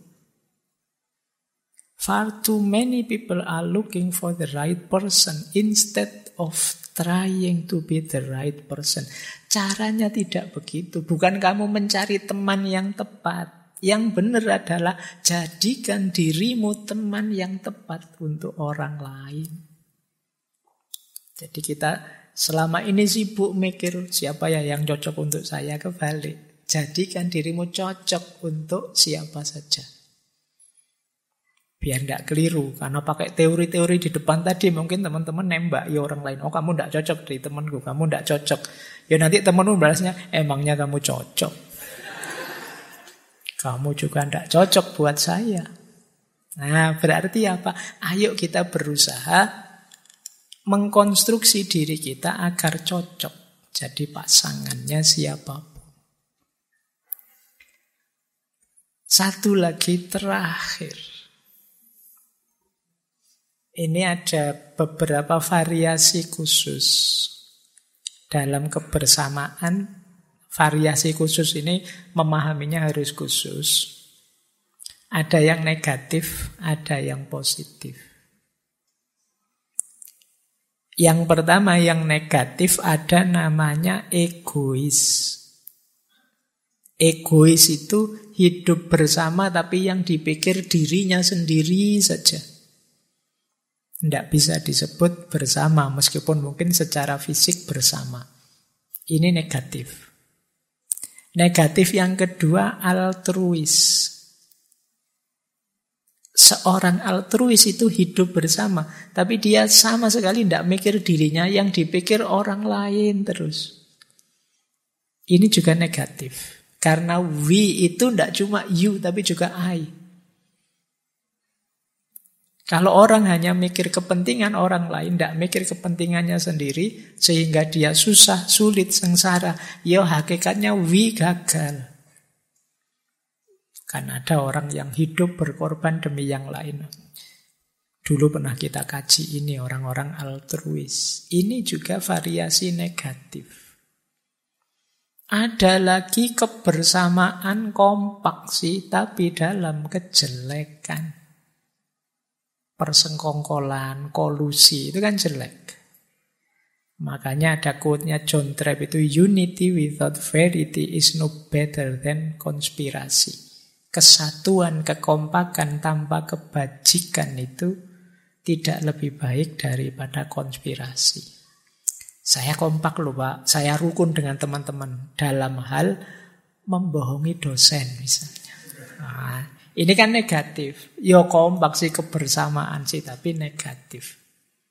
Far too many people are looking for the right person instead of trying to be the right person. Caranya tidak begitu. Bukan kamu mencari teman yang tepat. Yang benar adalah jadikan dirimu teman yang tepat untuk orang lain. Jadi kita Selama ini sibuk mikir siapa ya yang cocok untuk saya, kebalik. Jadikan dirimu cocok untuk siapa saja. Biar tidak keliru. Karena pakai teori-teori di depan tadi, mungkin teman-teman nembak ya orang lain. Oh, kamu tidak cocok di temanku, kamu tidak cocok. Ya nanti temanmu balasnya, emangnya kamu cocok? Kamu juga tidak cocok buat saya. Nah, berarti apa? Ayo kita berusaha mengkonstruksi diri kita agar cocok jadi pasangannya siapapun. Satu lagi terakhir. Ini ada beberapa variasi khusus dalam kebersamaan. Variasi khusus ini memahaminya harus khusus. Ada yang negatif, ada yang positif. Yang pertama yang negatif ada namanya egois. Egois itu hidup bersama tapi yang dipikir dirinya sendiri saja. Tidak bisa disebut bersama meskipun mungkin secara fisik bersama. Ini negatif. Negatif yang kedua altruis. Seorang altruis itu hidup bersama, tapi dia sama sekali tidak mikir dirinya, yang dipikir orang lain terus. Ini juga negatif. Karena we itu tidak cuma you, tapi juga I. Kalau orang hanya mikir kepentingan orang lain, tidak mikir kepentingannya sendiri, sehingga dia susah, sulit, sengsara, ya hakikatnya we gagal. Kan ada orang yang hidup berkorban demi yang lain. Dulu pernah kita kaji ini, orang-orang altruis. Ini juga variasi negatif. Ada lagi kebersamaan kompak sih, tapi dalam kejelekan. Persengkongkolan, kolusi, itu kan jelek. Makanya ada quote-nya John Trapp itu, unity without verity is no better than konspirasi. Kesatuan, kekompakan tanpa kebajikan itu tidak lebih baik daripada konspirasi. Saya kompak loh Pak, saya rukun dengan teman-teman dalam hal membohongi dosen misalnya. Nah, ini kan negatif. Yo kompak sih, kebersamaan sih, tapi negatif.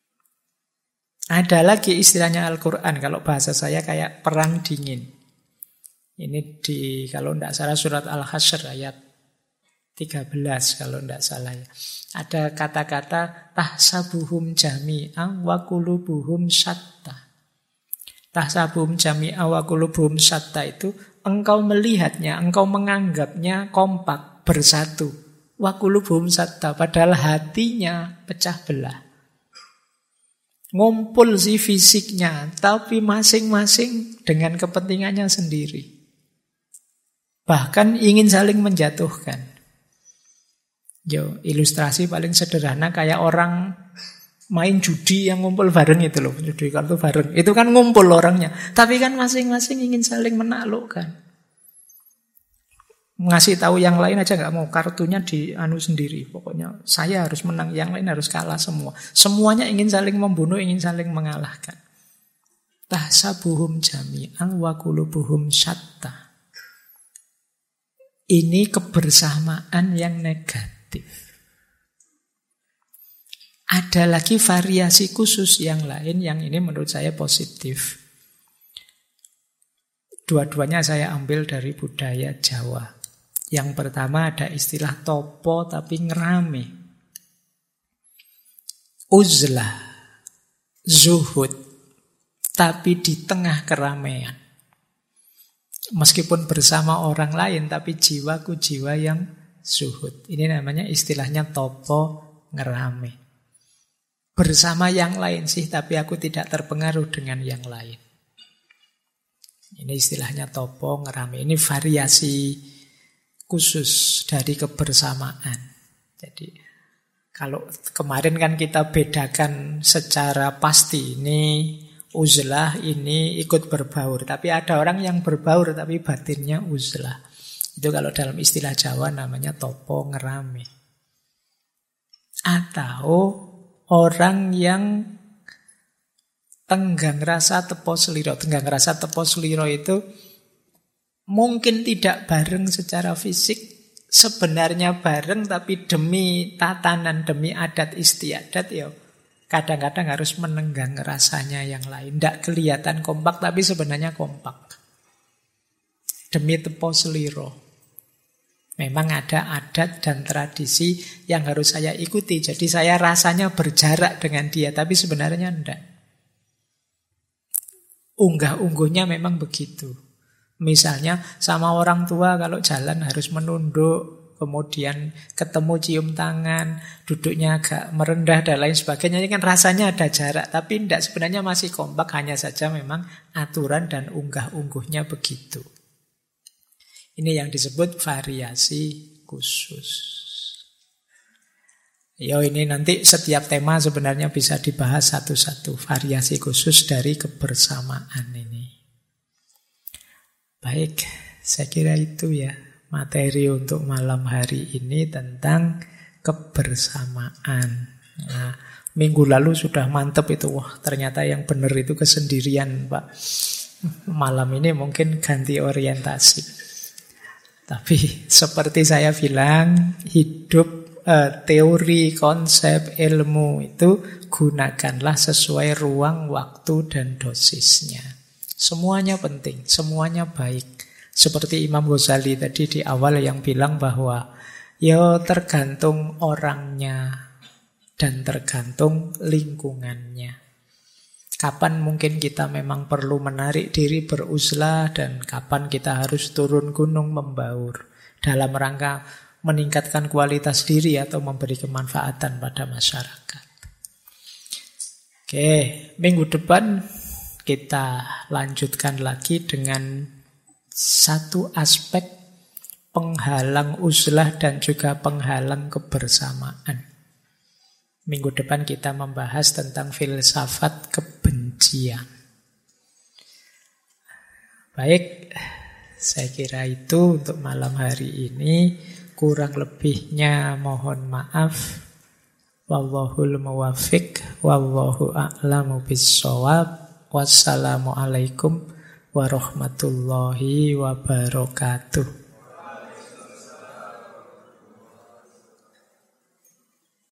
Ada lagi istilahnya Al-Quran, kalau bahasa saya kayak perang dingin. Ini kalau tidak salah surat Al-Hasyr ayat 13 kalau tidak salah ya. Ada kata-kata tahsabuhum jami'an wa qulubuhum syatta. Tahsabuhum jami'an wa qulubuhum syatta itu engkau melihatnya, engkau menganggapnya kompak, bersatu. Wa qulubuhum syatta, padahal hatinya pecah belah. Ngumpul sih fisiknya, tapi masing-masing dengan kepentingannya sendiri. Bahkan ingin saling menjatuhkan. Ilustrasi paling sederhana kayak orang main judi yang ngumpul bareng itu loh. Judi kartu bareng. Itu kan ngumpul orangnya. Tapi kan masing-masing ingin saling menaklukkan. Ngasih tahu yang lain aja nggak mau. Kartunya sendiri. Pokoknya saya harus menang. Yang lain harus kalah semua. Semuanya ingin saling membunuh, ingin saling mengalahkan. Tahsabuhum jami'an wa qulubuhum syatta. Ini kebersamaan yang negatif. Ada lagi variasi khusus yang lain yang ini menurut saya positif. Dua-duanya saya ambil dari budaya Jawa. Yang pertama ada istilah topo tapi ngerame. Uzlah, zuhud, tapi di tengah keramaian. Meskipun bersama orang lain, tapi jiwaku jiwa yang zuhud. Ini namanya istilahnya topo ngerame. Bersama yang lain sih, tapi aku tidak terpengaruh dengan yang lain. Ini istilahnya topo ngerame. Ini variasi khusus dari kebersamaan. Jadi kalau kemarin kan kita bedakan secara pasti, ini uzlah, ini ikut berbaur. Tapi ada orang yang berbaur tapi batinnya uzlah. Itu kalau dalam istilah Jawa namanya topo ngerame. Atau orang yang tenggang rasa tepo seliro. Tenggang rasa tepo seliro itu mungkin tidak bareng secara fisik, sebenarnya bareng, tapi demi tatanan, demi adat istiadat ya kadang-kadang harus menenggang rasanya yang lain. Tidak kelihatan kompak, tapi sebenarnya kompak. Demi tepo seliro. Memang ada adat dan tradisi yang harus saya ikuti. Jadi saya rasanya berjarak dengan dia, tapi sebenarnya tidak. Unggah-ungguhnya memang begitu. Misalnya sama orang tua kalau jalan harus menunduk, kemudian ketemu cium tangan, duduknya agak merendah dan lain sebagainya. Ini kan rasanya ada jarak, tapi tidak, sebenarnya masih kompak, hanya saja memang aturan dan unggah-ungguhnya begitu. Ini yang disebut variasi khusus. Ini nanti setiap tema sebenarnya bisa dibahas satu-satu. Variasi khusus dari kebersamaan ini. Baik, saya kira itu ya materi untuk malam hari ini tentang kebersamaan. Nah, minggu lalu sudah mantep itu. Wah, ternyata yang benar itu kesendirian, Pak. Malam ini mungkin ganti orientasi. Tapi seperti saya bilang, hidup, teori, konsep, ilmu itu gunakanlah sesuai ruang, waktu, dan dosisnya. Semuanya penting, semuanya baik. Seperti Imam Ghazali tadi di awal yang bilang bahwa tergantung orangnya dan tergantung lingkungannya. Kapan mungkin kita memang perlu menarik diri beruzlah dan kapan kita harus turun gunung membaur dalam rangka meningkatkan kualitas diri atau memberi kemanfaatan pada masyarakat. Oke, minggu depan kita lanjutkan lagi dengan satu aspek penghalang uzlah dan juga penghalang kebersamaan. Minggu depan kita membahas tentang filsafat kebencian. Baik, saya kira itu untuk malam hari ini. Kurang lebihnya mohon maaf. Wallahul muwaffiq, wallahu a'lamu bis-shawab. Wassalamualaikum warahmatullahi wabarakatuh.